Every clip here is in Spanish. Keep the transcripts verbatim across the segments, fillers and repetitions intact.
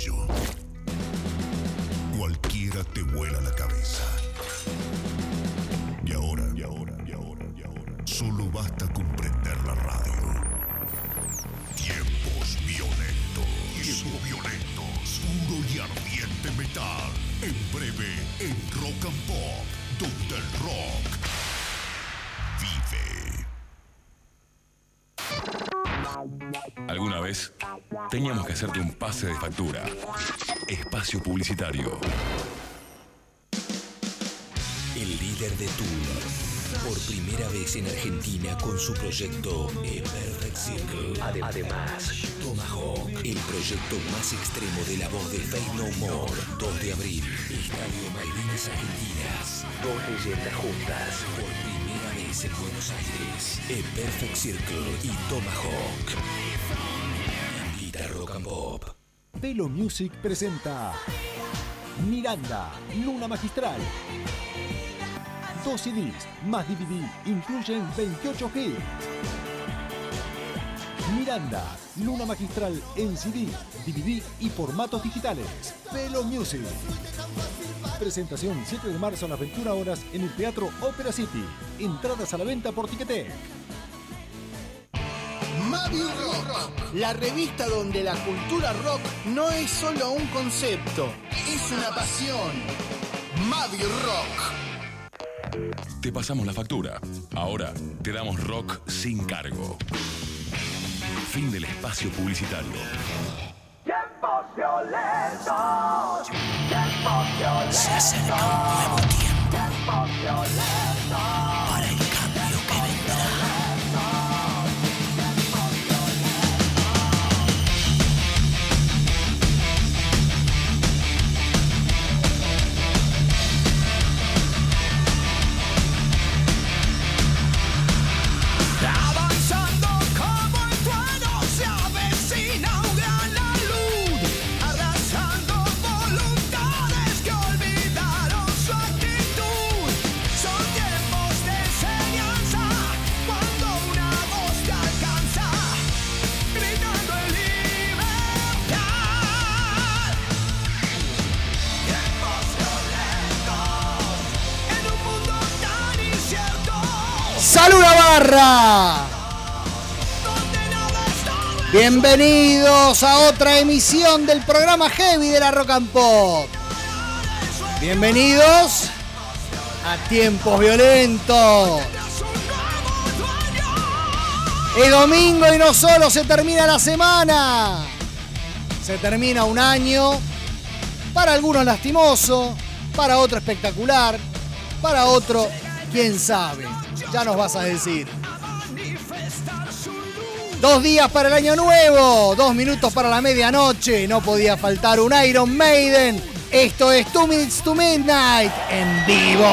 sencillo. Cualquiera te vuela la cabeza. Y ahora, y ahora, y ahora, y ahora, solo basta comprender la radio. Tiempos violentos. Tiempos violentos. Puro y ardiente metal. En breve, en Rock and Pop, donde el rock vive. ¿Alguna vez teníamos que hacerte un pase de factura? Espacio publicitario. El líder de Tool, por primera vez en Argentina con su proyecto A Perfect Circle. Además, Tomahawk, el proyecto más extremo de la voz de Faith No More. dos de abril, Estadio Malvinas Argentinas. Dos leyendas juntas, por primera vez en Buenos Aires. A Perfect Circle y Tomahawk. Invita Rock and Pop. Velo Music presenta Miranda, Luna Magistral. Dos C Ds más D V D incluyen veintiocho hits. Miranda, Luna Magistral en C D, D V D y formatos digitales. Velo Music. Presentación siete de marzo a las veintiuna horas en el Teatro Opera City. Entradas a la venta por Ticketek. Mavi Rock, la revista donde la cultura rock no es solo un concepto, es una pasión. Mavi Rock. Te pasamos la factura. Ahora te damos rock sin cargo. Fin del espacio publicitario. Tiempos violentos. Tiempos violentos. Se acerca un nuevo tiempo. Tiempos violentos. Para el cambio que vendrá. Avanzando como el trueno se avecina un gran la luz, arrasando voluntades que olvidaron su actitud. Son tiempos de enseñanza cuando una voz te alcanza, gritando en libertad. Tiempos violentos en un mundo tan incierto. ¡Salud Navarra! Bienvenidos a otra emisión del programa Heavy de la Rock and Pop. Bienvenidos a Tiempos Violentos. Es domingo y no solo se termina la semana, se termina un año, para algunos lastimoso, para otro espectacular, para otro, quién sabe, ya nos vas a decir. Dos días para el año nuevo, dos minutos para la medianoche, no podía faltar un Iron Maiden. Esto es Two Minutes to Midnight en vivo.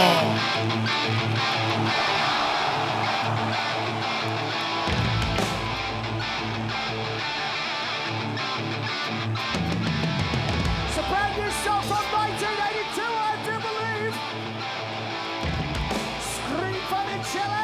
Surprise yourself from nineteen eighty-two, I do believe. Scream for the chili.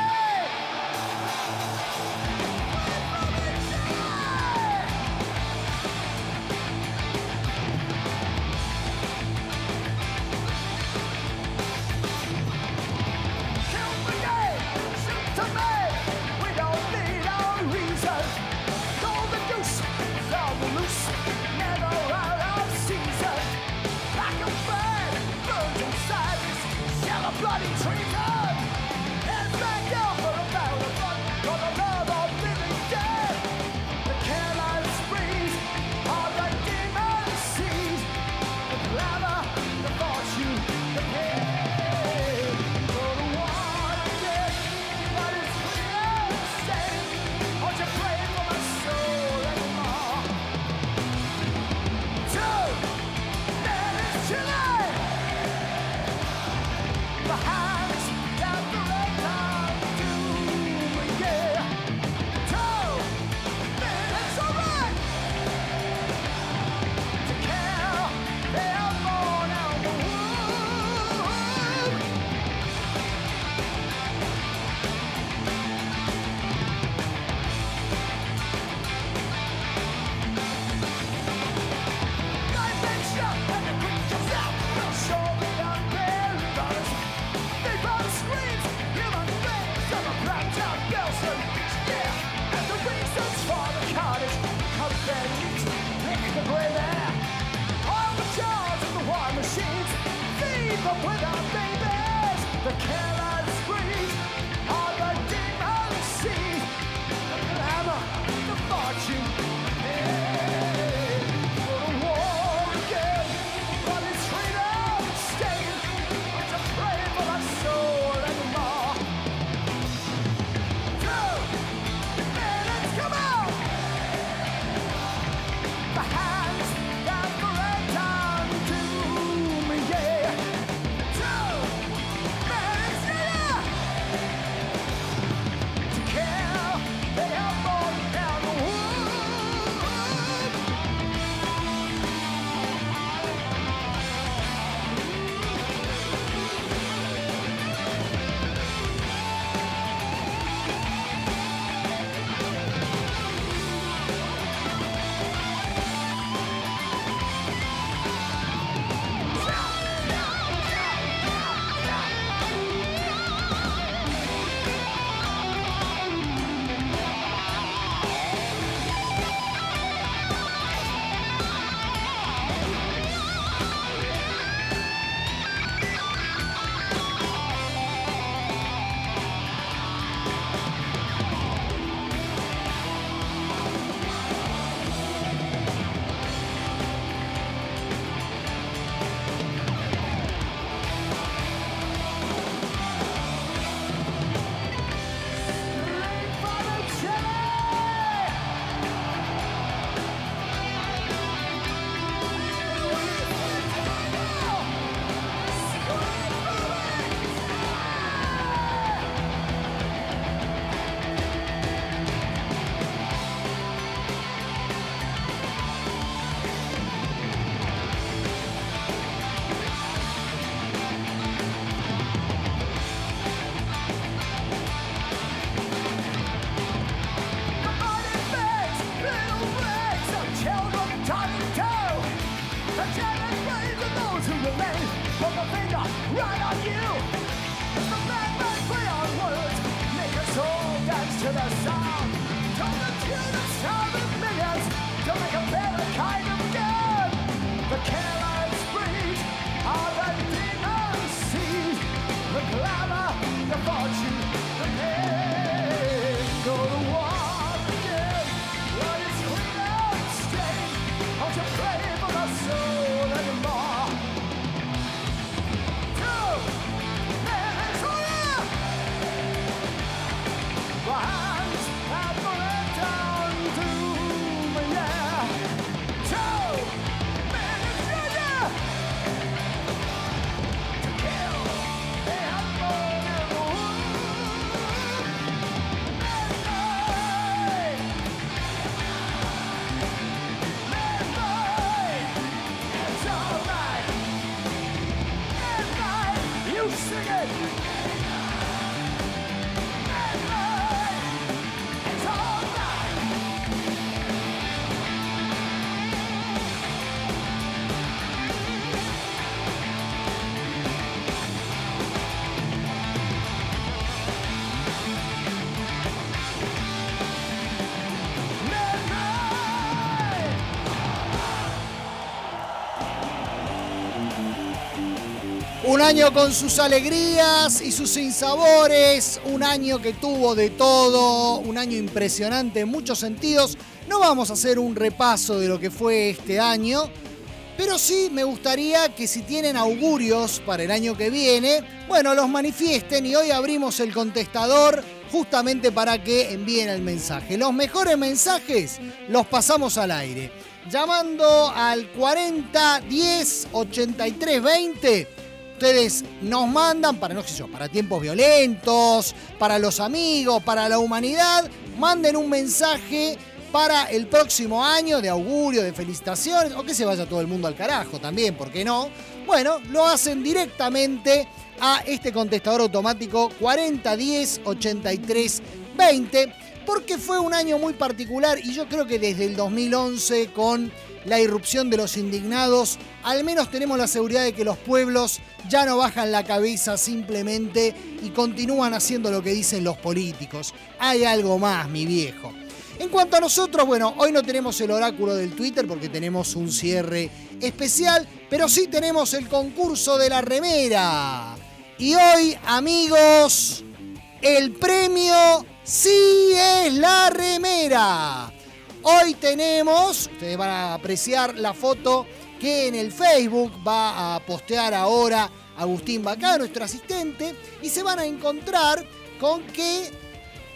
Un año con sus alegrías y sus sinsabores, un año que tuvo de todo, un año impresionante en muchos sentidos. No vamos a hacer un repaso de lo que fue este año, pero sí me gustaría que si tienen augurios para el año que viene, bueno, los manifiesten y hoy abrimos el contestador justamente para que envíen el mensaje. Los mejores mensajes los pasamos al aire, llamando al cuarenta diez ochenta y tres veinte. Ustedes nos mandan para, no sé yo, para tiempos violentos, para los amigos, para la humanidad. Manden un mensaje para el próximo año de augurio, de felicitaciones, o que se vaya todo el mundo al carajo también, ¿por qué no? Bueno, lo hacen directamente a este contestador automático cuarenta diez ochenta y tres veinte, porque fue un año muy particular y yo creo que desde el dos mil once, con la irrupción de los indignados, al menos tenemos la seguridad de que los pueblos ya no bajan la cabeza simplemente y continúan haciendo lo que dicen los políticos. Hay algo más, mi viejo. En cuanto a nosotros, bueno, hoy no tenemos el oráculo del Twitter porque tenemos un cierre especial, pero sí tenemos el concurso de la remera. Y hoy, amigos, el premio sí es la remera. Hoy tenemos, ustedes van a apreciar la foto que en el Facebook va a postear ahora Agustín Bacá, nuestro asistente, y se van a encontrar con que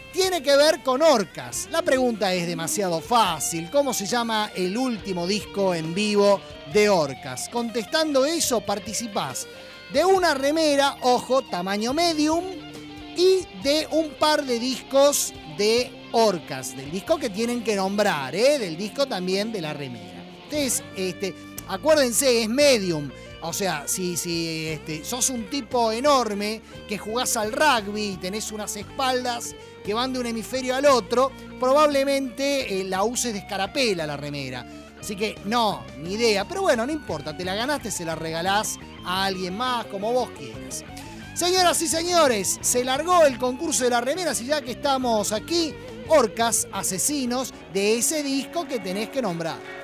tiene que ver con Orcas. La pregunta es demasiado fácil. ¿Cómo se llama el último disco en vivo de Orcas? Contestando eso, participás de una remera, ojo, tamaño medium, y de un par de discos de Orcas, del disco que tienen que nombrar, ¿eh? Del disco también de la remera. Entonces, este, acuérdense, es medium. O sea, si, si este, sos un tipo enorme que jugás al rugby y tenés unas espaldas que van de un hemisferio al otro, probablemente eh, la uses de escarapela la remera. Así que no, ni idea. Pero bueno, no importa, te la ganaste, se la regalás a alguien más, como vos quieras. Señoras y señores, se largó el concurso de las remeras y ya que estamos aquí, Orcas, asesinos de ese disco que tenés que nombrar.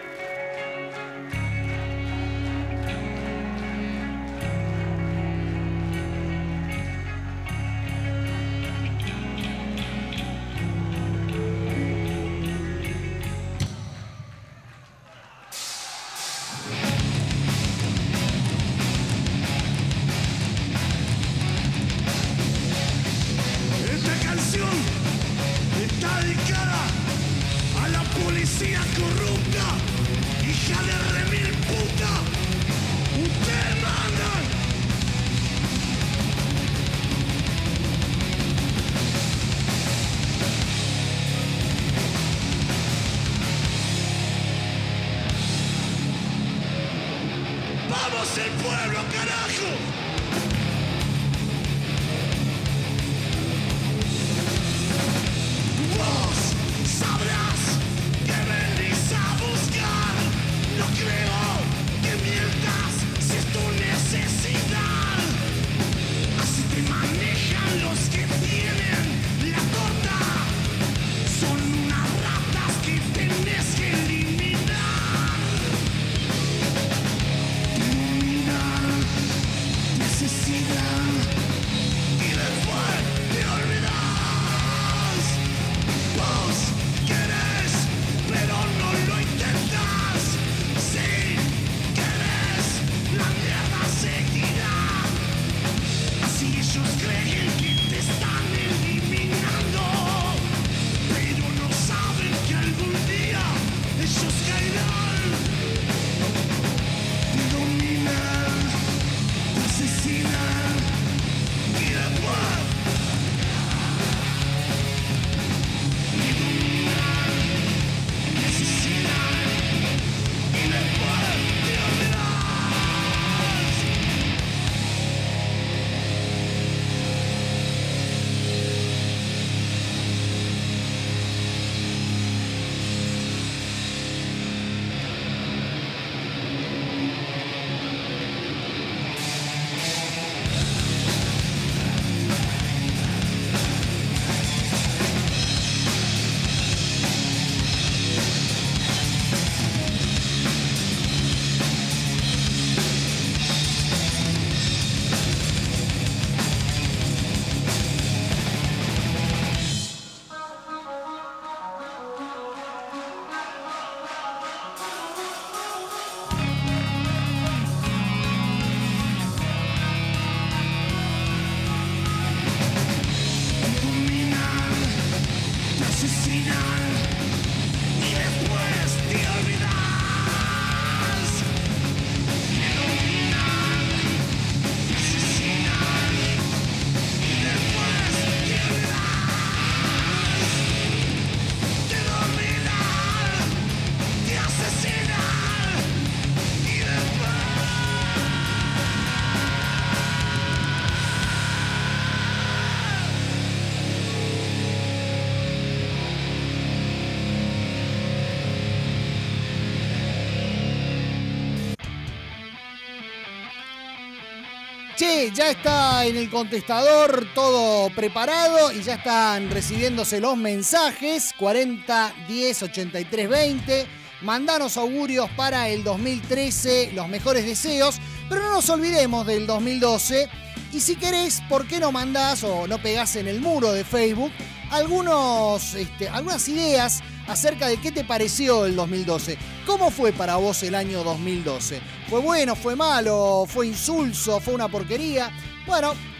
Che, ya está en el contestador todo preparado y ya están recibiéndose los mensajes. cuarenta diez ochenta y tres veinte. Mandanos augurios para el dos mil trece, los mejores deseos. Pero no nos olvidemos del dos mil doce. Y si querés, ¿por qué no mandás o no pegás en el muro de Facebook algunos, este, algunas ideas acerca de qué te pareció el dos mil doce? ¿Cómo fue para vos el año dos mil doce? ¿Fue bueno? ¿Fue malo? ¿Fue insulso? ¿Fue una porquería? Bueno,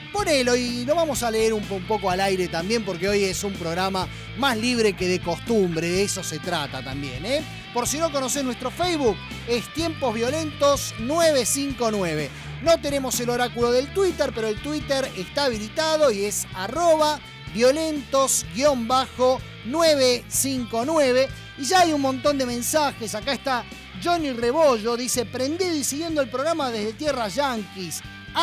Ponelo y lo vamos a leer un, po- un poco al aire también, porque hoy es un programa más libre que de costumbre, de eso se trata también, ¿eh? Por si no conocés nuestro Facebook, es Tiempos Violentos nueve cinco nueve. No tenemos el oráculo del Twitter, pero el Twitter está habilitado y es arroba violentos nueve cinco nueve. Y ya hay un montón de mensajes. Acá está Johnny Rebollo, dice, prendido y siguiendo el programa desde tierras yanquis.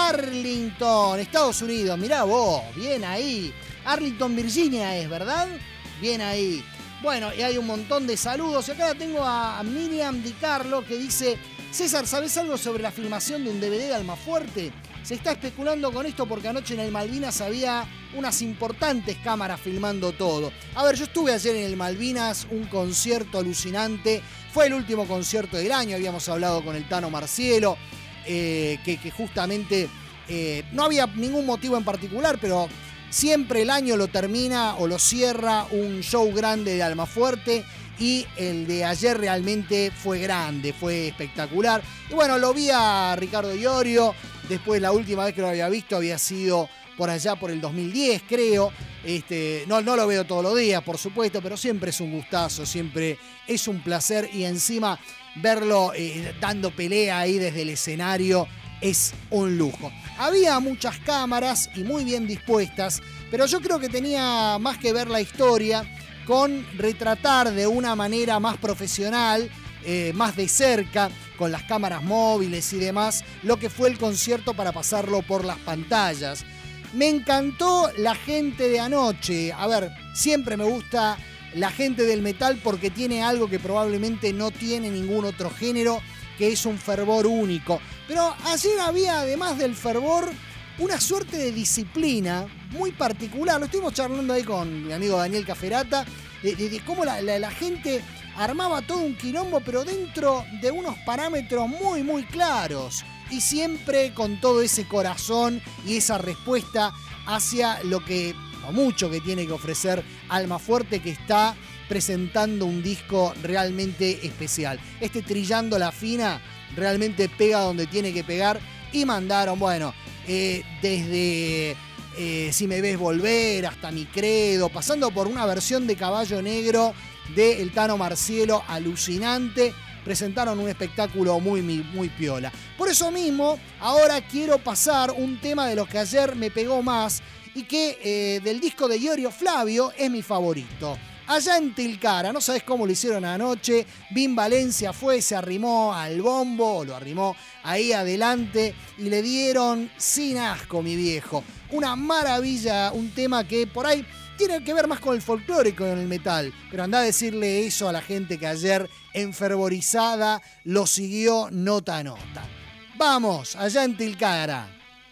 Arlington, Estados Unidos, mirá vos, bien ahí. Arlington, Virginia es, ¿verdad? Bien ahí. Bueno, y hay un montón de saludos. Y acá la tengo a Miriam Di Carlo que dice, César, ¿sabés algo sobre la filmación de un D V D de Almafuerte? Se está especulando con esto porque anoche en el Malvinas había unas importantes cámaras filmando todo. A ver, yo estuve ayer en el Malvinas, un concierto alucinante. Fue el último concierto del año, habíamos hablado con el Tano Marcielo. Eh, que, que justamente eh, no había ningún motivo en particular, pero siempre el año lo termina o lo cierra un show grande de Almafuerte y el de ayer realmente fue grande, fue espectacular. Y bueno, lo vi a Ricardo Iorio, después la última vez que lo había visto había sido por allá por el dos mil diez, creo. Este, no, no lo veo todos los días, por supuesto, pero siempre es un gustazo, siempre es un placer y encima verlo eh, dando pelea ahí desde el escenario es un lujo. Había muchas cámaras y muy bien dispuestas, pero yo creo que tenía más que ver la historia con retratar de una manera más profesional, eh, más de cerca, con las cámaras móviles y demás, lo que fue el concierto para pasarlo por las pantallas. Me encantó la gente de anoche. A ver, siempre me gusta la gente del metal porque tiene algo que probablemente no tiene ningún otro género, que es un fervor único. Pero ayer había, además del fervor, una suerte de disciplina muy particular. Lo estuvimos charlando ahí con mi amigo Daniel Caferata, de, de, de cómo la, la, la gente armaba todo un quilombo, pero dentro de unos parámetros muy, muy claros. Y siempre con todo ese corazón y esa respuesta hacia lo que, o mucho que tiene que ofrecer Almafuerte, que está presentando un disco realmente especial. Este Trillando la Fina realmente pega donde tiene que pegar y mandaron, bueno, eh, desde eh, Si me ves volver hasta Mi credo, pasando por una versión de Caballo Negro de El Tano Marcielo alucinante. Presentaron un espectáculo muy, muy piola. Por eso mismo, ahora quiero pasar un tema de los que ayer me pegó más y que eh, del disco de Iorio Flavio es mi favorito. Allá en Tilcara, no sabés cómo lo hicieron anoche. Vin Valencia fue, se arrimó al bombo, lo arrimó ahí adelante y le dieron Sin Asco, mi viejo. Una maravilla, un tema que por ahí tiene que ver más con el folclore que con el metal. Pero andá a decirle eso a la gente que ayer enfervorizada lo siguió nota a nota. Vamos, allá en Tilcara.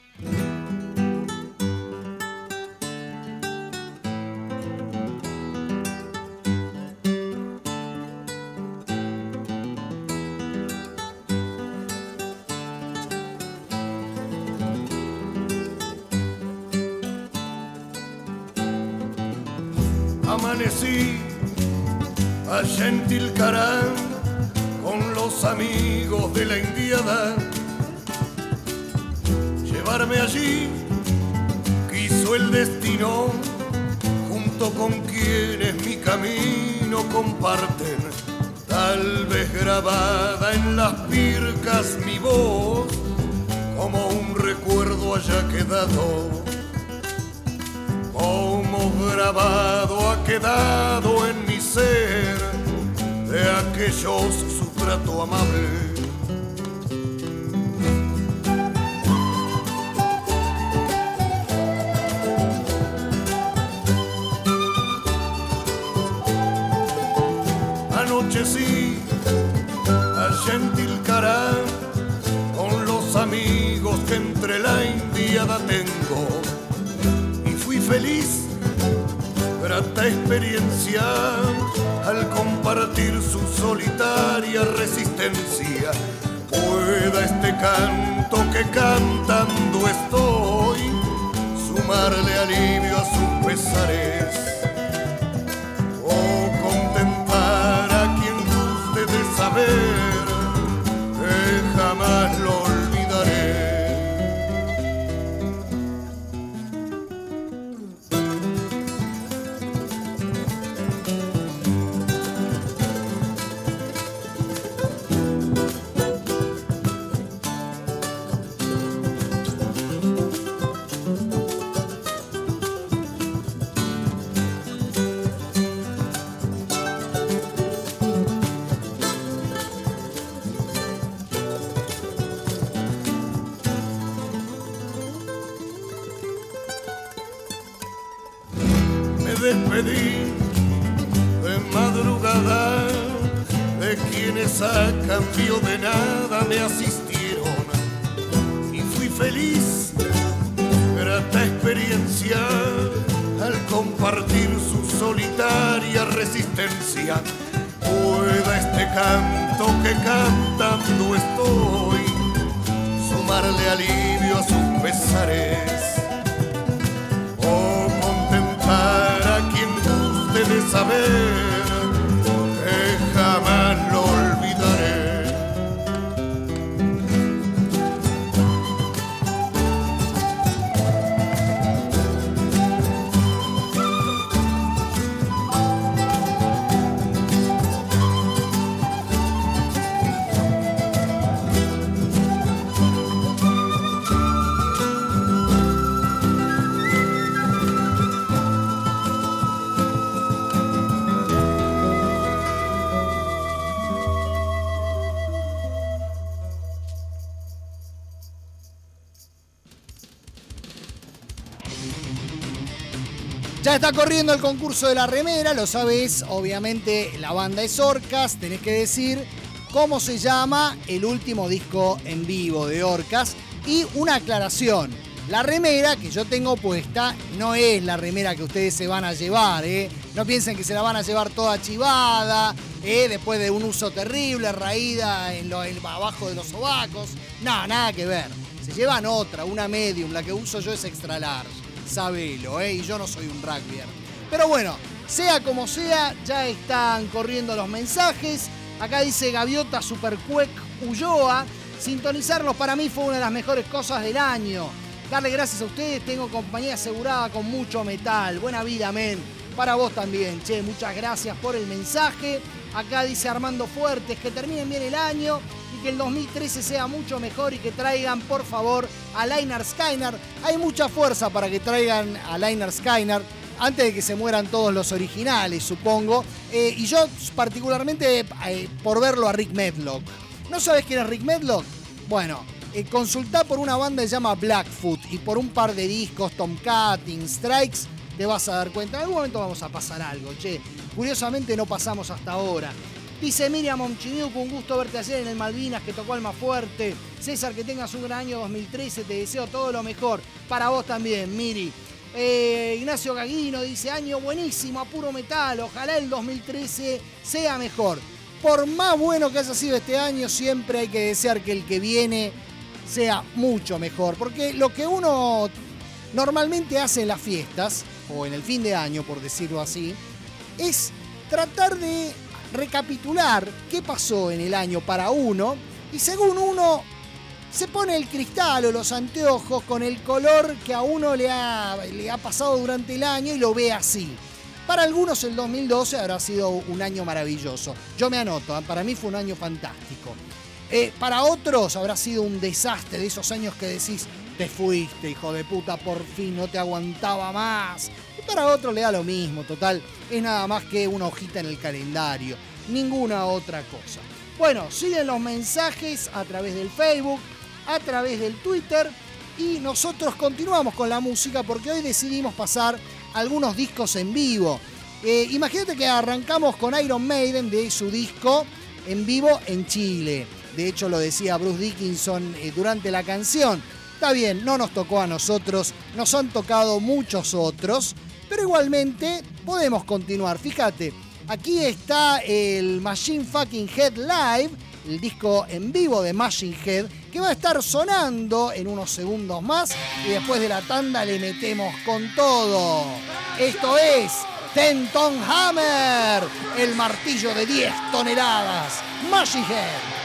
Amanecí allá en Tilcara con los amigos de la indiada. Llevarme allí quiso el destino, junto con quienes mi camino comparten. Tal vez grabada en las pircas mi voz, como un recuerdo haya quedado. Como grabado ha quedado en mi ser de aquellos su trato amable. Anochecí allá en Tilcara con los amigos que entre la indiada tengo. Feliz, grata experiencia al compartir su solitaria resistencia. Pueda este canto que cantando estoy sumarle alivio a sus pesares, o contentar a quien guste de saber que jamás lo olvidaré. despedí de madrugada de quienes a cambio de nada me asistieron y fui feliz, grata experiencia al compartir su solitaria resistencia. Pueda este canto que cantando estoy sumarle alivio a sus pesares o contentar a quien guste de saber que jamás lo olvidaré. Ya está corriendo el concurso de la remera, lo sabés, obviamente la banda es Orcas, tenés que decir cómo se llama el último disco en vivo de Orcas. Y una aclaración, la remera que yo tengo puesta no es la remera que ustedes se van a llevar, ¿eh? No piensen que se la van a llevar toda chivada, ¿eh? Después de un uso terrible, raída en lo, en, abajo de los sobacos. No, nada que ver. Se llevan otra, una medium, la que uso yo es extra large. Sabelo, ¿eh? Y yo no soy un rugbyer. Pero bueno, sea como sea, ya están corriendo los mensajes. Acá dice Gaviota Supercuec Ulloa. Sintonizarlos para mí fue una de las mejores cosas del año. Darle gracias a ustedes, tengo compañía asegurada con mucho metal. Buena vida, men. Para vos también, che, muchas gracias por el mensaje. Acá dice Armando Fuertes, que terminen bien el año y que el dos mil trece sea mucho mejor y que traigan, por favor, a Lynyrd Skynyrd. Hay mucha fuerza para que traigan a Lynyrd Skynyrd antes de que se mueran todos los originales, supongo. Eh, y yo, particularmente, eh, por verlo a Rick Medlock. ¿No sabés quién es Rick Medlock? Bueno, eh, consultá por una banda que se llama Blackfoot y por un par de discos, Tomcatting, Strikes, te vas a dar cuenta. En algún momento vamos a pasar algo, che. Curiosamente no pasamos hasta ahora. Dice Miriam Monchiniuk, un gusto verte ayer en el Malvinas, que tocó Almafuerte. César, que tengas un gran año dos mil trece, te deseo todo lo mejor. Para vos también, Miri. Eh, Ignacio Gaguino dice, año buenísimo, a puro metal, ojalá el dos mil trece sea mejor. Por más bueno que haya sido este año, siempre hay que desear que el que viene sea mucho mejor. Porque lo que uno normalmente hace en las fiestas, o en el fin de año, por decirlo así, es tratar de recapitular qué pasó en el año para uno, y según uno se pone el cristal o los anteojos con el color que a uno le ha, le ha pasado durante el año y lo ve así. Para algunos el dos mil doce habrá sido un año maravilloso. Yo me anoto, ¿eh? Para mí fue un año fantástico. Eh, para otros habrá sido un desastre, de esos años que decís, te fuiste, hijo de puta, por fin, no te aguantaba más. Y para otros le da lo mismo, total, es nada más que una hojita en el calendario, ninguna otra cosa. Bueno, siguen los mensajes a través del Facebook, a través del Twitter, y nosotros continuamos con la música porque hoy decidimos pasar algunos discos en vivo. Eh, imagínate que arrancamos con Iron Maiden de su disco en vivo en Chile. De hecho, lo decía Bruce Dickinson eh, durante la canción. Está bien, no nos tocó a nosotros, nos han tocado muchos otros, pero igualmente podemos continuar. Fíjate, aquí está el Machine Fucking Head Live, el disco en vivo de Machine Head, que va a estar sonando en unos segundos más y después de la tanda le metemos con todo. Esto es Ten Ton Hammer, el martillo de diez toneladas, Machine Head.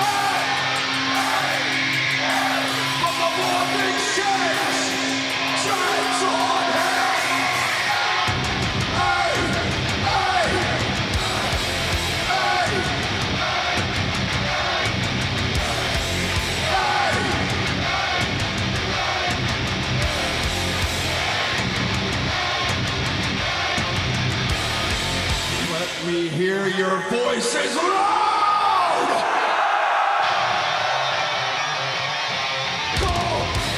We hear your voices loud! Go!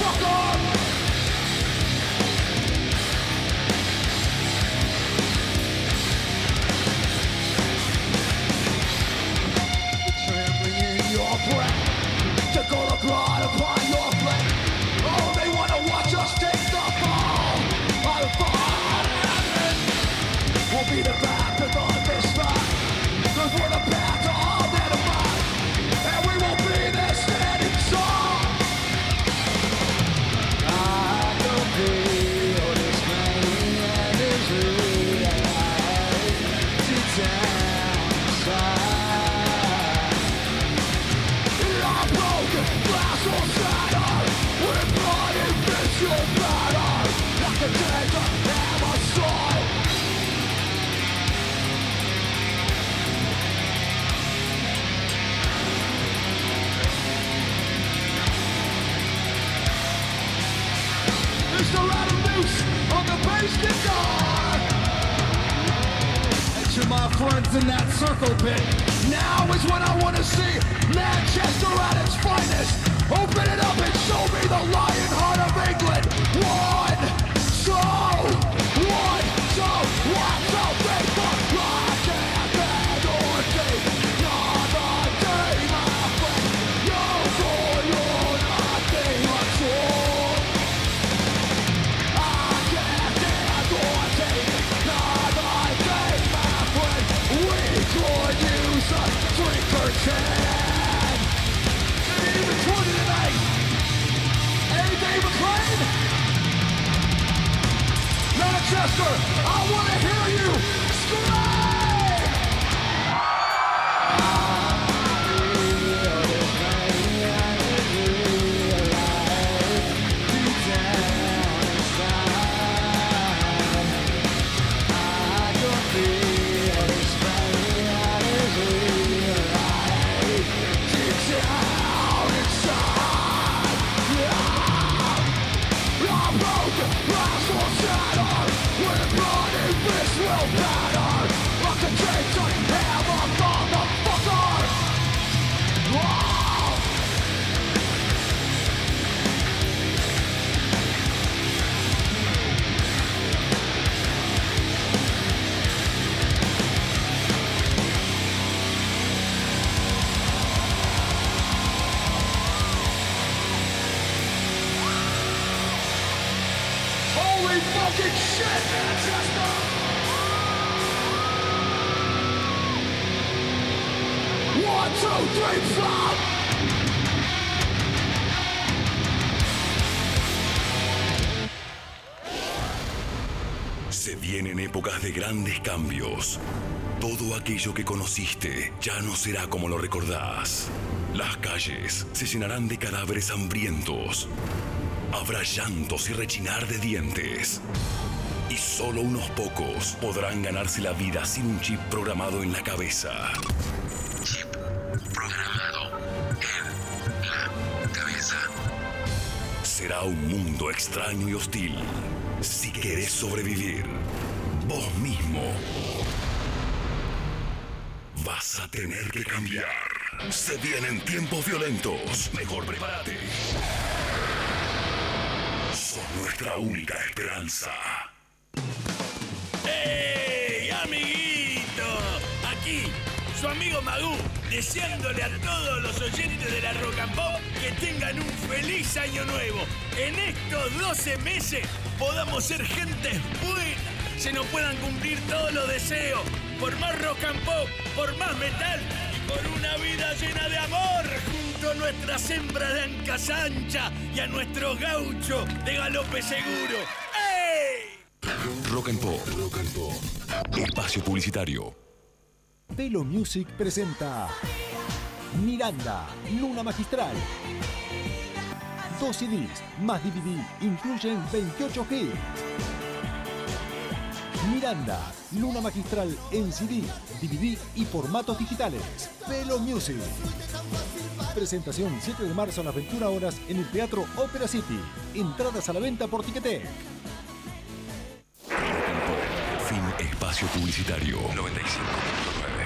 motherfucker. Trampling in your breath, to go to blood upon your flesh. Oh, they wanna watch us take the fall. By the fall, we'll be the back of the dispatch. Cause we're the path to all that abide. And we will be there standing tall. I can feel this pain and this reality deep down inside. I'm broken, glass will shatter. With blood and visual batter. Like a danger, hammer sword. Mister Loose on the bass guitar. And to my friends in that circle pit, now is when I want to see Manchester at its finest. Open it up and show me the lion heart of England. One, two, one, two, one, two, three, four. I can't beg or take another day, my friend. You for you're nothing at all. Could use a drink or ten. Even twenty tonight. Anything McLean? Manchester, I want to hear you scream! Holy fucking shit, Manchester! One, two, three, flop! Se vienen épocas de grandes cambios. Todo aquello que conociste ya no será como lo recordás. Las calles se llenarán de cadáveres hambrientos. Habrá llantos y rechinar de dientes. Y solo unos pocos podrán ganarse la vida sin un chip programado en la cabeza. Chip programado en la cabeza. Será un mundo extraño y hostil. Si querés sobrevivir, vos mismo vas a tener que cambiar. Se vienen tiempos violentos. Mejor prepárate. Sos nuestra única esperanza. ¡Ey, amiguito! Aquí, su amigo Magú, deseándole a todos los oyentes de la Rock and Pop que tengan un feliz año nuevo. En estos doce meses podamos ser gente buena, se nos puedan cumplir todos los deseos, por más Rock and Pop, por más metal y por una vida llena de amor, junto a nuestras hembras de Ancas Ancha y a nuestros gauchos de Galope Seguro. ¡Ey! Rock and Pop. Rock and Pop. Espacio publicitario. Velo Music presenta Miranda, Luna Magistral. Dos C Ds más D V D incluyen veintiocho hits. Miranda, Luna Magistral en C D, D V D y formatos digitales. Velo Music. Presentación siete de marzo a las veintiuna horas en el Teatro Opera City. Entradas a la venta por Ticketek. Fin espacio publicitario. noventa y cinco punto nueve.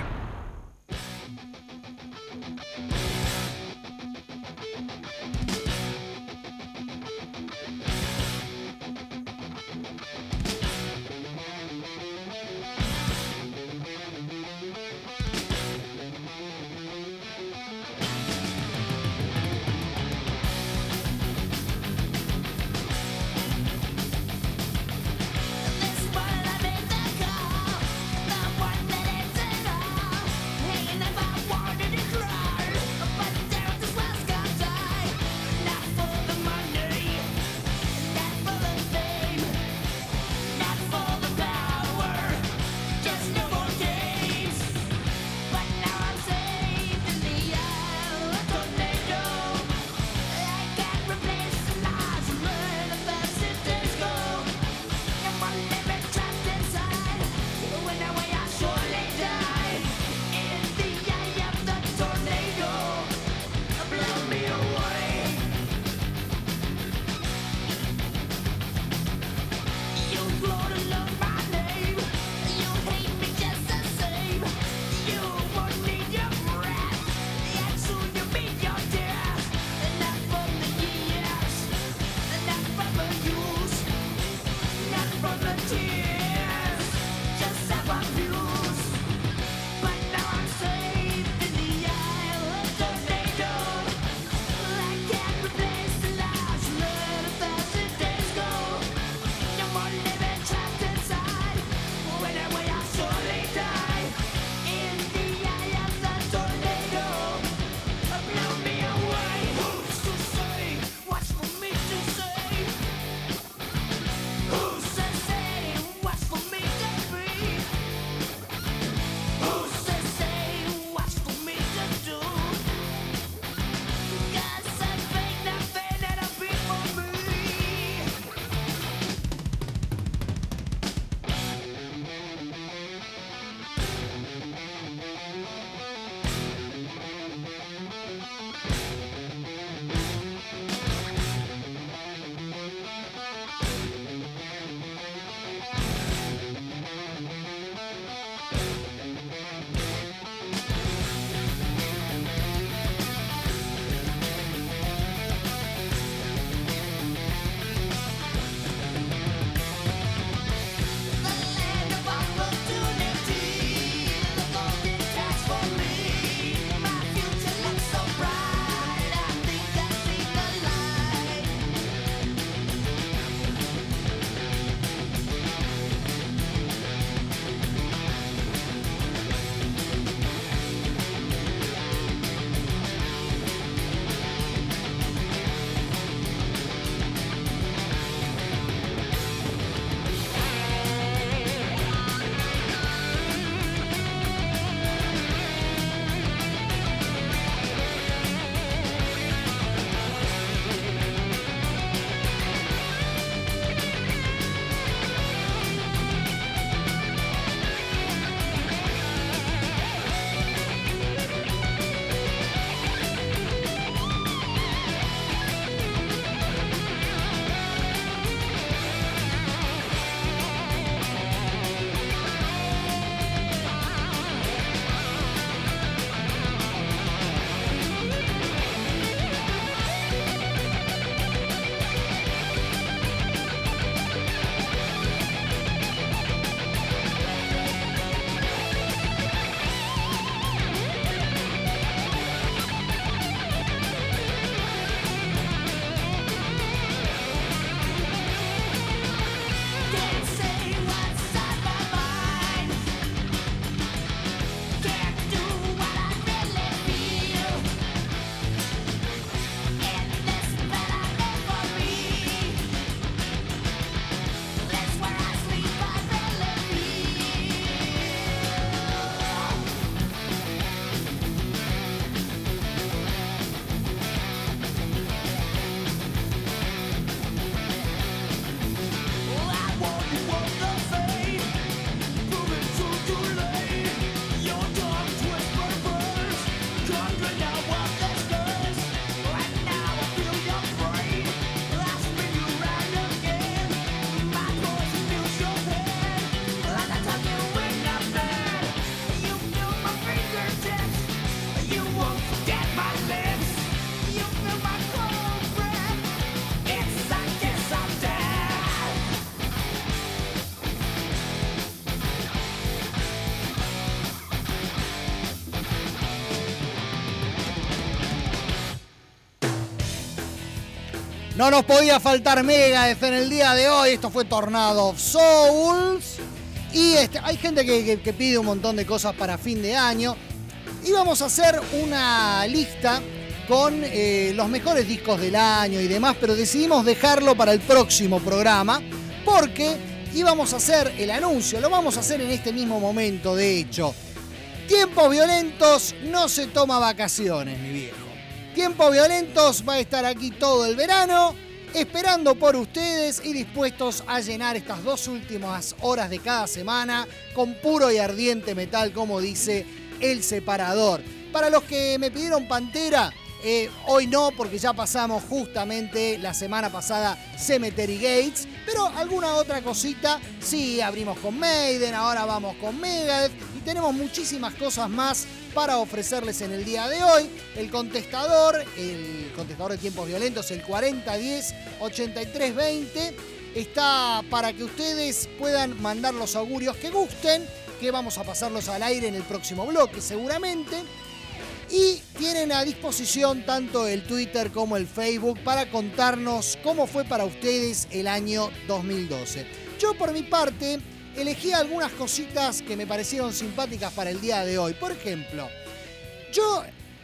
No nos podía faltar Megadeth en el día de hoy. Esto fue Tornado of Souls. Y este, hay gente que, que, que pide un montón de cosas para fin de año. Y vamos a hacer una lista con eh, los mejores discos del año y demás, pero decidimos dejarlo para el próximo programa porque íbamos a hacer el anuncio, lo vamos a hacer en este mismo momento, de hecho. Tiempos Violentos no se toma vacaciones, mi viejo. Tiempos Violentos va a estar aquí todo el verano, esperando por ustedes y dispuestos a llenar estas dos últimas horas de cada semana con puro y ardiente metal, como dice El Separador. Para los que me pidieron Pantera, eh, hoy no, porque ya pasamos justamente la semana pasada Cemetery Gates, pero alguna otra cosita, sí, abrimos con Maiden, ahora vamos con Megadeth y tenemos muchísimas cosas más para ofrecerles en el día de hoy. El contestador, el contestador de Tiempos Violentos, el cuarenta diez ochenta y tres veinte, está para que ustedes puedan mandar los augurios que gusten, que vamos a pasarlos al aire en el próximo bloque seguramente. Y tienen a disposición tanto el Twitter como el Facebook para contarnos cómo fue para ustedes el año dos mil doce. Yo por mi parte elegí algunas cositas que me parecieron simpáticas para el día de hoy. Por ejemplo, yo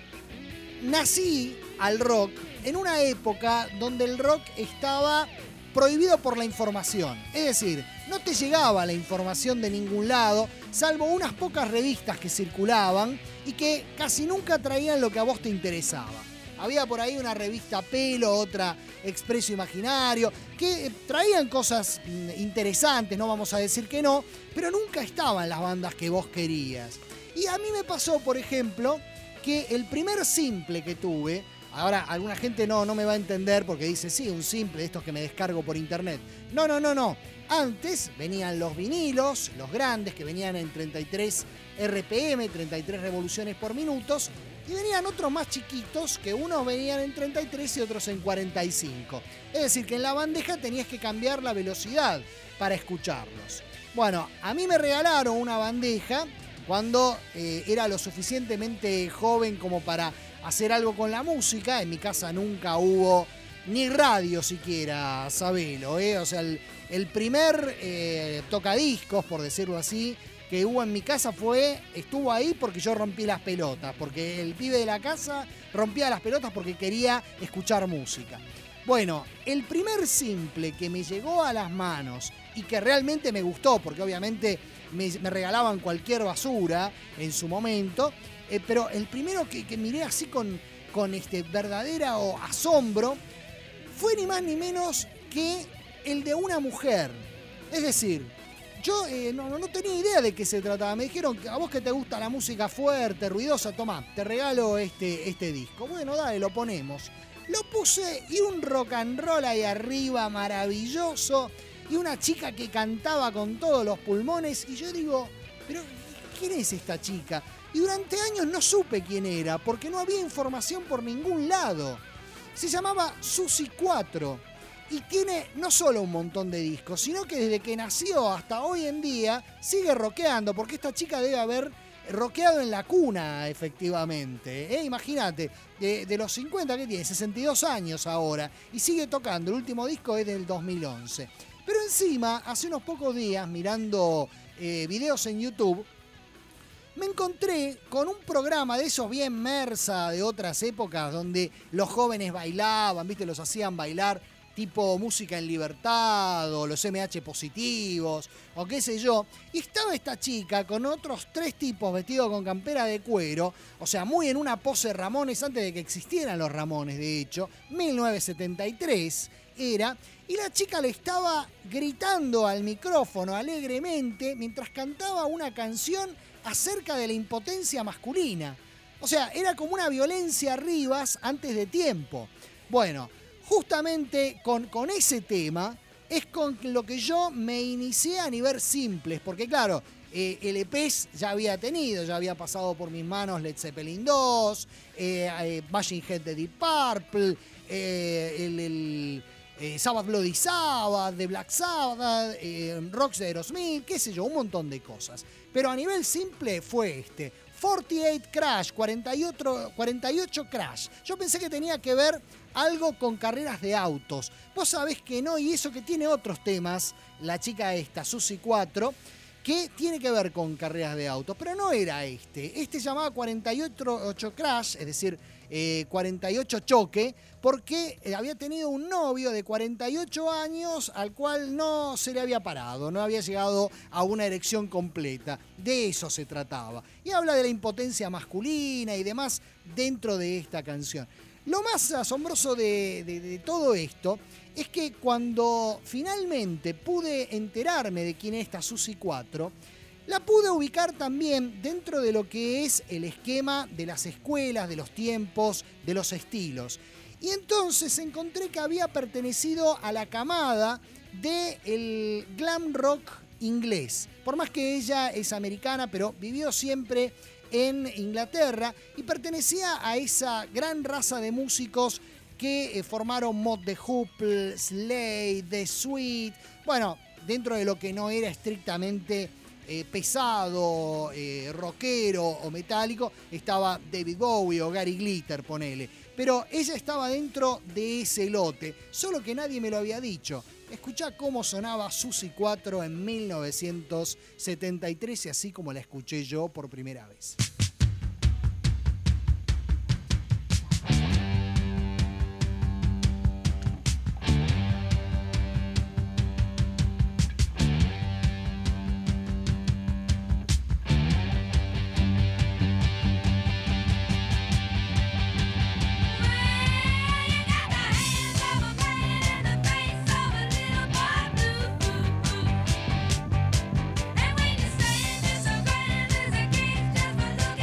nací al rock en una época donde el rock estaba prohibido por la información. Es decir, no te llegaba la información de ningún lado, salvo unas pocas revistas que circulaban y que casi nunca traían lo que a vos te interesaba. Había por ahí una revista Pelo, otra Expreso Imaginario, que traían cosas interesantes, no vamos a decir que no, pero nunca estaban las bandas que vos querías. Y a mí me pasó, por ejemplo, que el primer simple que tuve, ahora alguna gente no, no me va a entender porque dice, sí, un simple de estos que me descargo por internet. No, no, no, no. Antes venían los vinilos, los grandes, que venían en treinta y tres R P M, treinta y tres revoluciones por minutos, y venían otros más chiquitos, que unos venían en treinta y tres y otros en cuarenta y cinco. Es decir, que en la bandeja tenías que cambiar la velocidad para escucharlos. Bueno, a mí me regalaron una bandeja cuando eh, era lo suficientemente joven como para hacer algo con la música. En mi casa nunca hubo ni radio siquiera, sabelo, ¿eh? O sea, el, el primer eh, tocadiscos, por decirlo así, que hubo en mi casa fue, estuvo ahí porque yo rompí las pelotas, porque el pibe de la casa rompía las pelotas porque quería escuchar música. Bueno, el primer simple que me llegó a las manos y que realmente me gustó, porque obviamente me, me regalaban cualquier basura en su momento, eh, pero el primero que, que miré así con, con este verdadero asombro fue ni más ni menos que el de una mujer. Es decir, yo eh, no, no tenía idea de qué se trataba. Me dijeron, a vos que te gusta la música fuerte, ruidosa, tomá, te regalo este, este disco. Bueno, dale, lo ponemos. Lo puse y un rock and roll ahí arriba maravilloso y una chica que cantaba con todos los pulmones y yo digo, pero ¿quién es esta chica? Y durante años no supe quién era porque no había información por ningún lado. Se llamaba Susi cuatro y tiene no solo un montón de discos, sino que desde que nació hasta hoy en día sigue rockeando, porque esta chica debe haber rockeado en la cuna, efectivamente. ¿eh? Imagínate, de, de los cincuenta que tiene, sesenta y dos años ahora, y sigue tocando. El último disco es del dos mil once. Pero encima, hace unos pocos días, mirando eh, videos en YouTube, me encontré con un programa de esos bien Mersa de otras épocas, donde los jóvenes bailaban, ¿viste? Los hacían bailar tipo Música en Libertad o los M H Positivos o qué sé yo. Y estaba esta chica con otros tres tipos vestidos con campera de cuero, o sea, muy en una pose Ramones, antes de que existieran los Ramones, de hecho, mil novecientos setenta y tres era, y la chica le estaba gritando al micrófono alegremente mientras cantaba una canción acerca de la impotencia masculina. O sea, era como una violencia Rivas antes de tiempo. Bueno, justamente con, con ese tema es con lo que yo me inicié a nivel simples, porque claro, eh, el E P S ya había tenido, ya había pasado por mis manos Led Zeppelin dos, eh, eh, Machine Head de Deep Purple, eh, el... el Eh, Sabbath Bloody Sabbath, The Black Sabbath, eh, Rocks de Aerosmith, qué sé yo, un montón de cosas. Pero a nivel simple fue este. cuarenta y ocho Crash, cuarenta y ocho, cuarenta y ocho Crash. Yo pensé que tenía que ver algo con carreras de autos. Vos sabés que no, y eso que tiene otros temas, la chica esta, Susi cuatro, que tiene que ver con carreras de autos, pero no era este. Este se llamaba cuarenta y ocho Crash, es decir, eh, cuarenta y ocho Choque, porque había tenido un novio de cuarenta y ocho años al cual no se le había parado, no había llegado a una erección completa. De eso se trataba. Y habla de la impotencia masculina y demás dentro de esta canción. Lo más asombroso de, de, de todo esto es que cuando finalmente pude enterarme de quién es esta Susi cuatro, la pude ubicar también dentro de lo que es el esquema de las escuelas, de los tiempos, de los estilos. Y entonces encontré que había pertenecido a la camada del glam rock inglés. Por más que ella es americana, pero vivió siempre en Inglaterra y pertenecía a esa gran raza de músicos que eh, formaron Mott the Hoople, Slade, The Sweet. Bueno, dentro de lo que no era estrictamente eh, pesado, eh, rockero o metálico, estaba David Bowie o Gary Glitter, ponele. Pero ella estaba dentro de ese lote, solo que nadie me lo había dicho. Escuchá cómo sonaba Susi cuatro en mil novecientos setenta y tres y así como la escuché yo por primera vez. And when you say this so grand, there's a case just for little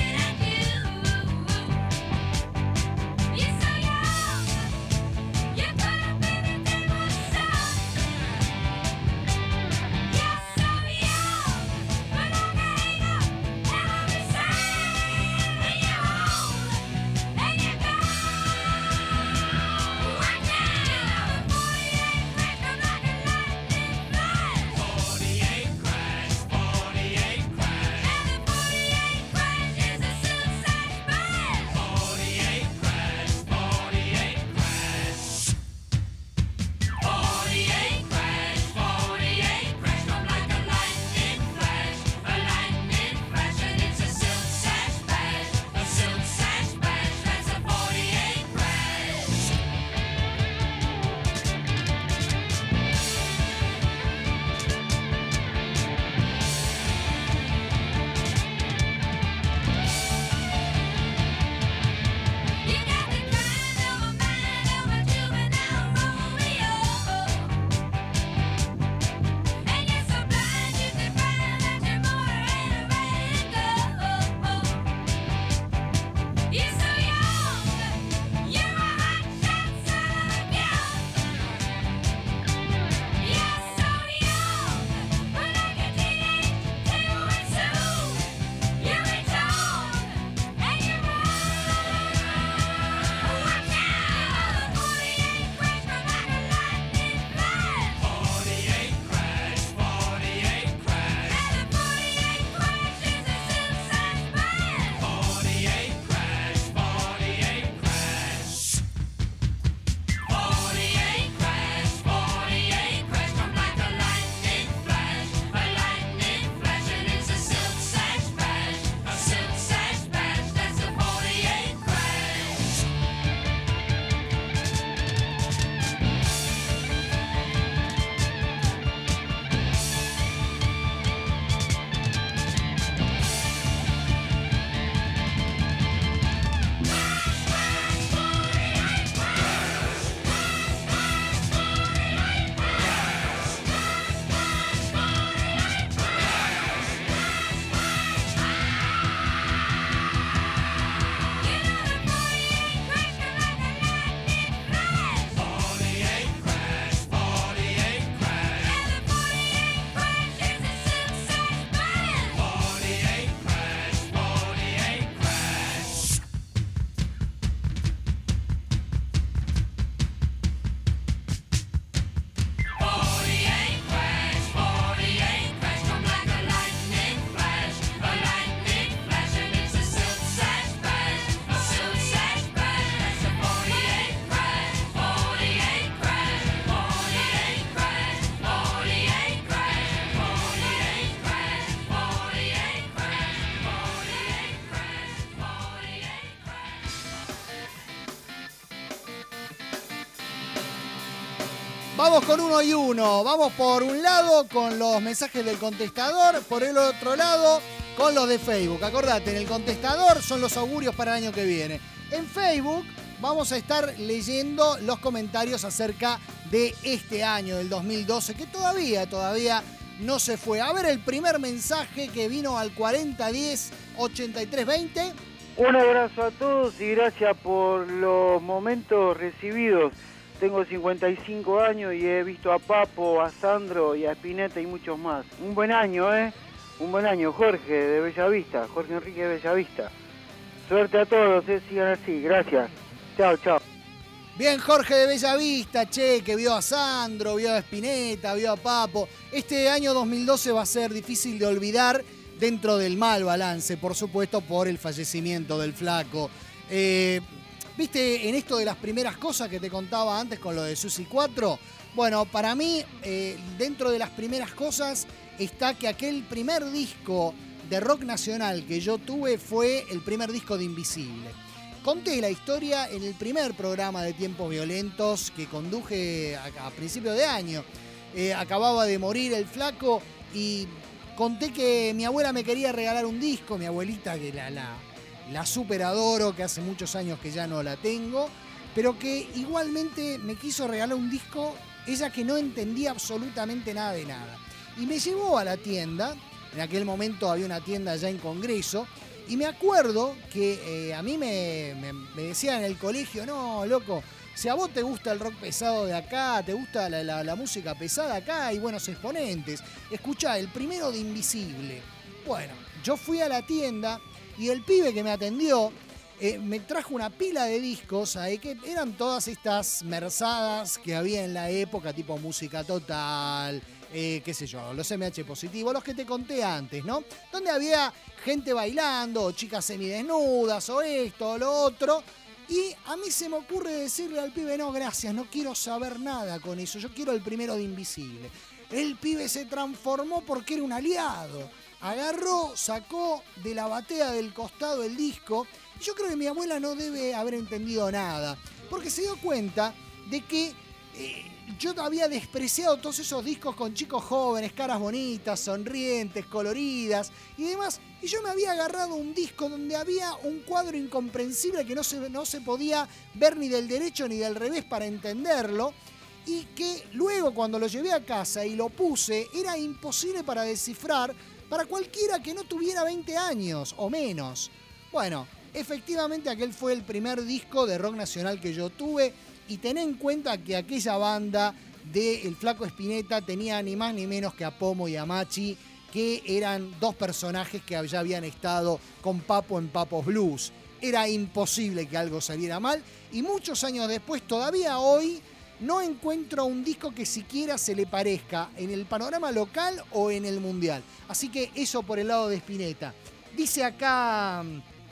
Vamos con uno y uno. Vamos por un lado con los mensajes del contestador, por el otro lado con los de Facebook. Acordate, en el contestador son los augurios para el año que viene. En Facebook vamos a estar leyendo los comentarios acerca de este año, del dos mil doce, que todavía, todavía no se fue. A ver el primer mensaje que vino al cuarenta diez ochenta y tres veinte. Un abrazo a todos y gracias por los momentos recibidos. Tengo cincuenta y cinco años y he visto a Papo, a Sandro y a Spinetta y muchos más. Un buen año, ¿eh? Un buen año, Jorge de Bellavista, Jorge Enrique de Bellavista. Suerte a todos, ¿eh? Sigan así, gracias. Chao, chao. Bien, Jorge de Bellavista, che, que vio a Sandro, vio a Spinetta, vio a Papo. Este año dos mil doce va a ser difícil de olvidar dentro del mal balance, por supuesto, por el fallecimiento del Flaco. Eh... ¿Viste en esto de las primeras cosas que te contaba antes con lo de Susi cuatro? Bueno, para mí, eh, dentro de las primeras cosas está que aquel primer disco de rock nacional que yo tuve fue el primer disco de Invisible. Conté la historia en el primer programa de Tiempos Violentos que conduje a, a principios de año. Eh, acababa de morir el Flaco y conté que mi abuela me quería regalar un disco, mi abuelita que la... la La super adoro, que hace muchos años que ya no la tengo, pero que igualmente me quiso regalar un disco, ella que no entendía absolutamente nada de nada. Y me llevó a la tienda, en aquel momento había una tienda allá en Congreso, y me acuerdo que eh, a mí me, me, me decían en el colegio, no, loco, si a vos te gusta el rock pesado de acá, te gusta la, la, la música pesada acá, hay buenos exponentes, escuchá, el primero de Invisible. Bueno, yo fui a la tienda, y el pibe que me atendió eh, me trajo una pila de discos, eh, que eran todas estas merzadas que había en la época, tipo Música Total, eh, qué sé yo, los M H Positivo, los que te conté antes, ¿no? Donde había gente bailando, o chicas semidesnudas, o esto, o lo otro. Y a mí se me ocurre decirle al pibe, no, gracias, no quiero saber nada con eso, yo quiero el primero de Invisible. El pibe se transformó porque era un aliado. Agarró, sacó de la batea del costado el disco. Y yo creo que mi abuela no debe haber entendido nada. Porque se dio cuenta de que eh, yo había despreciado todos esos discos con chicos jóvenes, caras bonitas, sonrientes, coloridas y demás. Y yo me había agarrado un disco donde había un cuadro incomprensible que no se, no se podía ver ni del derecho ni del revés para entenderlo. Y que luego cuando lo llevé a casa y lo puse, era imposible para descifrar para cualquiera que no tuviera veinte años o menos. Bueno, efectivamente aquel fue el primer disco de rock nacional que yo tuve y ten en cuenta que aquella banda de El Flaco Spinetta tenía ni más ni menos que a Pomo y a Machi, que eran dos personajes que ya habían estado con Papo en Papos Blues. Era imposible que algo saliera mal y muchos años después, todavía hoy, no encuentro un disco que siquiera se le parezca en el panorama local o en el mundial. Así que eso por el lado de Spinetta. Dice acá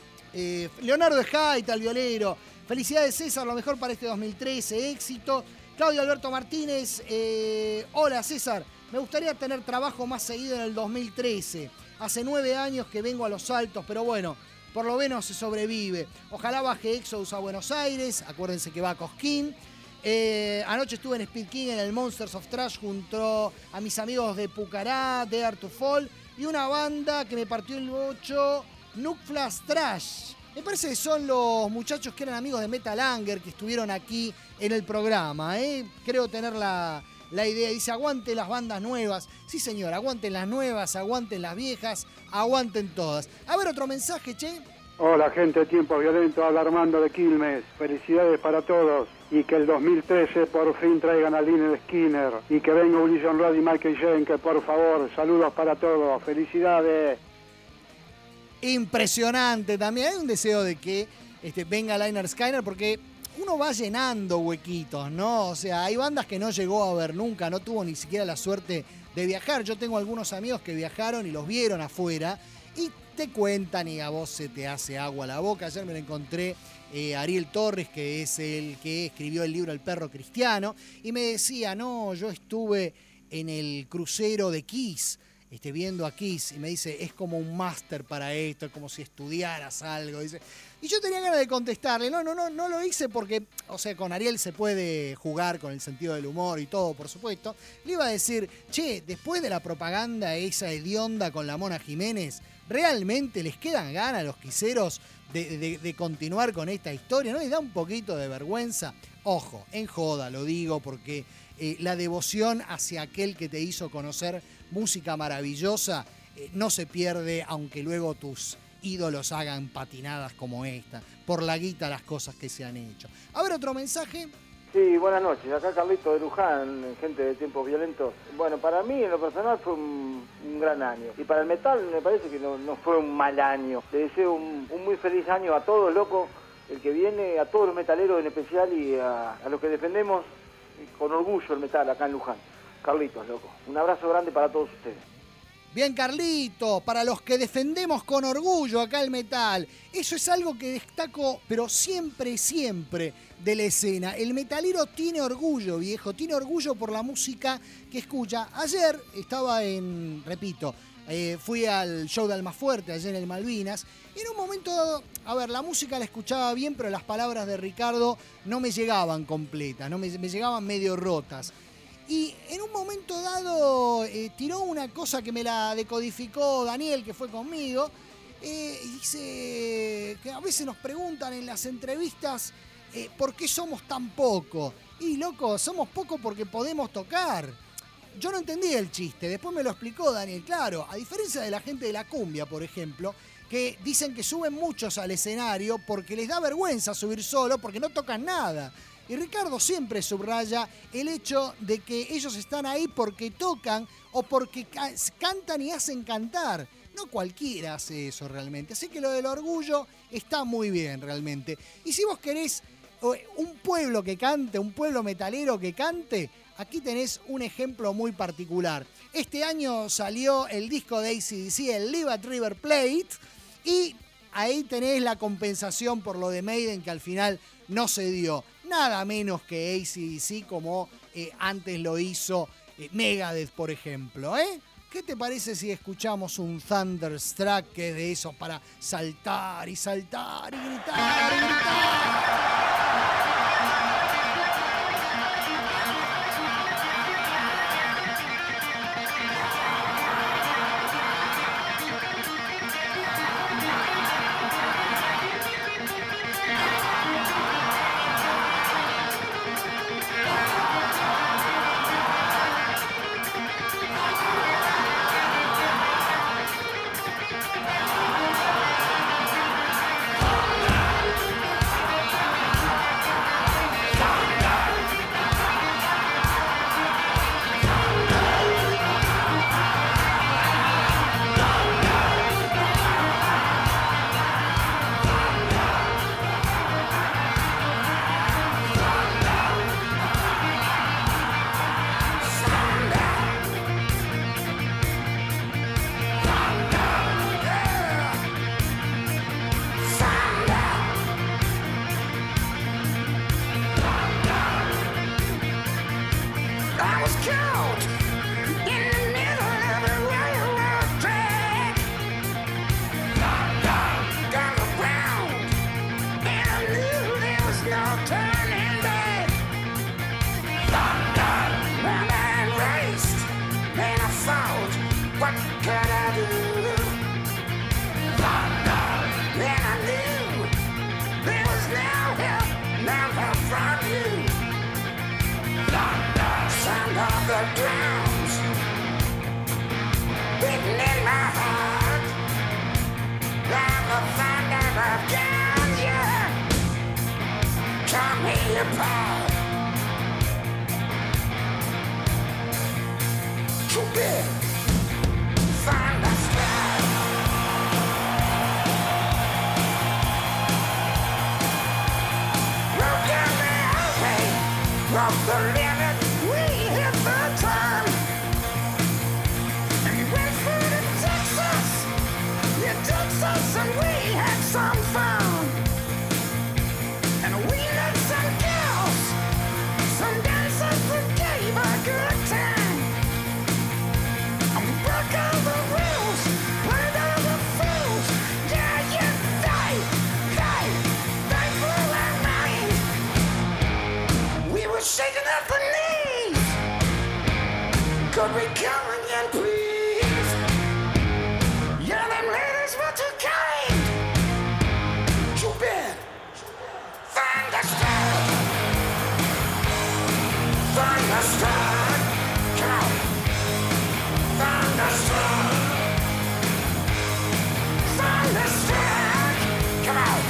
eh, Leonardo Ejaita, el violero. Felicidades, César, lo mejor para este dos mil trece. Éxito. Claudio Alberto Martínez. Eh, Hola, César. Me gustaría tener trabajo más seguido en el dos mil trece. Hace nueve años que vengo a Los Altos, pero bueno, por lo menos se sobrevive. Ojalá baje Exodus a Buenos Aires. Acuérdense que va a Cosquín. Eh, anoche estuve en Speed King en el Monsters of Trash junto a mis amigos de Pucará, Dare to Fall y una banda que me partió el bocho, Nucflash Trash. Me parece que son los muchachos que eran amigos de Metal Anger que estuvieron aquí en el programa. ¿eh? Creo tener la, la idea. Dice, aguanten las bandas nuevas. Sí, señor, aguanten las nuevas, aguanten las viejas, aguanten todas. A ver, otro mensaje, che. Hola, gente de Tiempo Violento, habla Armando de Quilmes. Felicidades para todos. Y que el dos mil trece por fin traigan a Lynyrd Skynyrd. Y que venga Wilson Rod y Michael Schenker, por favor. Saludos para todos. Felicidades. Impresionante también. Hay un deseo de que este, venga Lynyrd Skynyrd porque uno va llenando huequitos, ¿no? O sea, hay bandas que no llegó a ver nunca, no tuvo ni siquiera la suerte de viajar. Yo tengo algunos amigos que viajaron y los vieron afuera y te cuentan y a vos se te hace agua la boca. Ayer me lo encontré eh, Ariel Torres, que es el que escribió el libro El Perro Cristiano, y me decía, no, yo estuve en el crucero de Kiss este, viendo a Kiss y me dice, es como un máster para esto, es como si estudiaras algo. Dice. Y yo tenía ganas de contestarle, no, no, no, no lo hice porque, o sea, con Ariel se puede jugar con el sentido del humor y todo, por supuesto. Le iba a decir, che, después de la propaganda esa hedionda con la Mona Jiménez, ¿realmente les quedan ganas a los quiseros de, de, de continuar con esta historia? ¿No les da un poquito de vergüenza? Ojo, en joda lo digo porque eh, la devoción hacia aquel que te hizo conocer música maravillosa eh, no se pierde aunque luego tus ídolos hagan patinadas como esta. Por la guita las cosas que se han hecho. A ver, otro mensaje. Sí, buenas noches. Acá Carlito de Luján, gente de Tiempos Violentos. Bueno, para mí en lo personal fue un, un gran año. Y para el metal me parece que no, no fue un mal año. Le deseo un, un muy feliz año a todos, loco, el que viene, a todos los metaleros en especial y a, a los que defendemos con orgullo el metal acá en Luján. Carlitos, loco. Un abrazo grande para todos ustedes. Bien, Carlito, para los que defendemos con orgullo acá el metal. Eso es algo que destaco, pero siempre, siempre de la escena. El metalero tiene orgullo, viejo, tiene orgullo por la música que escucha. Ayer estaba en, repito, eh, fui al show de Almafuerte, allá en el Malvinas, y en un momento dado, a ver, la música la escuchaba bien, pero las palabras de Ricardo no me llegaban completas, no me, me llegaban medio rotas. Y en un momento dado eh, tiró una cosa que me la decodificó Daniel, que fue conmigo, eh, y dice que a veces nos preguntan en las entrevistas eh, por qué somos tan poco. Y loco, somos poco porque podemos tocar. Yo no entendí el chiste, después me lo explicó Daniel. Claro, a diferencia de la gente de la cumbia, por ejemplo, que dicen que suben muchos al escenario porque les da vergüenza subir solo porque no tocan nada. Y Ricardo siempre subraya el hecho de que ellos están ahí porque tocan o porque ca- cantan y hacen cantar. No cualquiera hace eso realmente. Así que lo del orgullo está muy bien realmente. Y si vos querés un pueblo que cante, un pueblo metalero que cante, aquí tenés un ejemplo muy particular. Este año salió el disco de A C D C, el Live at River Plate, y ahí tenés la compensación por lo de Maiden que al final no se dio. Nada menos que A C D C como eh, antes lo hizo eh, Megadeth, por ejemplo, ¿eh? ¿Qué te parece si escuchamos un Thunderstruck que es de esos para saltar y saltar y gritar y gritar? Some dancers that gave a good time. I'm broke over come again, please. Yeah, them ladies were too kind. Too bad. Thunderstruck. Thunderstruck. Come on. Thunderstruck. Thunderstruck. Come on.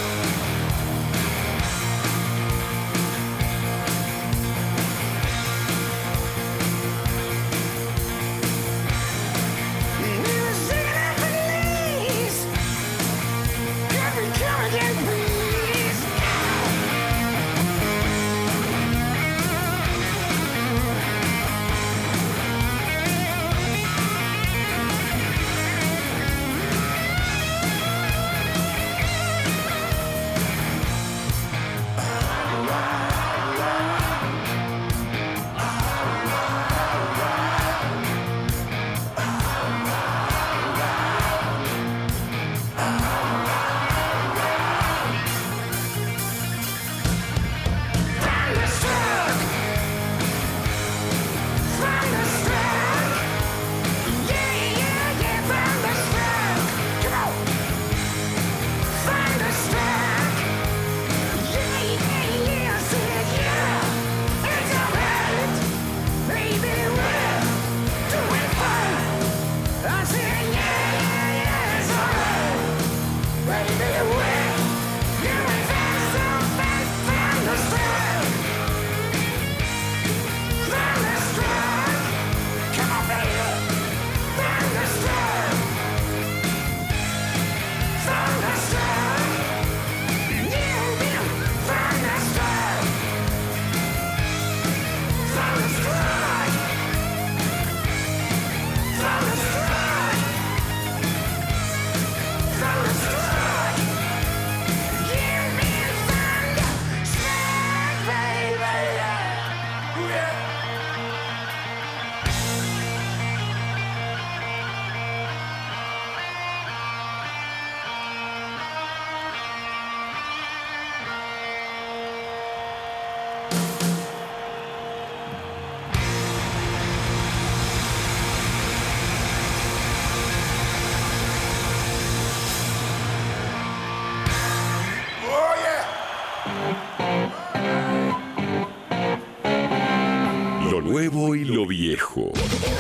Lo nuevo y lo viejo.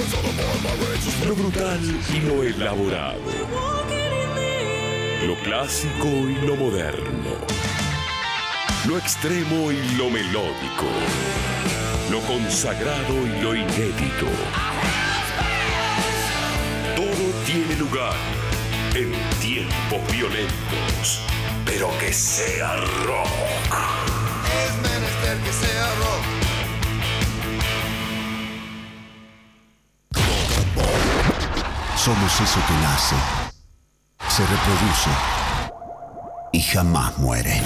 Lo brutal y lo elaborado. Lo clásico y lo moderno. Lo extremo y lo melódico. Lo consagrado y lo inédito. Todo tiene lugar en tiempos violentos. Pero que sea rock. Es menester que sea rock. Somos eso que nace, se reproduce y jamás muere.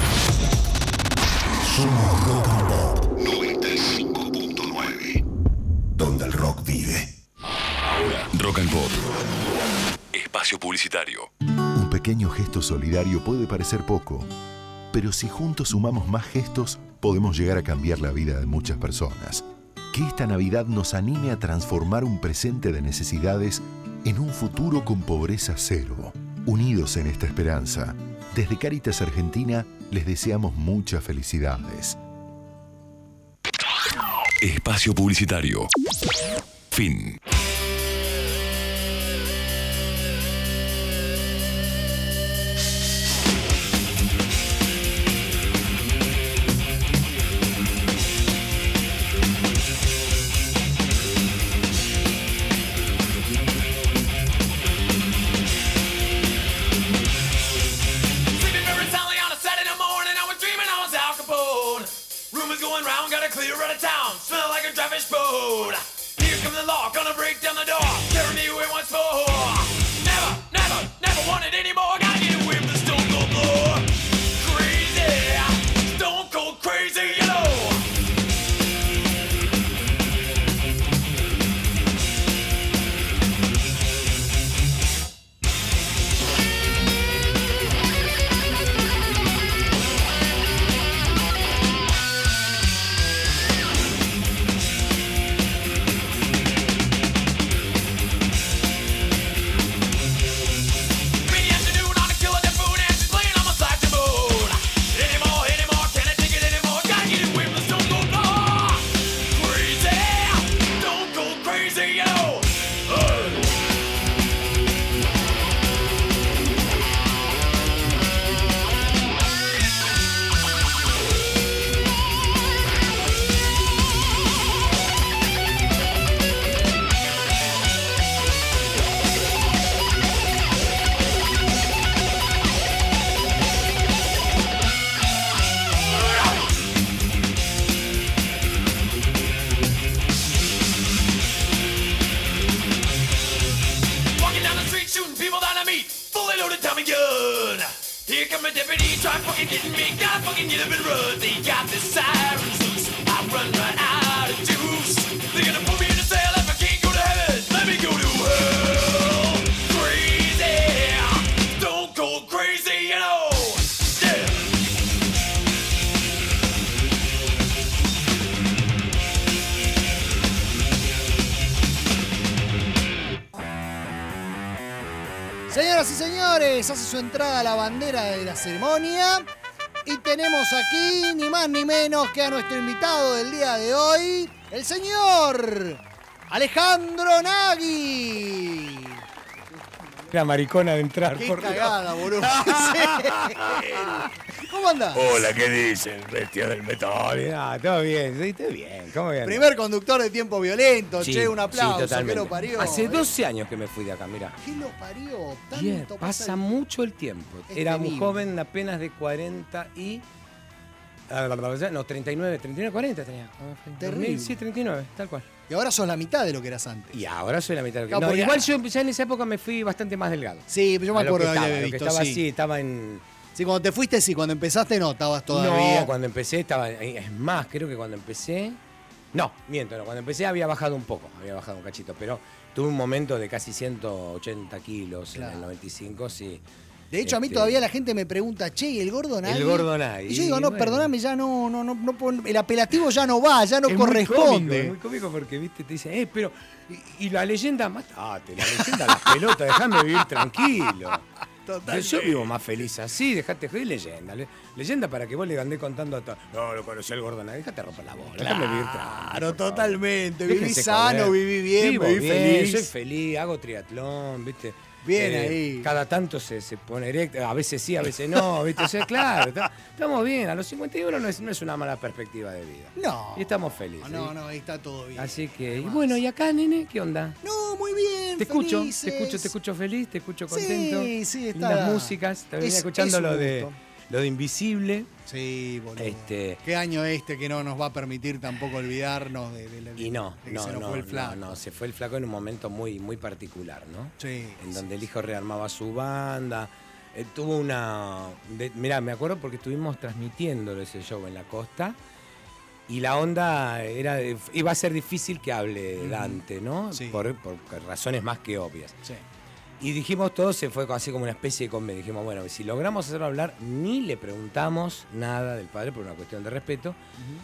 Somos Rock and Pop noventa y cinco punto nueve, donde el rock vive. Ahora, Rock and Pop. Espacio publicitario. Un pequeño gesto solidario puede parecer poco, pero si juntos sumamos más gestos, podemos llegar a cambiar la vida de muchas personas. Que esta Navidad nos anime a transformar un presente de necesidades en un futuro con pobreza cero. Unidos en esta esperanza, desde Cáritas Argentina les deseamos muchas felicidades. Espacio publicitario. Fin. you getting me? God fucking get a bit rough. They got the sirens loose. I run right out of juice. They're gonna put me in a cell if I can't go to heaven. Let me go to hell. Crazy, don't go crazy, you know. Yeah. Señoras y señores, hace su entrada a la bandera de la ceremonia y tenemos aquí ni más ni menos que a nuestro invitado del día de hoy, el señor Alejandro Nagui. La maricona de entrar. Qué por cagada, Dios. boludo. ¿Cómo andás? Hola, ¿qué dicen? Bestia del metal. Ah, todo bien, sí, todo bien. ¿Cómo bien? Primer conductor de Tiempo Violento, Sí, che, un aplauso, sí, totalmente. ¿qué lo parió? Hace eh? doce años que me fui de acá, mirá. ¿Qué lo parió? Tanto Bien, pasa pasa el- mucho el tiempo. Es Era muy temible. joven, apenas de cuarenta y... No, treinta y nueve, treinta y nueve, cuarenta tenía. Terrible. Sí, treinta y nueve, tal cual. Y ahora sos la mitad de lo que eras antes. Y ahora soy la mitad de lo que... No, No, porque- igual yo ya en esa época me fui bastante más delgado. Sí, pero yo me A lo acuerdo que de estaba, haber lo que visto, estaba sí. así, estaba en... Sí, cuando te fuiste, sí, cuando empezaste no, estabas todavía. No, cuando empecé estaba... Es más, creo que cuando empecé... No, miento, no. Cuando empecé había bajado un poco, había bajado un cachito, pero tuve un momento de casi ciento ochenta kilos Claro. en el noventa y cinco, sí. De hecho, a mí Este, todavía la gente me pregunta, che, ¿y el gordo Nagui? El gordo Nagui. Y yo digo, no, Bueno. perdóname, ya no, no, no, no puedo- el apelativo ya no va, ya no Es muy corresponde. cómico, es muy cómico porque, viste, te dicen, eh, pero... Y, y la leyenda, matate, la leyenda, la pelota, déjame vivir tranquilo. Totalmente. Yo vivo más feliz así, dejate joder leyenda. Le- leyenda para que vos le andés contando a todo. No, lo conocí al gordo Nagui, déjate romper la bola, déjame vivir tranquilo. Claro, totalmente. Viví Déjense sano, joder. viví bien, Vivo viví bien, feliz. Soy feliz, hago triatlón, ¿viste? Bien ahí. Cada tanto se, se pone erecto, a veces sí, a veces no, ¿viste? O sea, claro, está- estamos bien. A los cincuenta y uno no es, no es una mala perspectiva de vida. No. Y estamos felices. No, ¿sí? no, ahí está todo bien. Así que, y bueno, ¿y acá, nene? ¿Qué onda? No, muy bien, Te escucho, felices. te escucho, te escucho feliz, te escucho contento. Sí, sí, está. Lindas músicas, te venía Es- escuchando es un lo de, gusto. lo de Invisible. Sí, boludo. Este, ¿Qué año este que no nos va a permitir tampoco olvidarnos de, de- de- y no, de que no, se nos no, fue el no, flaco? no, se fue el flaco en un momento muy, muy particular, ¿no? Sí. En donde el hijo rearmaba su banda. Eh, tuvo una... de- mirá, me acuerdo porque estuvimos transmitiendo ese show en la costa y la onda era iba a ser difícil que hable Ujú. Dante, ¿no? Sí. Por, por razones más que obvias. Sí. Y dijimos todo, se fue así como una especie de convenio. Dijimos, bueno, si logramos hacerlo hablar, ni le preguntamos nada del padre por una cuestión de respeto.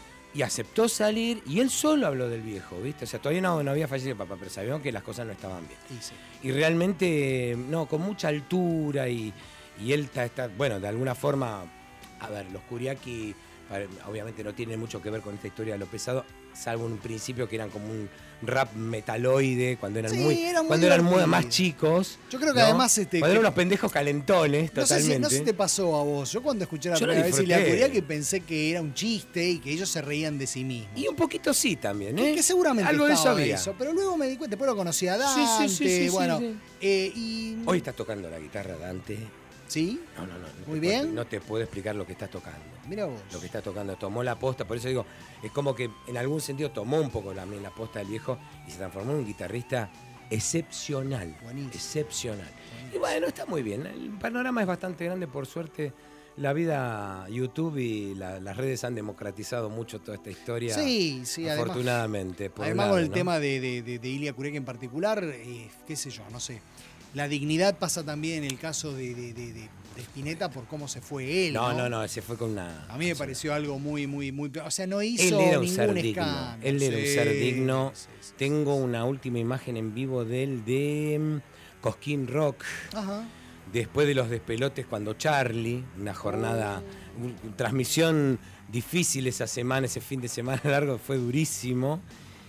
Y aceptó salir y él solo habló del viejo, ¿viste? O sea, todavía no, no había fallecido el papá, pero sabíamos que las cosas no estaban bien. Y sí. Y realmente, no, con mucha altura y, y él está, está, bueno, de alguna forma, a ver, los Kuriaki pare- obviamente no tienen mucho que ver con esta historia de lo pesado, salvo en un principio que eran como un rap metaloide, cuando eran Sí, muy, eran muy cuando eran muy- divertidos. más chicos. Yo creo que ¿no? además, este, Cuando que- eran unos pendejos calentones, No sé, si, totalmente. no sé si te pasó a vos. Yo cuando escuché la Yo lo primera vez Ilia disfruté. Kuriaki pensé que era un chiste y que ellos se reían de sí mismos. Y un poquito sí también, Que, ¿eh? que seguramente Algo de eso estaba había. eso, pero luego me di cuenta, después lo conocí a Sí, Dante, sí, sí, sí, sí, bueno, sí. eh, y... Hoy estás tocando la guitarra, Dante. ¿Sí? No, no, no. no Muy te bien. puedo- no te puedo explicar lo que estás tocando. Mira vos. Lo que está tocando, tomó la posta, por eso digo, es como que en algún sentido tomó un poco la, la posta del viejo y se transformó en un guitarrista excepcional. Buenísimo. Excepcional. Y bueno, está muy bien. El panorama es bastante grande, por suerte. La vida, YouTube y la- las redes han democratizado mucho toda esta historia. Sí, sí, además- afortunadamente. por un Además, lado, con el ¿no? tema de, de, de, de Ilia Kuriaki en particular, eh, qué sé yo, no sé. La dignidad pasa también en el caso de, de, de, de- de Spinetta por cómo se fue él. No, No, no, no, se fue con una. A mí me pareció algo muy, muy, muy. O sea, no hizo Él era un ningún ser digno. escándalo. Él era un Sí, ser digno. sí, sí, Tengo una última imagen en vivo de él de mm, Cosquín Rock. Ajá. Después de los despelotes, cuando Charlie, una jornada, Oh. un- transmisión difícil esa semana, ese fin de semana largo, fue durísimo.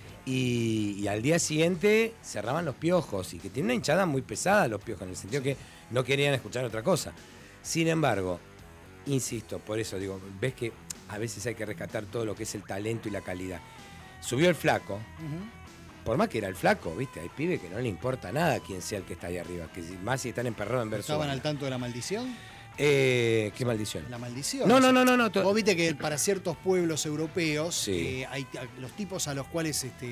Y, y al día siguiente cerraban los piojos, y que tiene una hinchada muy pesada los piojos, en el sentido que no querían escuchar otra cosa. Sin embargo, insisto, por eso digo, ves que a veces hay que rescatar todo lo que es el talento y la calidad. Subió el flaco, Ujú. por más que era el flaco, ¿viste? Hay pibes que no le importa nada quién sea el que está ahí arriba, que si- más si están emperrados en ver su ¿Estaban banda. al tanto de la maldición? Eh, qué maldición. La maldición. No, no, no, no, no. to- Vos viste que para ciertos pueblos europeos Sí. eh, hay t- los tipos a los cuales este,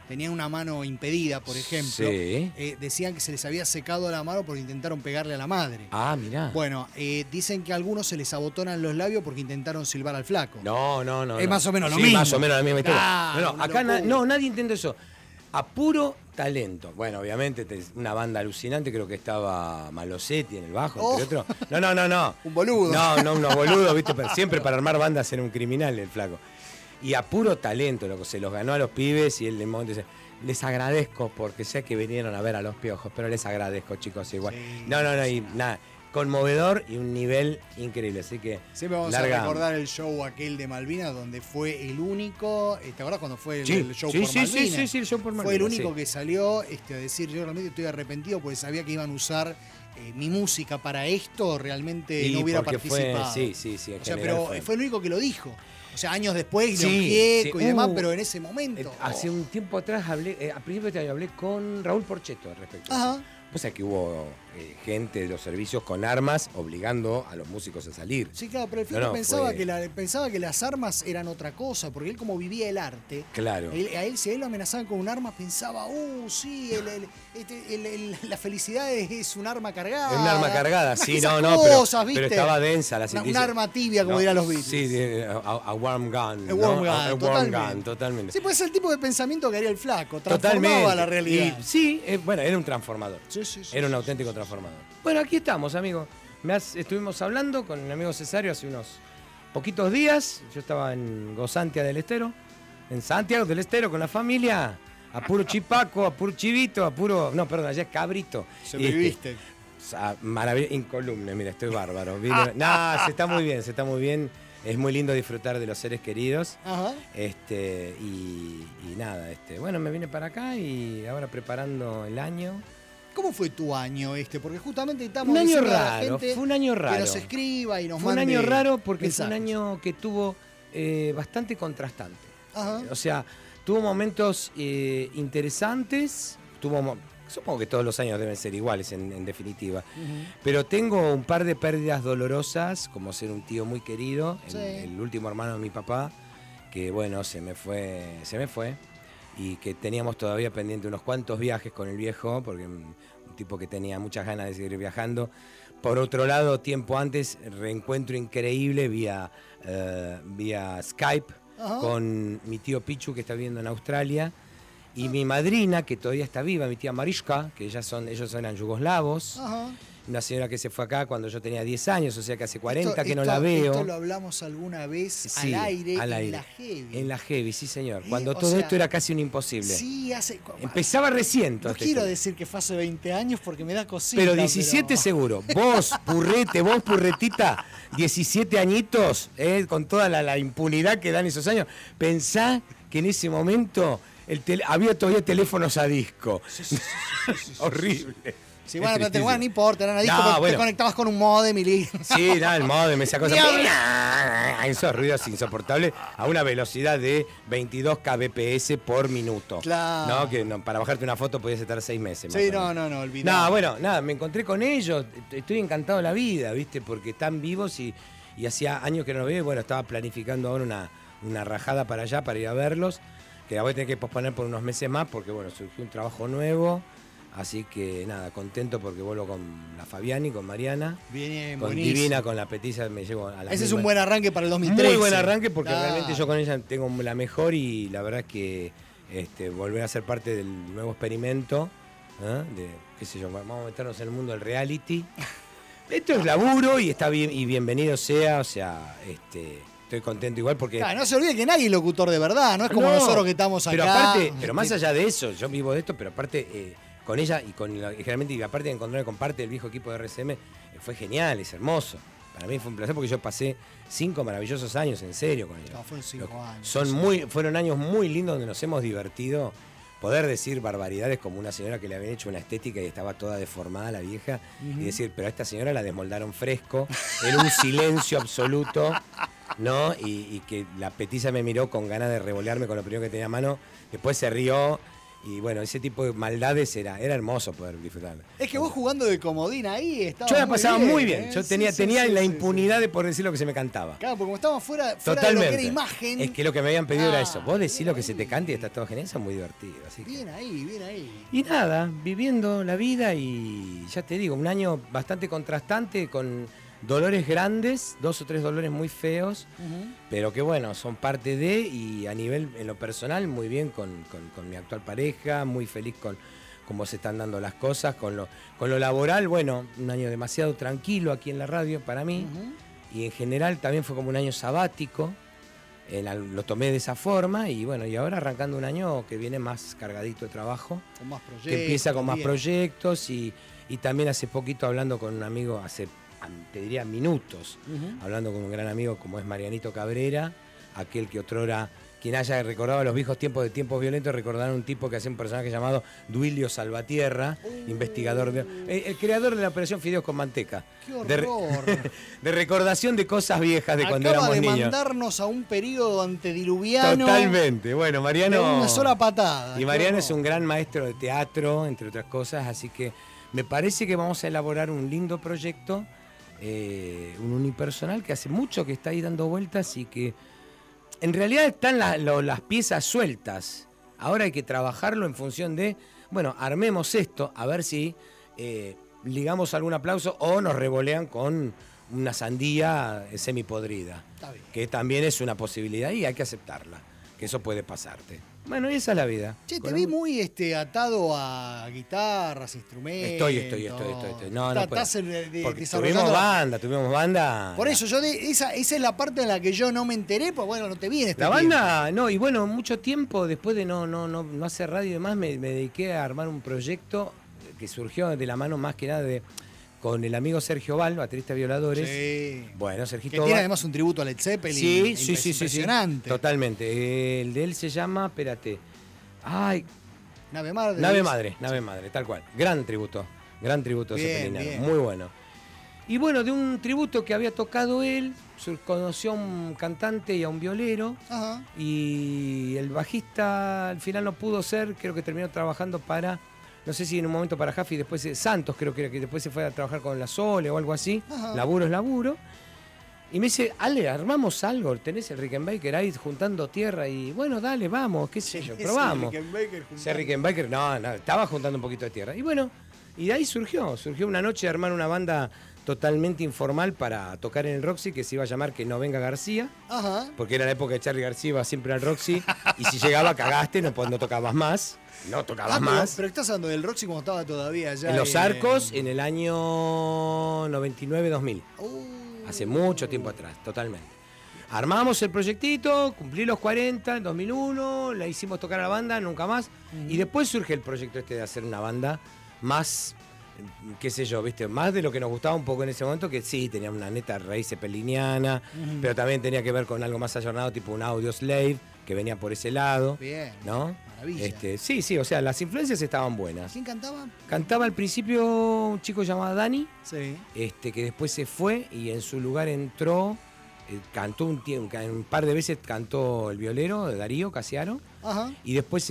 tenían una mano impedida, por ejemplo, Sí. eh, decían que se les había secado la mano porque intentaron pegarle a la madre. Ah, mirá. Bueno, eh, dicen que a algunos se les abotonan los labios porque intentaron silbar al flaco. No, no, no. Es no. más o menos lo Sí, mismo. más o menos la misma historia. Ah, no, no, una acá na- locura. no, nadie intenta eso. A puro talento. Bueno, obviamente, te- una banda alucinante, creo que estaba Malosetti en el bajo, Oh. entre otros. No, no, no, no. Un boludo. No, no, unos boludos, ¿viste? Pero siempre para armar bandas era un criminal el flaco. Y a puro talento, loco, se los ganó a los pibes y él de momento dice, les agradezco porque sé que vinieron a ver a los Piojos, pero les agradezco, chicos, igual. Sí, no, no, no, y nada. Conmovedor y un nivel increíble, así que Siempre vamos larga. a recordar el show aquel de Malvinas donde fue el único, eh, ¿te acordás cuando fue el, Sí, el show sí, por sí, sí, Malvinas? sí, sí, el show por Fue el Malvinas, único sí. que salió este, a decir yo realmente estoy arrepentido porque sabía que iban a usar eh, mi música para esto, realmente Y no hubiera porque fue- participado. sí, sí, sí, en O sea, general pero fue. fue. el único que lo dijo. O sea, años después, Sí, León Gieco sí. y demás, Uh, pero en ese momento. Eh, Hace un tiempo atrás hablé, eh, a principios de este año hablé con Raúl Porchetto al respecto. Ajá. Pues que hubo eh, gente de los servicios con armas obligando a los músicos a salir. Sí, claro, pero el No, flaco no, pensaba, fue- que la- pensaba que las armas eran otra cosa, porque él como vivía el arte, Claro. él- a él si a él lo amenazaban con un arma, pensaba, uh, sí, el- el- este, el- el- la felicidad es, es un arma cargada. Es un arma cargada, Más sí, que esas no, no, pero, cosas, pero ¿viste? estaba densa la Una- sentencia. un arma tibia, como No, dirán los Beatles. Sí, de- a, a warm gun. A ¿no? warm gun, A- a warm totalmente. gun, totalmente. Sí, pues es el tipo de pensamiento que haría el flaco, transformaba Totalmente. la realidad. Y, sí, eh, bueno, era un transformador. Sí, sí, sí, era un sí, auténtico transformador. Bueno, aquí estamos, amigo. Me has- estuvimos hablando con mi amigo Cesario hace unos poquitos días. Yo estaba en Gozantia del Estero, en Santiago del Estero con la familia. A puro chipaco, a puro chivito, a puro. No, perdón, allá es cabrito. Sobreviviste. Este, a- maravilloso, incolumne, mira, estoy bárbaro. Vine- no, se está muy bien, se está muy bien. Es muy lindo disfrutar de los seres queridos. Ajá. Este, y, y nada, este, bueno, me vine para acá y ahora preparando el año. ¿Cómo fue tu año este? Porque justamente estamos Un año diciendo a la raro, gente fue un año raro. que nos escriba y nos Fue un mande año raro porque mensajes. fue un año que tuvo eh, bastante contrastante. Ajá. O sea, tuvo momentos eh, interesantes, tuvo, mo- supongo que todos los años deben ser iguales en, en definitiva, pero tengo un par de pérdidas dolorosas, como ser un tío muy querido, el, Sí. el último hermano de mi papá, que bueno, se me fue, se me fue, y que teníamos todavía pendiente unos cuantos viajes con el viejo, porque un un tipo que tenía muchas ganas de seguir viajando. Por otro lado, tiempo antes, reencuentro increíble vía, eh, vía Skype Ajá. con mi tío Pichu, que está viviendo en Australia, y mi madrina, que todavía está viva, mi tía Mariska, que ellas son, ellos eran yugoslavos, Ajá. una señora que se fue acá cuando yo tenía diez años, o sea que hace cuarenta Esto- que no esto- la veo. Esto lo hablamos alguna vez Sí, al aire, al en aire. la heavy. En la heavy, sí señor. Cuando o todo sea, esto era casi un imposible. Sí, hace... Empezaba recién todo No este quiero tema. decir que fue hace veinte años porque me da cosita. Pero diecisiete seguro. Vos, purrete, vos, purretita, diecisiete añitos, eh, con toda la, la impunidad que dan esos años. Pensá que en ese momento el tele- había todavía teléfonos a disco. Horrible. Sí, bueno, Es pero te, tristísimo. bueno, no importa, era una disco, No, porque bueno. te conectabas con un modem y listo. Sí, nada, el modem, esa cosa. Ni hablar. Esos ruidos insoportables a una velocidad de veintidós kilobits por segundo por minuto. Claro. ¿No? Que no, para bajarte una foto podías estar seis meses. más Sí, o menos. no, no, no, olvidá. No, bueno, nada, me encontré con ellos, estoy encantado de la vida, ¿viste? Porque están vivos y, y hacía años que no los veo, y bueno, estaba planificando ahora una, una rajada para allá, para ir a verlos, que la voy a tener que posponer por unos meses más, porque bueno, surgió un trabajo nuevo, así que nada, contento porque vuelvo con la Fabiani, con Mariana, Bien, con buenísimo. Divina, con la Petiza, me llevo a la Ese es un buen arranque para el dos mil trece. Muy buen arranque porque Claro. realmente yo con ella tengo la mejor y la verdad es que este, volver a ser parte del nuevo experimento, ¿eh? de, qué sé yo, vamos a meternos en el mundo del reality. Esto es laburo y está bien y bienvenido sea, o sea, este, estoy contento igual porque... Claro, no se olvide que nadie es locutor de verdad, no es como No, nosotros que estamos acá. Pero aparte, pero más allá de eso, yo vivo de esto, pero aparte eh, con ella y con la, y generalmente y aparte de encontrarme con parte del viejo equipo de R C M, eh, fue genial, es hermoso. Para mí fue un placer porque yo pasé cinco maravillosos años en serio con ellos. No, fueron cinco Lo- años. Son muy, fueron años muy lindos donde nos hemos divertido. Poder decir barbaridades como una señora que le habían hecho una estética y estaba toda deformada la vieja, Ujú. y decir, pero a esta señora la desmoldaron fresco, en un silencio absoluto, ¿no? Y, y que la Petiza me miró con ganas de revolearme con lo primero que tenía a mano, después se rió Y bueno, ese tipo de maldades era, era hermoso poder disfrutar. Es que vos jugando de comodín ahí estabas Yo la muy pasaba bien, muy bien. ¿eh? Yo Sí, tenía, sí, tenía sí, la sí, impunidad sí. de poder decir lo que se me cantaba. Claro, porque como estábamos fuera, fuera Totalmente. de lo que era imagen. Es que lo que me habían pedido Ah, era eso. Vos decís lo que se te cante y está todo genial. Eso es muy divertido. Así que. Bien ahí, bien ahí. Y nada, viviendo la vida y ya te digo, un año bastante contrastante con dolores grandes, dos o tres dolores muy feos, Uh-huh. pero que bueno, son parte de, y a nivel, en lo personal, muy bien con, con- con mi actual pareja, muy feliz con cómo se están dando las cosas, con lo, con lo laboral, bueno, un año demasiado tranquilo aquí en la radio para mí, Uh-huh. y en general también fue como un año sabático, eh, la- lo tomé de esa forma, y bueno, y ahora arrancando un año que viene más cargadito de trabajo, Con más proyectos. que empieza con más bien. proyectos, y, y también hace poquito hablando con un amigo, hace, te diría, minutos, Ujú. hablando con un gran amigo como es Marianito Cabrera, aquel que otrora, quien haya recordado los viejos tiempos de Tiempos Violentos, recordará un tipo que hacía un personaje llamado Duilio Salvatierra, investigador, de, el, el creador de la operación Fideos con Manteca. ¡Qué De, re- horror! de recordación de cosas viejas de cuando Acaba éramos de niños. mandarnos a un periodo antediluviano. Totalmente. Bueno, Mariano. De una sola patada. Y qué Mariano horror. es un gran maestro de teatro, entre otras cosas, así que me parece que vamos a elaborar un lindo proyecto, eh, un unipersonal que hace mucho que está ahí dando vueltas y que en realidad están la- lo- las piezas sueltas. Ahora hay que trabajarlo en función de, bueno, armemos esto, a ver si eh, ligamos algún aplauso o nos revolean con una sandía eh, semipodrida. Está bien. Que también es una posibilidad y hay que aceptarla, que eso puede pasarte. Bueno, y esa es la vida. Che, te Con vi un- muy este, atado a guitarras, instrumentos. Estoy, estoy, estoy, estoy, estoy. No, no Está- puedo. estás en- de- Porque desarrollando- tuvimos banda, tuvimos banda. Por eso, yo de, esa, esa es la parte en la que yo no me enteré, pues bueno, no te vi en este La tiempo. banda, no, y bueno, mucho tiempo después de no, no, no, no hacer radio y demás, me, me dediqué a armar un proyecto que surgió de la mano más que nada de con el amigo Sergio Val, baterista de Violadores. Sí. Bueno, Sergito Que tiene Val. además un tributo a Led Zeppelin. Sí, sí, sí, sí, sí. Impresionante. Totalmente. El de él se llama, espérate. Ay, Nave Madre. Nave ¿ves? Madre, Nave Madre, tal cual. Gran tributo, gran tributo Bien, zeppelinero, bien. muy bueno. Y bueno, de un tributo que había tocado él, sur- conoció a un cantante y a un violero, Ajá. y el bajista al final no pudo ser, creo que terminó trabajando para, no sé si en un momento para Jaffi, después eh, Santos, creo que era, que después se fue a trabajar con la Sole o algo así, Ajá. laburo es laburo. Y me dice, Ale, armamos algo, tenés el Rickenbacker ahí juntando tierra y bueno, dale, vamos, qué sé yo, Ese probamos. Rickenbacker Ese juntando. Rickenbacker, no, no, estaba juntando un poquito de tierra. Y bueno, y de ahí surgió, surgió una noche de armar una banda totalmente informal para tocar en el Roxy, que se iba a llamar Que No Venga García, Ajá. porque era la época de Charly García, iba siempre al Roxy, y si llegaba cagaste, no, no tocabas más, no tocabas Ah, pero, más. pero estás hablando del Roxy como estaba todavía allá. En Los Arcos, en el año noventa y nueve dos mil. Hace mucho tiempo atrás, totalmente. Armamos el proyectito, cumplí los cuarenta en dos mil uno, la hicimos tocar a la banda, nunca más. Y después surge el proyecto este de hacer una banda más, eh, qué sé yo, viste, más de lo que nos gustaba un poco en ese momento, que sí, tenía una neta raíz zeppeliniana, Ujú. pero también tenía que ver con algo más ayornado, tipo un Audio Slave, que venía por ese lado. Bien. ¿No? Maravilla. Este, sí, sí, o sea, las influencias estaban buenas. ¿Quién cantaba? Cantaba al principio un chico llamado Dani, Sí. este, que después se fue y en su lugar entró, eh, cantó un, tie- un, un par de veces, cantó el violero de Darío Casiaro, Ajá. y después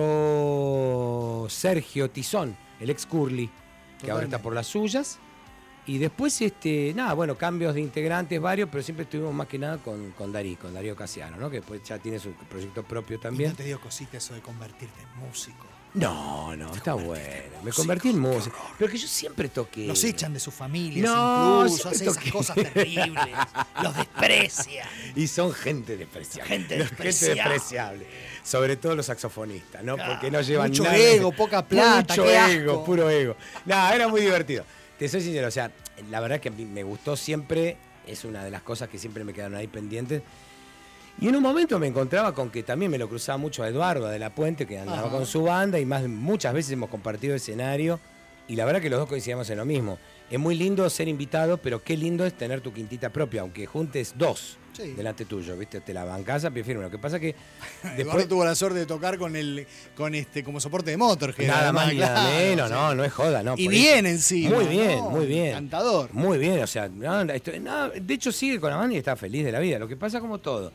entró Sergio Tizón, el ex Curly, que ahora Totalmente. está por las suyas. Y después, este, nada, bueno, cambios de integrantes varios, pero siempre estuvimos más que nada con, con Darí, con Darío Casiano, ¿no? Que después ya tiene su proyecto propio ¿Y también. no te dio cosita eso de convertirte en músico? No, no, está bueno. Me convertí en músico. Pero que yo siempre toqué. Los echan de sus familias No, incluso, siempre hacen esas toqué. cosas terribles. Los desprecian. Y son gente despreciable. Gente Los- despreciable. despreciable. Sobre todo los saxofonistas, ¿no? Porque no llevan mucho nada. ego, poca plata, Mucho qué ego, asco. puro ego. No, era muy divertido. Te soy sincero, o sea, la verdad que a mí me gustó siempre, es una de las cosas que siempre me quedaron ahí pendientes. Y en un momento me encontraba con que también me lo cruzaba mucho a Eduardo de la Puente, que andaba Ajá. con su banda, y más muchas veces hemos compartido escenario, y la verdad que los dos coincidíamos en lo mismo. Es muy lindo ser invitado, pero qué lindo es tener tu quintita propia, aunque juntes dos Sí. delante tuyo, ¿viste? Te la bancás a pie firme. Lo que pasa que Eduardo después... tuvo la suerte de tocar con el con este como soporte de Motorhead. Nada además, más ni nada claro, menos, sí. no, no es joda, no. Y por bien eso. encima, Muy bien, ¿no? muy bien. Encantador. Muy bien, o sea, no, esto- no, de hecho sigue con la banda y está feliz de la vida. Lo que pasa como todo,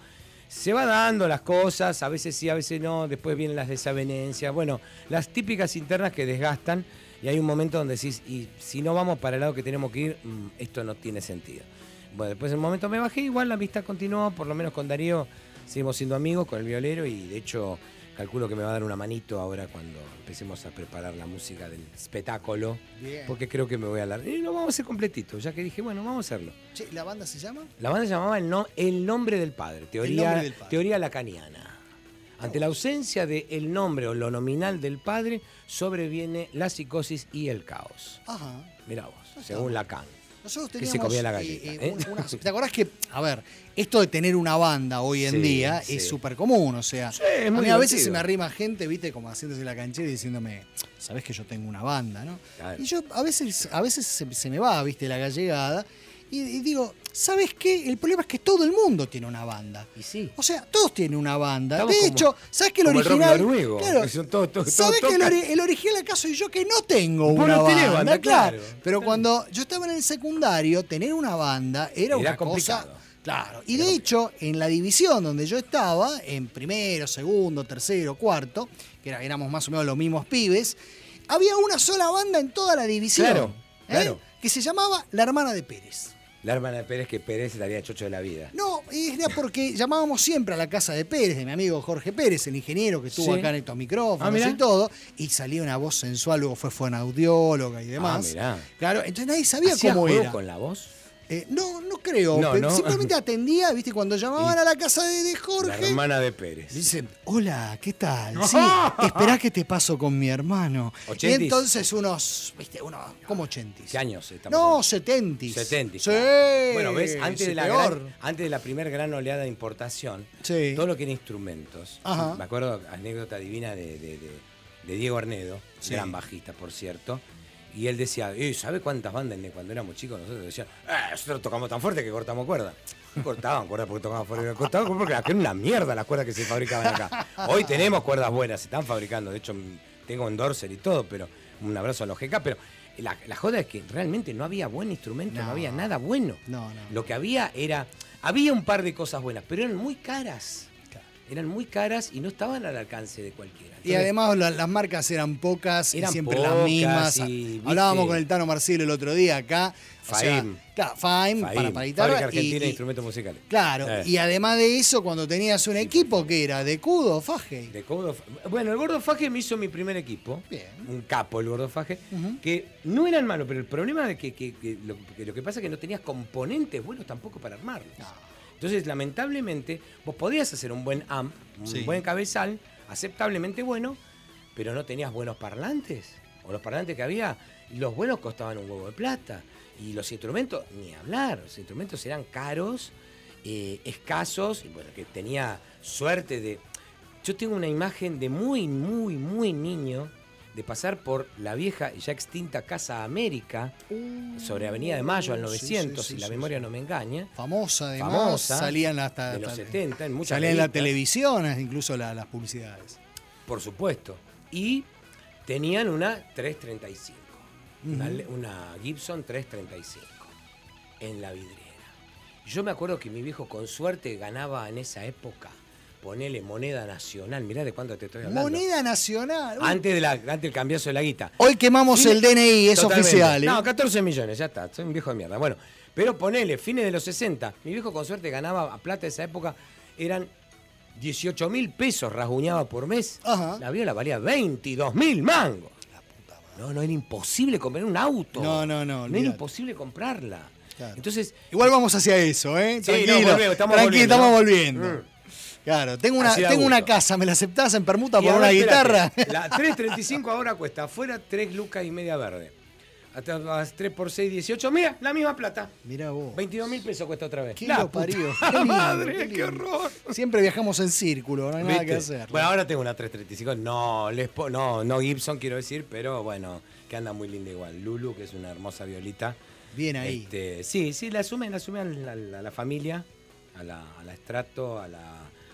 se va dando las cosas, a veces sí, a veces no, después vienen las desavenencias, bueno, las típicas internas que desgastan y hay un momento donde decís, y si no vamos para el lado que tenemos que ir, mmm, esto no tiene sentido. Bueno, después en un momento me bajé, igual la amistad continuó, por lo menos con Darío seguimos siendo amigos, con el violero, y de hecho calculo que me va a dar una manito ahora cuando empecemos a preparar la música del espectáculo. Bien. Porque creo que me voy a hablar. Y lo vamos a hacer completito, ya que dije, bueno, vamos a hacerlo. Che, ¿la banda se llama? La banda se llamaba El, no, el nombre del padre, teoría, nombre del padre. teoría lacaniana. Ante la ausencia del nombre o lo nominal del padre, sobreviene la psicosis y el caos. Ajá. Mirá vos, no según Lacan. Nosotros que teníamos, se comía la galleta. Eh, ¿eh? una, ¿te acordás que, a ver, esto de tener una banda hoy en Sí, día sí. es súper común? O sea, Sí, es a muy mí a veces divertido. se me arrima gente, viste, como haciéndose la canchera y diciéndome, sabés que yo tengo una banda, ¿no? Claro. Y yo a veces, a veces se, se me va, viste, la gallegada. Y, y digo, ¿sabes qué? El problema es que todo el mundo tiene una banda. Y sí. O sea, todos tienen una banda. Estamos de como- hecho, ¿sabes que el como el rock original? noruego, claro, que son todos- todos- ¿sabés todos que el, tocan? ori- el original acá soy yo que no tengo Vos una no tenés banda? banda, claro. Pero cuando yo estaba en el secundario, tener una banda era, Era una complicado. cosa. Claro. Y de hecho, en la división donde yo estaba, en primero, segundo, tercero, cuarto, que era- éramos más o menos los mismos pibes, había una sola banda en toda la división. Claro, ¿eh? claro. Que se llamaba La Hermana de Pérez. La hermana de Pérez, que Pérez estaría chocho de la vida. No, era porque llamábamos siempre a la casa de Pérez, de mi amigo Jorge Pérez, el ingeniero que estuvo Sí. acá en estos micrófonos Ah, mirá. y todo, y salía una voz sensual, luego fue fonoaudióloga y demás. Ah, mirá. Claro, entonces nadie sabía ¿Hacías cómo juego era. con la voz? Eh, no, no creo. No, pero no. simplemente atendía, viste, cuando llamaban a la casa de, de La Jorge. hermana de Pérez. Dicen, hola, ¿qué tal? Sí, esperá que te paso con mi hermano. ¿Ochentis? Y entonces unos, viste, unos, ¿cómo ochentis? ¿Qué años estamos No, hablando? setentis. setentis. Sí. claro. Bueno, ves, antes sí, de, la peor. gran, antes de la primera gran oleada de importación, Sí. todo lo que era instrumentos. Ajá. Me acuerdo, anécdota divina de, de- de- de Diego Arnedo, Sí. gran bajista, por cierto. Y él decía, eh, ¿sabe cuántas bandas cuando éramos chicos nosotros decían, eh, nosotros tocamos tan fuerte que cortamos cuerda? No cortaban cuerdas porque tocaban fuerte, cortaban porque era una mierda las cuerdas que se fabricaban acá. Hoy tenemos cuerdas buenas, se están fabricando, de hecho tengo endorser y todo, pero un abrazo a los G K, pero la, la joda es que realmente no había buen instrumento, no, No. había nada bueno. No, no. Lo que había era, había un par de cosas buenas, pero eran muy caras. Eran muy caras y no estaban al alcance de cualquiera. Y además la- las marcas eran pocas Eran y siempre pocas las mismas. y, ¿viste? Hablábamos con el Tano Marcielo el otro día acá. O sea, Faim. claro, Faim, para, Faim, para guitarra. Fábrica Argentina y- de y- Instrumentos Musicales. Claro, Eh. y además de eso, cuando tenías un equipo que era de Cudo, Faje. De Gordo Fa- Bueno, el Gordo Faje me hizo mi primer equipo. Bien. Un capo el Gordo Faje. Ujú. Que no eran malos, pero el problema es que, que- que lo, que lo que pasa es que no tenías componentes buenos tampoco para armarlos. Entonces, lamentablemente, vos podías hacer un buen amp, un Sí. buen cabezal, aceptablemente bueno, pero no tenías buenos parlantes. O los parlantes que había, los buenos costaban un huevo de plata. Y los instrumentos, ni hablar, los instrumentos eran caros, eh, escasos, y bueno, que tenía suerte de... Yo tengo una imagen de muy, muy, muy niño, de pasar por la vieja y ya extinta Casa América, sobre Avenida de Mayo al Uh, sí, novecientos, sí, si sí, la sí, memoria sí. no me engaña. Famosa, además. Famosa, salían hasta, de los hasta- setenta, en muchas salían en la revistas. televisión, incluso la- las publicidades. Por supuesto. Y tenían una trescientos treinta y cinco. Una, Ujú. le- una Gibson trescientos treinta y cinco. En la vidriera. Yo me acuerdo que mi viejo con suerte ganaba en esa época, ponele moneda nacional. Mirá de cuánto te estoy hablando. Moneda nacional. Uy, Antes, de la, antes del cambiazo de la guita. Hoy quemamos Fines- el D N I, es Totalmente. oficial. ¿eh? No, catorce millones, ya está. Soy un viejo de mierda. Bueno, pero ponele, fines de los sesenta. Mi viejo con suerte ganaba a plata de esa época, eran dieciocho mil pesos, rasguñaba por mes. Ajá. La viola valía veintidós mil mangos. No, no, era imposible comprar un auto. No, no, no, No era olvídate. imposible comprarla. Claro. Entonces, Igual vamos hacia eso, ¿eh? Sí, Tranquilo, no, volvemos, estamos tranquilo, volviendo, estamos ¿no? volviendo. Mm. Claro, tengo una, Así da tengo una gusto. casa, ¿me la aceptás en permuta y por ahora, una espérate, guitarra? La trescientos treinta y cinco ahora cuesta afuera tres lucas y media verde. Hasta las tres por seis, dieciocho. Mira, la misma plata. Mirá vos. veintidós mil pesos cuesta otra vez. ¿Qué La lo parió? puta Qué lindo, madre, qué qué, lindo. horror. Siempre viajamos en círculo, no hay nada ¿Viste? que hacer. Bueno, ahora tengo una trescientos treinta y cinco. No, Les Paul- no, no Gibson quiero decir, pero bueno, que anda muy linda igual. Lulu, que es una hermosa violita. Bien ahí. Este, sí, sí, la asumen, la asumen a la, a la familia, a la, a la Strato, a la,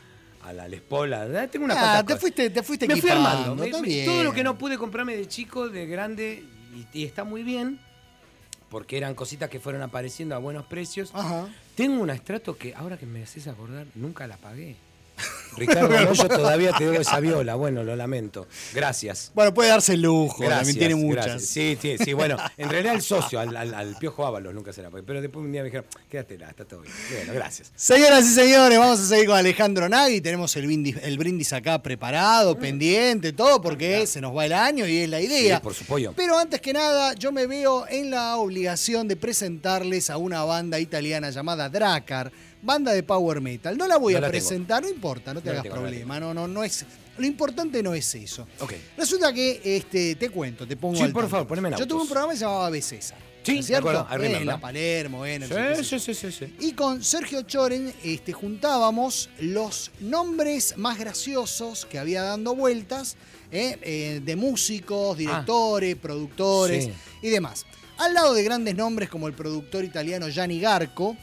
a la Les Paul. a- Tengo una Ah, cuantas te cosas. fuiste, te fuiste Me fui equipando, armando. Me- está me- bien. todo lo que no pude comprarme de chico, de grande, y, y está muy bien, porque eran cositas que fueron apareciendo a buenos precios. Ajá. Tengo una Strato que, ahora que me haces acordar, nunca la pagué. Ricardo, no, yo todavía te debo esa viola. Bueno, lo lamento. Gracias. Bueno, puede darse el lujo, Gracias, también tiene muchas. gracias. Sí, sí, sí, bueno, en realidad el socio, al, al, al Piojo Ábalos nunca se la fue. Pero después un día me dijeron, quédatela, está todo bien. Bueno, gracias. Señoras y señores, vamos a seguir con Alejandro Nagui. Tenemos el brindis, el brindis acá preparado, mm. pendiente, todo, porque ah, se nos va el año y es la idea. Sí, por supuesto. Pero antes que nada, yo me veo en la obligación de presentarles a una banda italiana llamada Drakkar, banda de power metal. No la voy no a la presentar, tengo. no importa, no te no hagas tengo, problema. No, no, no es. Lo importante no es eso. Okay. Resulta que, este, te cuento, te pongo Sí, al por tanto. favor, poneme en autos. Yo tuve un programa que se llamaba B. César. Sí, ¿cierto? de acuerdo, en la Palermo, bueno. Sí, sí, sí, sí, sí. Y con Sergio Choren este, juntábamos los nombres más graciosos que había dando vueltas eh, eh, de músicos, directores, ah, productores sí. y demás. Al lado de grandes nombres como el productor italiano Gianni Garco.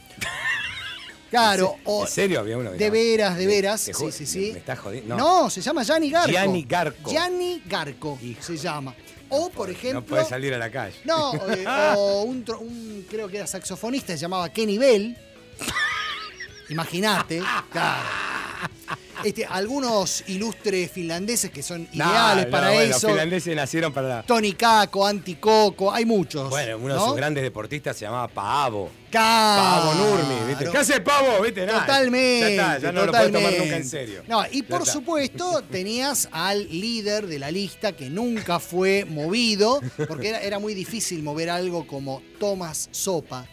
Claro. ¿En serio había uno? De veras, de veras. Sí, sí, sí. Me estás jodiendo. No. no, se llama Gianni Garco. Gianni Garco. Gianni Garco Hijo. se llama. O, por ejemplo... No puede salir a la calle. No, eh, o un, un, creo que era saxofonista, se llamaba Kenny Bell. Imagínate. Claro. Este, algunos ilustres finlandeses que son ideales no, para no, bueno, eso. Los finlandeses nacieron para... La... Tony Kako, Antti Koko, hay muchos. Bueno, uno ¿no? de sus grandes deportistas se llamaba Paavo. Claro. Paavo Nurmi, ¿viste? ¿Qué hace Paavo? ¿Viste? Nada. Totalmente. Ya está, ya no totalmente. lo puedes tomar nunca en serio. No, y por supuesto tenías al líder de la lista que nunca fue movido, porque era, era muy difícil mover algo como Thomas Sopa.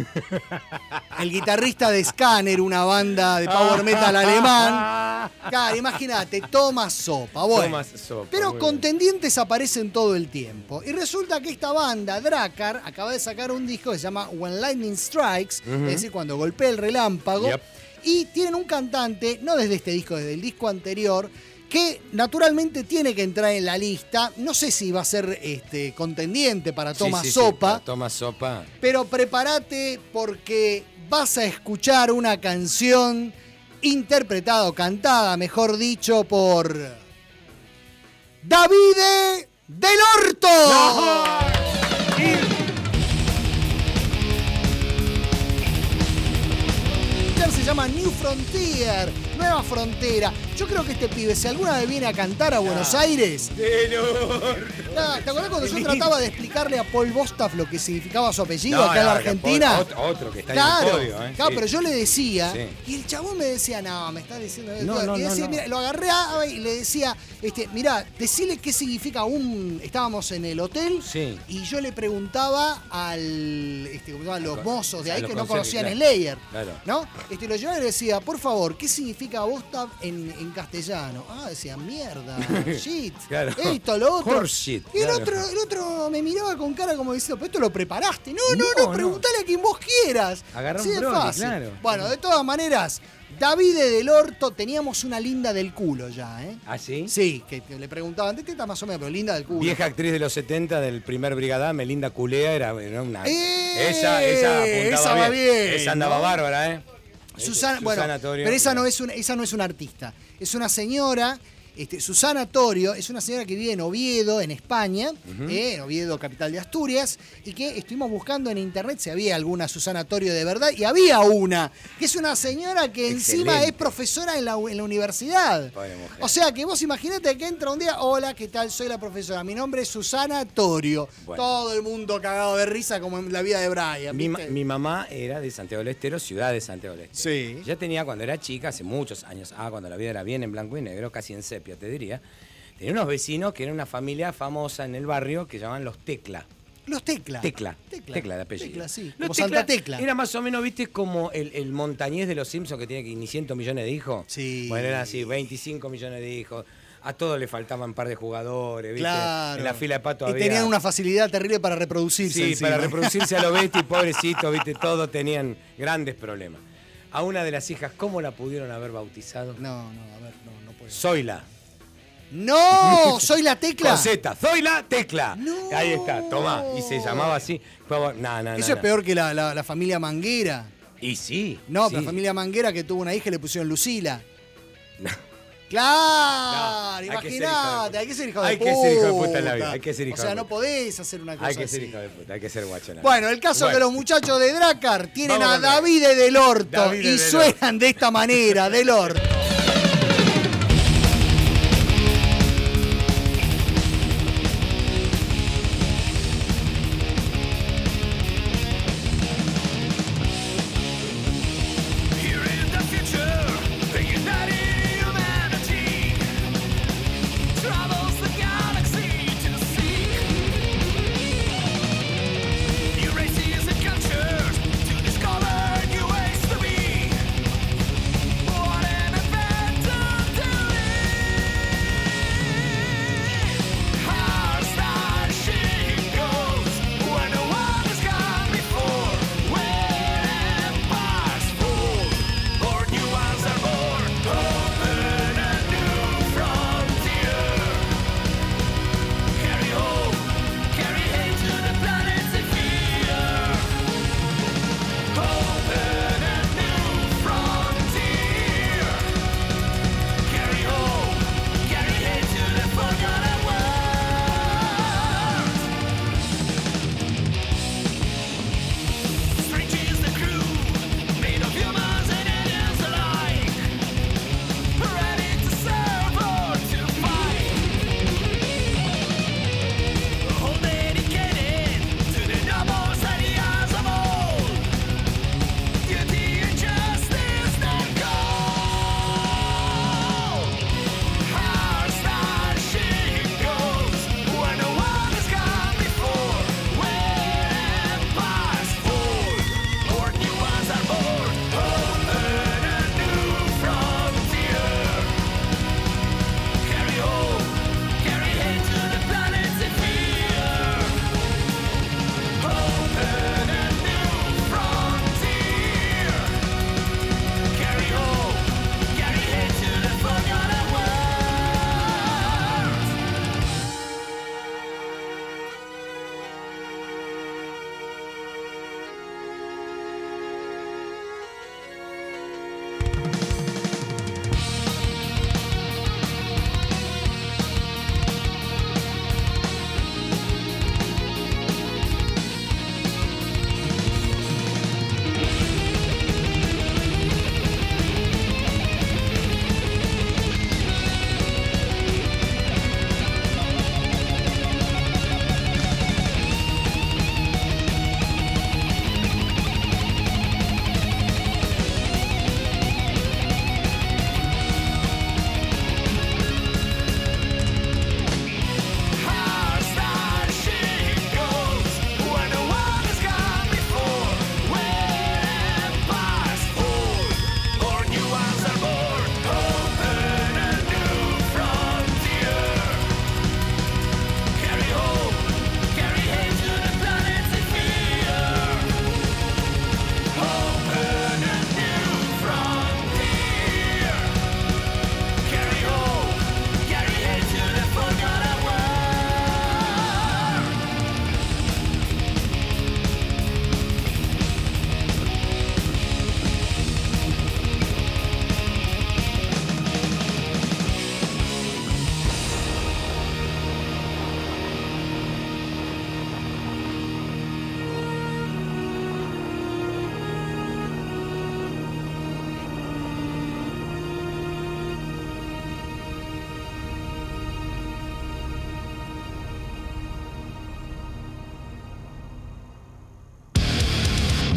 El guitarrista de Scanner, una banda de power metal alemán. Claro, imagínate, Thomas Sopa. Bueno, Thomas Sopa, pero contendientes aparecen todo el tiempo. Y resulta que esta banda, Drakkar, acaba de sacar un disco que se llama When Lightning Strikes, uh-huh. es decir, cuando golpea el relámpago. Yep. Y tienen un cantante, no desde este disco, desde el disco anterior, que naturalmente tiene que entrar en la lista. No sé si va a ser este, contendiente para Thomas sí, sí, Sopa. Sí, para Thomas Sopa. Pero prepárate porque vas a escuchar una canción interpretada o cantada, mejor dicho, por Davide Dell'Orto. No. Se llama New Frontier, Nueva Frontera. Yo creo que este pibe, si alguna vez viene a cantar a Buenos ah, Aires... Nada, ¿te acordás cuando yo trataba de explicarle a Paul Bostaph lo que significaba su apellido no, acá no, en la Argentina? Otro, otro que está claro, en el podio, ¿eh? Claro, sí. pero yo le decía, sí. y el chabón me decía, no, me está diciendo... No, no, y decía, no, mira, no. lo agarré y le decía, este, mirá, decile qué significa un... Estábamos en el hotel sí. y yo le preguntaba al, este, como a los mozos de ahí que no conocían claro. Slayer, claro. ¿no? Este, lo llevaba y le decía, por favor, ¿qué significa Bostaph en, en castellano? Ah, decía, mierda, shit, claro. esto, lo otro. Horse shit, y el, claro. otro, el otro me miraba con cara como diciendo, pero esto lo preparaste. No, no, no, no preguntale a quien vos quieras. Agarrá sí, un es brody, fácil. claro. Bueno, de todas maneras, Davide Dell'Orto, teníamos una linda del culo ya, ¿eh? ¿Ah, sí? Sí, que le preguntaban, de teta más o menos, pero linda del culo. Vieja actriz de los setenta del primer Brigada, Melinda Culea, era, era una... ¡Eh! Esa, esa apuntaba esa va bien. bien. Esa andaba ¿no? bárbara, ¿eh? Susana, bueno, Susana Torio, pero esa no, es una, esa no es una artista. Es una señora... Este, Susana Torio es una señora que vive en Oviedo, en España, uh-huh. eh, en Oviedo, capital de Asturias, y que estuvimos buscando en internet si había alguna Susana Torio de verdad, y había una, que es una señora que Excelente. encima es profesora en la, en la universidad. O sea, que vos imaginate que entra un día, hola, ¿qué tal? Soy la profesora, mi nombre es Susana Torio. Bueno. Todo el mundo cagado de risa como en la vida de Brian. Mi, mi mamá era de Santiago del Estero, ciudad de Santiago del Estero. Sí. Ya tenía, cuando era chica, hace muchos años, ah, cuando la vida era bien en blanco y negro, casi en sepia, te diría, tenía unos vecinos que eran una familia famosa en el barrio que llamaban los Tecla. Los Tecla. Tecla. Tecla, Tecla de apellido. Tecla, sí. Los Como Tecla Santa Tecla. Era más o menos, viste, como el, el montañés de los Simpsons que tiene ni cientos millones de hijos. Sí. Bueno, eran así, veinticinco millones de hijos. A todos le faltaban un par de jugadores, ¿viste? Claro. En la fila de pato y había... tenían una facilidad terrible para reproducirse. Sí, encima. para reproducirse a lo bestia y pobrecitos, ¿viste? Todos tenían grandes problemas. A una de las hijas, ¿cómo la pudieron haber bautizado? No, no, a ver, no, no puedo. Zoila. ¡No! ¡Soy la Tecla! Con Z, Zoila Tecla. No. Ahí está, tomá. Y se llamaba así. No, no, no. Eso no. es peor que la, la, la familia Manguera. Y sí. No, sí. la familia Manguera que tuvo una hija y le pusieron Lucila. No. ¡Claro! No, imagínate, hay que ser hijo de hay puta. Hay que ser hijo de puta en la vida, hay que ser hijo O sea, de no puta. podés hacer una cosa Hay que así. ser hijo de puta, hay que ser guacho. Bueno, el caso bueno. que los muchachos de Drakkar tienen Vamos a Davide Dell'Orto Davide y Dell'Orto. suenan de esta manera, Dell'Orto.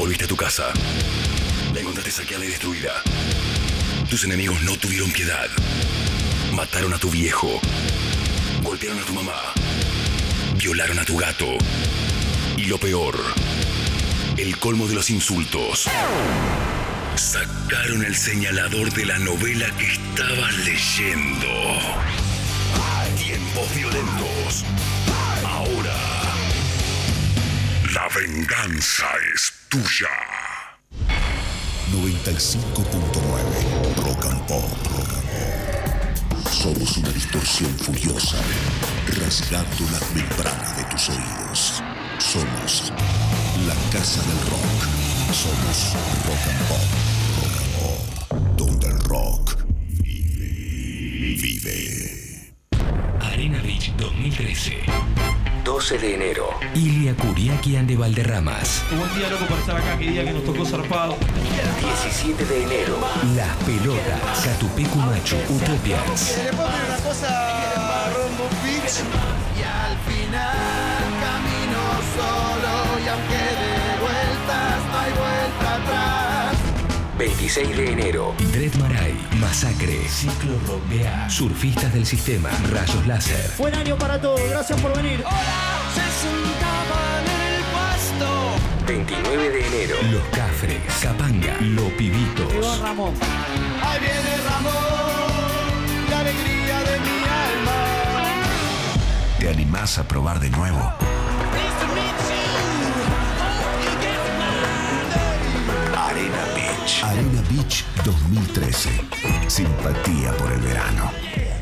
Volviste a tu casa. La encontraste saqueada y destruida. Tus enemigos no tuvieron piedad. Mataron a tu viejo. Golpearon a tu mamá. Violaron a tu gato. Y lo peor, el colmo de los insultos. Sacaron el señalador de la novela que estabas leyendo. Tiempos violentos. Ahora, la venganza es tuya. noventa y cinco punto nueve Rock and Pop. Somos una distorsión furiosa, rasgando las membranas de tus oídos. Somos la casa del rock. Somos Rock and Pop. Rock and Pop, donde el rock vive. Arena Beach dos mil trece. doce de enero. Ilia Kuriakian de Valderramas. Buen día, loco, para estar acá. Qué día que nos tocó zarpado. diecisiete de enero. Las Pelotas. Catupecu Machu. Utopians. ¿Le puedo pedir una cosa a Rombo Beach? Y al final camino solo y aunque de vueltas no hay vuelta atrás. veintiséis de enero. Dread Marai. Masacre. Ciclo Rock B A. Surfistas del sistema. Rayos láser. Buen año para todos, gracias por venir. Se sentaban en el pasto. veintinueve de enero. Los Cafres. Capanga. Los Pibitos. Llegó Ramón. Ahí viene Ramón, la alegría de mi alma. ¿Te animás a probar de nuevo? Arena Beach. Arena Beach dos mil trece. Simpatía por el verano.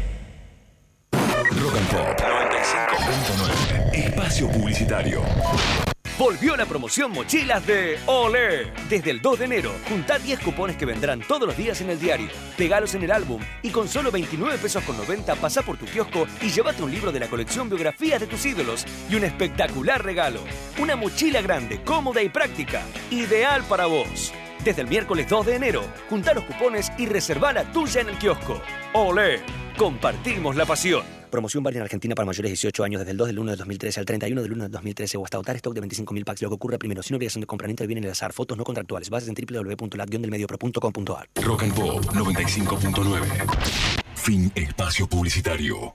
Rock and Pop noventa y cinco punto nueve. Espacio publicitario. Volvió la promoción mochilas de Olé. Desde el dos de enero, juntá diez cupones que vendrán todos los días en el diario. Pegalos en el álbum y con solo veintinueve pesos con noventa pasá por tu kiosco y llévate un libro de la colección Biografías de tus ídolos y un espectacular regalo. Una mochila grande, cómoda y práctica. Ideal para vos. Desde el miércoles dos de enero, juntá los cupones y reservá la tuya en el kiosco. Olé. Compartimos la pasión. Promoción válida en Argentina para mayores de dieciocho años desde el dos del uno de dos mil trece al treinta y uno del uno de dos mil trece o hasta agotar stock de veinticinco mil packs. Lo que ocurra primero, sin obligación de compraventa de bienes al azar. Fotos no contractuales. Bases en w w w punto lat guion del medio pro punto com punto a r. Rock and Pop noventa y cinco punto nueve. Fin espacio publicitario.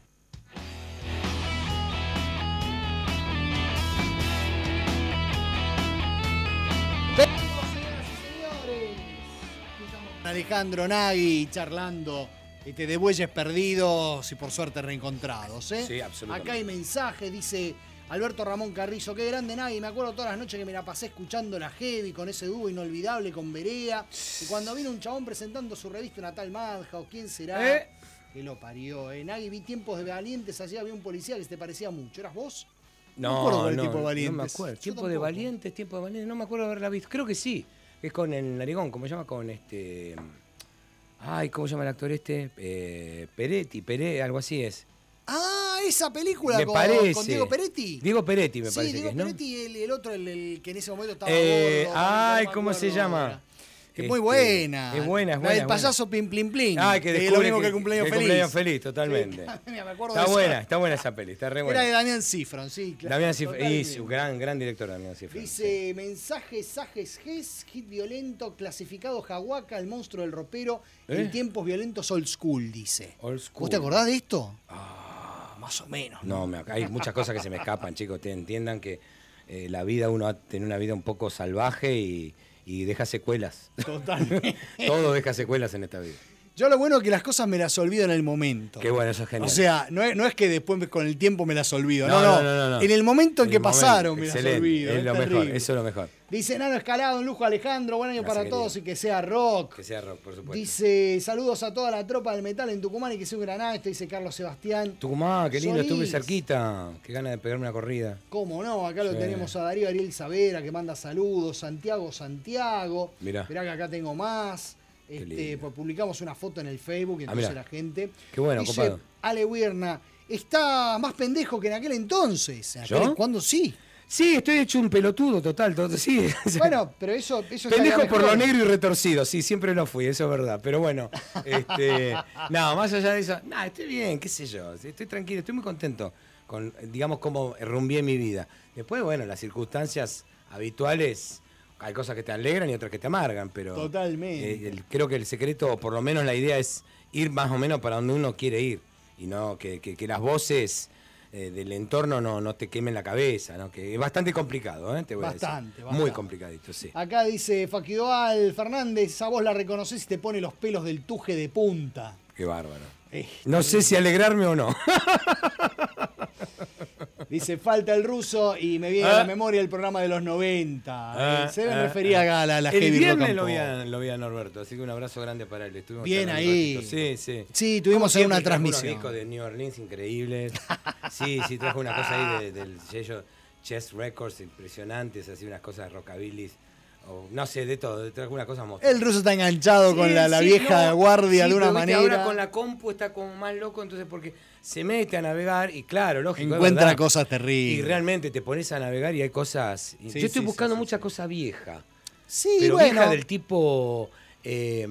Alejandro Nagui charlando este, de bueyes perdidos y por suerte reencontrados. ¿eh? Sí, absolutamente. Acá hay mensaje, dice Alberto Ramón Carrizo, qué grande Nagui, me acuerdo todas las noches que me la pasé escuchando la Heavy con ese dúo inolvidable con Berea. Y cuando vino un chabón presentando su revista, una tal Madhouse, ¿quién será? ¿Eh? Que lo parió, ¿eh? Nagui, vi Tiempos de Valientes, allí había un policía que se te parecía mucho. ¿Eras vos? No, no, no, tipo de Valientes. no me acuerdo. Yo Tiempo de tampoco. Valientes, Tiempo de Valientes, no me acuerdo de haberla visto. Creo que sí. Es con el narigón, ¿cómo se llama? Con este... Ay, ¿cómo se llama el actor este? Eh, Peretti, Pere, algo así es. Ah, esa película Me con, parece. con Diego Peretti. Diego Peretti me sí, parece Diego que es, ¿no? Peretti y el, el otro, el, el que en ese momento estaba Eh, gordo. ay, no me ¿cómo se acuerdo llama? ahora. Es Este, muy buena. Es buena, es La buena. del payaso Plim Plim Plim. Ay, que es descubre lo mismo que, el cumpleaños que feliz. cumpleaños feliz, totalmente. Sí, me acuerdo Está de buena, esa. está buena esa peli, está re buena. Era de Damián Cifrón, sí, claro. Damián Cifrón, y totalmente. su gran, gran director Damián Cifrón. Dice, mensajes, sajes, ges, hit violento, clasificado Jahuaca, el monstruo del ropero, ¿Eh? en tiempos violentos old school, dice. Old school. ¿Vos te acordás de esto? Ah, más o menos. No, me, hay muchas cosas que se me escapan, chicos. Te entiendan que eh, la vida, uno va a tener una vida un poco salvaje y, y deja secuelas. Totalmente. Todo deja secuelas en esta vida. Yo lo bueno es que las cosas me las olvido en el momento. Qué bueno, eso es genial. O sea, no es, no es que después con el tiempo me las olvido. No, No, no. no, no, no, no. En el momento en En que el momento, pasaron me las excelente, olvido. es lo mejor, terrible. eso es lo mejor. Dice Nano Escalado, un lujo Alejandro, buen año Gracias, para querido. todos y que sea rock. Que sea rock, por supuesto. Dice, saludos a toda la tropa del metal en Tucumán y que sea un gran acto, dice Carlos Sebastián. Tucumán, qué lindo, Solís. estuve cerquita. Qué ganas de pegarme una corrida. ¿Cómo no? Acá lo Sí. tenemos a Darío Ariel Savera que manda saludos, Santiago Santiago. Mirá. Esperá que acá tengo más. Este, lindo. pues publicamos una foto en el Facebook, Ah, entonces mirá. la gente. Qué bueno, dice, copado. Ale Huirna, está más pendejo que en aquel entonces. ¿En ¿Yo? aquel- ¿Cuándo sí? Sí, estoy hecho un pelotudo total, todo, sí. Bueno, pero eso, eso Pendejo estaría por lo mejor. negro y retorcido, sí, siempre lo fui, eso es verdad. Pero bueno, este, no, más allá de eso, nada, estoy bien, qué sé yo, estoy tranquilo, estoy muy contento con, digamos, cómo rumbié mi vida. Después, bueno, las circunstancias habituales hay cosas que te alegran y otras que te amargan, pero... Totalmente. eh, el- creo que el secreto, o por lo menos la idea es ir más o menos para donde uno quiere ir. Y no que, que, que las voces eh, del entorno no, no te quemen la cabeza, ¿no? Que es bastante complicado, ¿eh? Te voy Bastante, a decir. bastante. Muy complicadito, sí. Acá dice Faquidoal Fernández, esa voz la reconoces y te pone los pelos del tuje de punta. Qué bárbaro. Eh, No sé si alegrarme o no. Dice, falta el ruso y me viene Ah. a la memoria el programa de los noventa. Ah, Eh, Se me ah, refería ah. a la, la El Heavy Rock viernes and lo Pop. vi, a, lo vi a Norberto, así que un abrazo grande para él. Estuvimos Bien charlando un ahí. ratito. Sí, sí. Sí, tuvimos Como ahí una siempre, trajo transmisión. unos discos de New Orleans increíbles. Sí, sí, trajo una cosa ahí de- del sello Chess Records impresionantes, así unas cosas de rockabilly. O, no sé, de todo, trajo una cosa monstruosa. El ruso está enganchado con Sí, la, la sí, vieja no, guardia sí, de una pero viste, manera. Ahora con la compu está como más loco, entonces porque se mete a navegar y claro, lógico. es Encuentra verdad. cosas terribles. Y realmente te pones a navegar y hay cosas. y Sí, yo estoy sí, buscando sí, mucha cosa vieja. Sí, pero bueno. vieja del tipo. eh,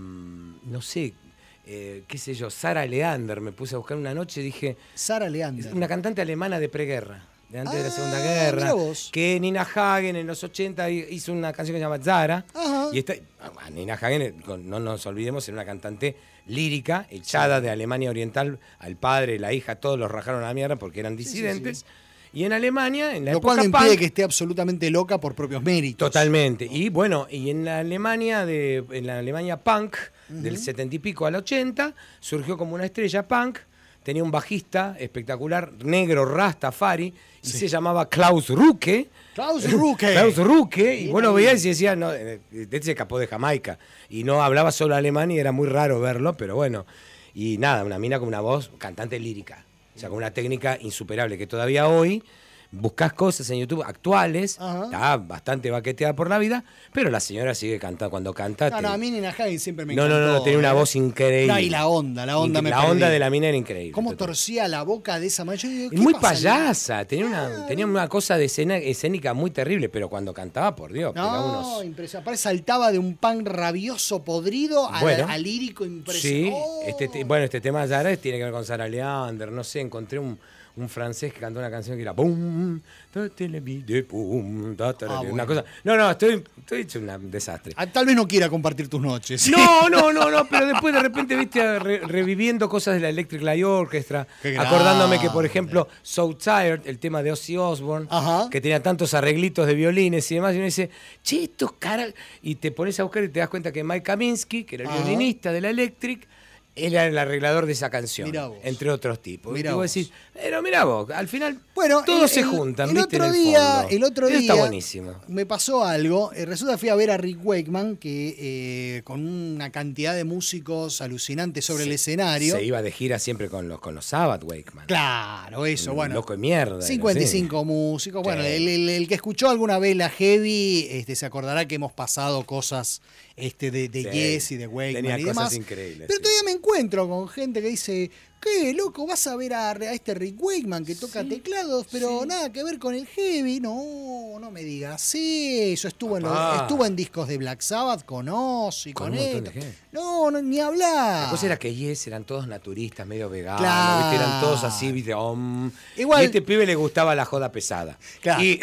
no sé. eh, qué sé yo, Sarah Leander. Me puse a buscar una noche y dije. Sara Leander. Una cantante alemana de preguerra. De antes de la Segunda Ah, mirá Guerra. vos. Que Nina Hagen en los ochenta hizo una canción que se llama Zara. Ajá. Y está, ah, Nina Hagen, eh, con- no nos olvidemos, era una cantante lírica, echada de Alemania Oriental, al padre, la hija, todos los rajaron a la mierda porque eran disidentes. Y en Alemania, en la Lo cual época no impide punk, que esté absolutamente loca por propios méritos. totalmente. Y bueno, y en la Alemania de, en la Alemania punk, del Ujú. setenta y pico al ochenta, surgió como una estrella punk. Tenía un bajista espectacular, negro, Rastafari, y se llamaba Klaus Ruke. Klaus Ruke. Klaus Ruke, y Bien vos lo ahí. veías y decías, no, eh, este se escapó de Jamaica. Y no hablaba solo alemán y era muy raro verlo, pero bueno. Y nada, una mina con una voz, cantante lírica. O sea, con una técnica insuperable, que todavía hoy buscas cosas en YouTube actuales, está bastante baqueteada por la vida, pero la señora sigue cantando. Cuando canta. No, te- no, a mí Nina Hagen siempre me no, no, encantó. no, no, tenía una ¿eh? voz increíble. No, y la onda, la onda Incre- me La onda perdí. de la mina era increíble. ¿Cómo torcía la boca de esa manera? Yo digo, Y ¿qué muy pasa? payasa, tenía una, tenía una cosa de escena, escénica muy terrible, pero cuando cantaba, por Dios, pegaba No, unos. impresionante. Aparte saltaba de un pan rabioso podrido al, Bueno. al lírico Sí, impresionante. este, te- bueno, este tema ya es- tiene que ver con Sarah Leander, no sé, encontré un, un francés que cantó una canción que era Boom, da tele vide, boom, da tele Ah, vide, bueno. una cosa. No, no, estoy, estoy hecho un desastre. Ah, tal vez no quiera compartir tus noches. No, no, no, no, pero después de repente, viste, re- reviviendo cosas de la Electric Light Orchestra, Qué acordándome que, grande. por ejemplo, So Tired, el tema de Ozzy Osbourne, Ajá. que tenía tantos arreglitos de violines y demás, y uno dice, che, estos caras, y te pones a buscar y te das cuenta que Mike Kaminsky, que era el Ajá. violinista de la Electric, era el arreglador de esa canción, Mirá vos. entre otros tipos. Mirá y vos vos. decís, pero mirá vos, al final Bueno, todos el- se el- juntan, el viste, otro en el día, fondo. el otro Eso día está buenísimo. me pasó algo. Eh, resulta que fui a ver a Rick Wakeman, que eh, con una cantidad de músicos alucinantes sobre el escenario. Se iba de gira siempre con los, con los Sabbath Wakeman. Claro, eso, Un bueno. loco de mierda. era, cincuenta y sí. cinco músicos. Bueno, Sí. el, el- el que escuchó alguna vez la Heavy este, se acordará que hemos pasado cosas este, de, de Sí. Yes y de Wakeman Tenía y cosas demás. increíbles. Pero sí. todavía me encuentro con gente que dice, ¿qué, loco? ¿Vas a ver a, a este Rick Wakeman que toca teclados, pero nada que ver con el heavy? No, no me digas eso. Estuvo en, los- Papá. estuvo en discos de Black Sabbath, con Ozzy, Con con, un montón esto. de gente. No, no, ni hablar. La cosa era que Yes eran todos naturistas, medio veganos, Claro. ¿viste? Eran todos así, ¿viste? Om. Igual- Y a este pibe le gustaba la joda pesada. Claro. Y,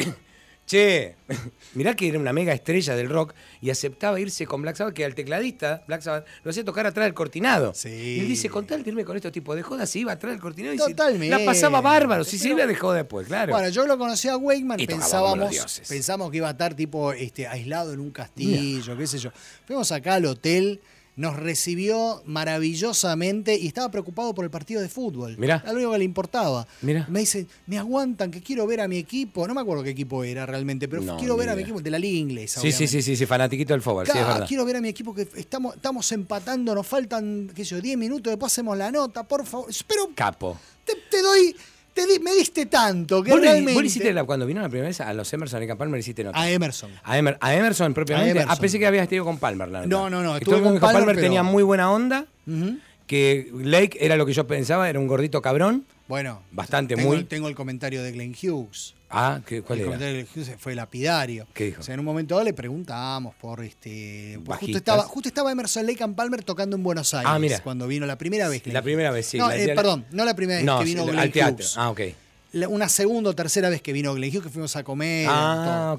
che, mirá que era una mega estrella del rock y aceptaba irse con Black Sabbath, que al tecladista, Black Sabbath, lo hacía tocar atrás del cortinado. Y él dice, con tal de irme con estos tipos de joda, se iba atrás del cortinado y se- Totalmente. la pasaba bárbaro. Si se iba de joda después, claro. Bueno, yo lo conocí a Wakeman, Y tocaba como los pensábamos, dioses. pensábamos que iba a estar tipo este, aislado en un castillo, qué sé yo. Fuimos acá al hotel, nos recibió maravillosamente y estaba preocupado por el partido de fútbol. Mirá. Era lo único que le importaba. Mirá. Me dice, me aguantan que quiero ver a mi equipo. No me acuerdo qué equipo era realmente, pero No, quiero ni ver a mi idea. equipo de la liga inglesa. Sí, sí, sí, sí, sí, fanatiquito del fútbol, sí, es Claro, verdad. quiero ver a mi equipo que estamos, estamos empatando, nos faltan, qué sé yo, diez minutos, después hacemos la nota, por favor. Pero Capo. te, te doy, te di- me diste tanto que ¿Vos, le- realmente... vos le hiciste la- cuando vino la primera vez a los Emerson y a Palmer, le hiciste nota? A Emerson. A, Emer- a Emerson propiamente. A Emerson. Ah, pensé que habías estado con Palmer, la No, nota. no, no, Estuve estuve con Palmer, pero- tenía muy buena onda. Ujú. Que Lake era lo que yo pensaba, era un gordito cabrón. Bueno, Bastante tengo, muy. tengo el comentario de Glenn Hughes. Ah, ¿qué, ¿cuál el era? comentario de Glenn Hughes fue lapidario. ¿Qué dijo? O sea, en un momento dado le preguntamos por este. Pues justo, Bajistas. estaba, justo estaba Emerson Lake and Palmer tocando en Buenos Aires. Ah, mira. Cuando vino la primera vez. Glenn La Hughes. primera vez, sí. No, la- eh, la- perdón, no la primera vez No, que vino sí, Glenn al teatro. Hughes. Ah, ok. La- una segunda o tercera vez que vino Glenn Hughes, que fuimos a comer. Ah, todo. ok.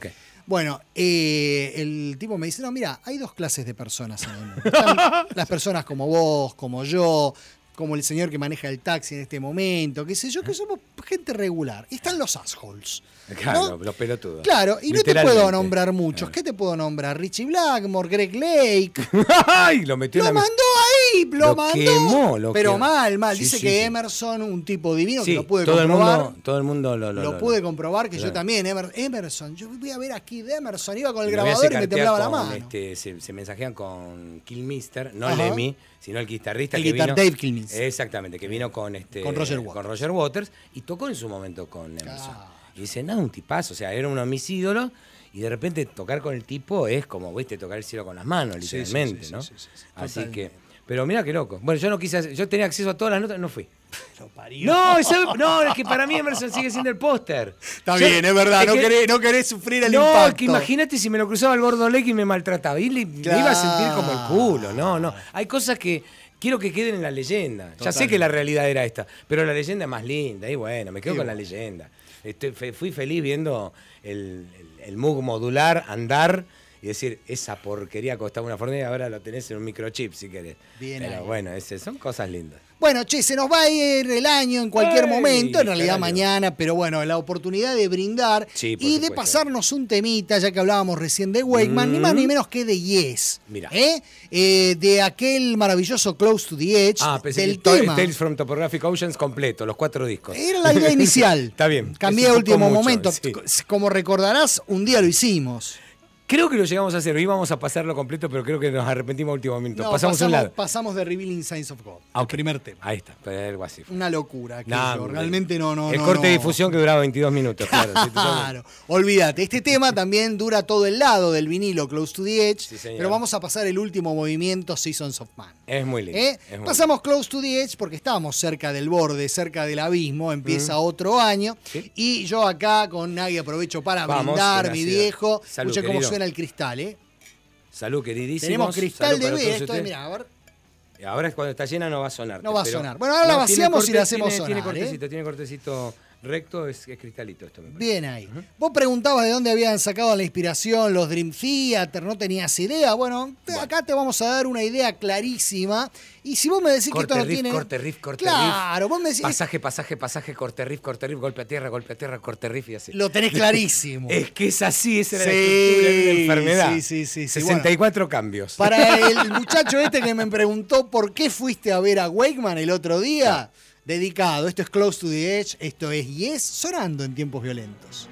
Bueno, eh, el tipo me dice, no, mira, hay dos clases de personas en el mundo. Están las personas como vos, como yo, como el señor que maneja el taxi en este momento, qué sé yo, que somos gente regular. Y están los assholes. Claro, ¿no? los pelotudos. Claro, y no te puedo nombrar muchos. ¿Qué te puedo nombrar? Richie Blackmore, Greg Lake. ¡Ay! Lo metió lo en la... mandó ahí, lo, lo mandó. Quemó, lo pero quemó. mal, mal. Sí, Dice sí, que sí. Emerson, un tipo divino, Sí, que lo pude todo comprobar. El mundo, todo el mundo lo... Lo, lo lo pude lo, comprobar, que claro. yo también. Emer, Emerson, yo voy a ver aquí de Emerson. Iba con el Y lo voy a grabador y me hacer temblaba la con, mano. Este, se, se mensajean con Killmister, no Ajá. Lemmy, sino el guitarrista El que guitar- vino. Dave Killmister. Exactamente, que vino con este Con Roger Waters. con Roger Waters y tocó en su momento con Emerson. Y dice, no, un tipazo, o sea, era uno de mis ídolos. Y de repente tocar con el tipo es como, viste, tocar el cielo con las manos, Sí, literalmente, sí, sí, ¿no? sí, sí, sí. Así Totalmente. que, pero mira qué loco. Bueno, yo no quise, hacer- yo tenía acceso a todas las notas, no fui. Lo parió. No, eso- no, es que para mí Emerson sigue siendo el póster. Está Yo- bien, es verdad, no, que- querés, no querés sufrir el no, impacto. es que imagínate si me lo cruzaba el gordo Leque y me maltrataba. Y le, me iba a sentir como el culo. No, no. Hay cosas que quiero que queden en la leyenda. Ya sé Totalmente. que la realidad era esta, pero la leyenda es más linda. Y bueno, me quedo Y con la bueno. leyenda. Estoy- fe- fui feliz viendo el, el, el Moog modular andar y decir, esa porquería costaba una fortuna y ahora lo tenés en un microchip si querés. Bien pero ahí. bueno, ese, son cosas lindas. Bueno, che, se nos va a ir el año en cualquier Ay, momento, en realidad carajo. mañana, pero bueno, la oportunidad de brindar Sí, por y de supuesto. pasarnos un temita, ya que hablábamos recién de Wakeman, ni más ni menos que de Yes. Mira. ¿eh? Eh, de aquel maravilloso Close to the Edge, Ah, pensé del que to- tema. Tales from Topographic Oceans completo, los cuatro discos. Era la idea inicial. Está bien. Cambié Eso a fue último mucho, momento. sí. Como recordarás, un día lo hicimos. Creo que lo llegamos a hacer, íbamos a pasarlo completo, pero creo que nos arrepentimos a último minuto. No, pasamos, a un lado. pasamos de Revealing Signs of God, Ah, el ok. primer tema. Ahí está, pero algo así. Una locura. aquello. No, Realmente no, no, El no, corte no. de difusión que duraba veintidós minutos, claro. sí, tú sabes. Claro, olvídate. Este tema también dura todo el lado del vinilo Close to the Edge, Sí, señor. pero vamos a pasar el último movimiento Seasons of Man. Es muy lindo. ¿Eh? es muy Pasamos Close to the Edge porque estábamos cerca del borde, cerca del abismo, empieza otro año Sí. y yo acá con Nagui aprovecho para Vamos, brindar, mi gracias. viejo. Salud, Escuché cómo querido. suena el cristal, ¿eh? lindo. Salud, queridísimos. Tenemos cristal Salud de para B, todos esto ustedes. mira, a ver. Ahora es cuando está llena no va a sonar. No va a pero- sonar. Bueno, ahora la No, tiene vaciamos y corte- la hacemos tiene, Tiene sonar, ¿eh? cortecito, tiene cortecito recto, es, es cristalito esto. Me parece. Bien ahí. Vos preguntabas de dónde habían sacado la inspiración los Dream Theater, no tenías idea. Bueno, te- acá te vamos a dar una idea clarísima. Y si vos me decís Corte que esto no riff, tiene... corte riff, corte Claro, riff. vos me decís... Pasaje, pasaje, pasaje, corte riff, corte riff, golpe a tierra, golpe a tierra, corte riff y así. Lo tenés clarísimo. Es que es así, esa era Sí, la estructura de una enfermedad. sí, sí, sí, sí, sesenta y cuatro cambios. Para el muchacho este que me preguntó por qué fuiste a ver a Wakeman el otro día, dedicado. Esto es Close to the Edge, esto es Yes, sonando en tiempos violentos.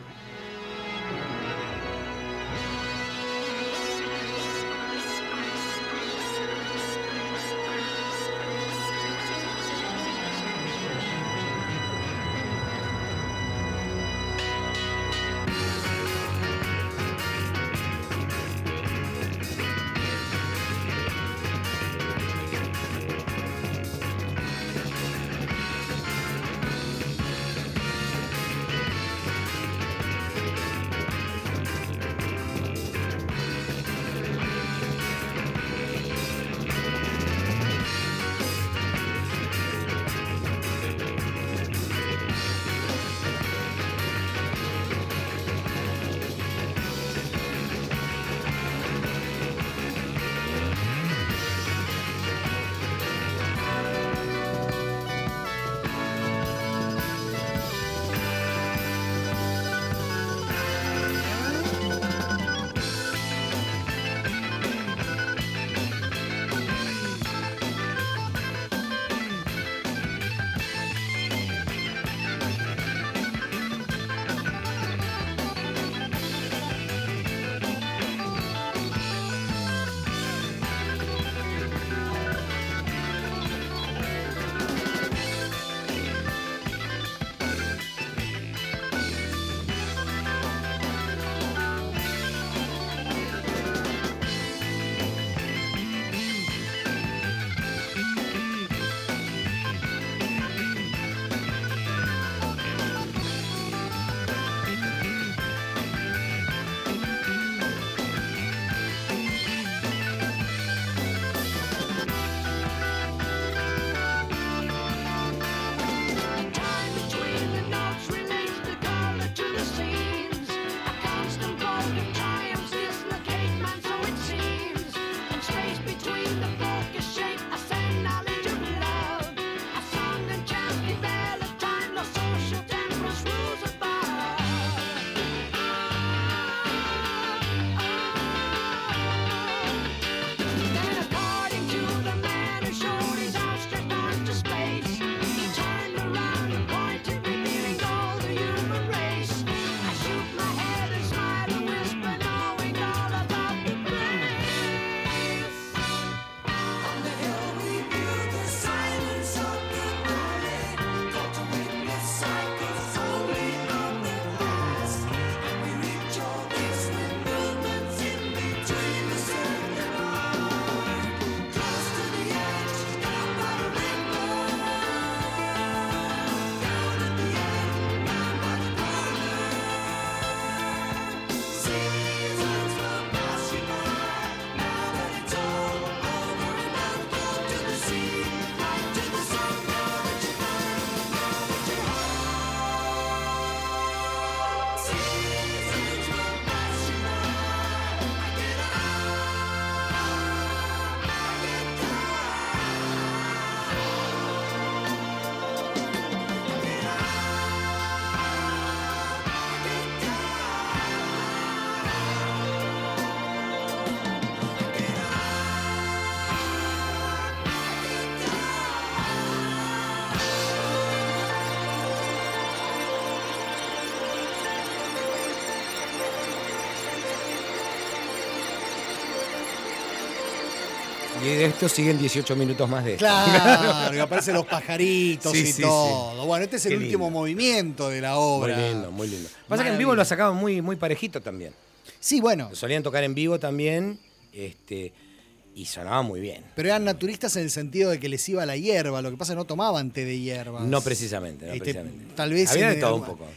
Yes. Y de esto siguen dieciocho minutos más de esto. Claro, y aparecen los pajaritos Sí, y sí, todo. sí. Bueno, este es el Qué último lindo. movimiento de la obra. Muy lindo, muy lindo. Pasa que en vivo lo sacaban muy, muy parejito también. Sí, bueno. Lo solían tocar en vivo también, este, y sonaba muy bien. Pero eran naturistas en el sentido de que les iba la hierba. Lo que pasa es que no tomaban té de hierbas. No precisamente, no Este, precisamente. Tal vez. Había de en- todo un poco.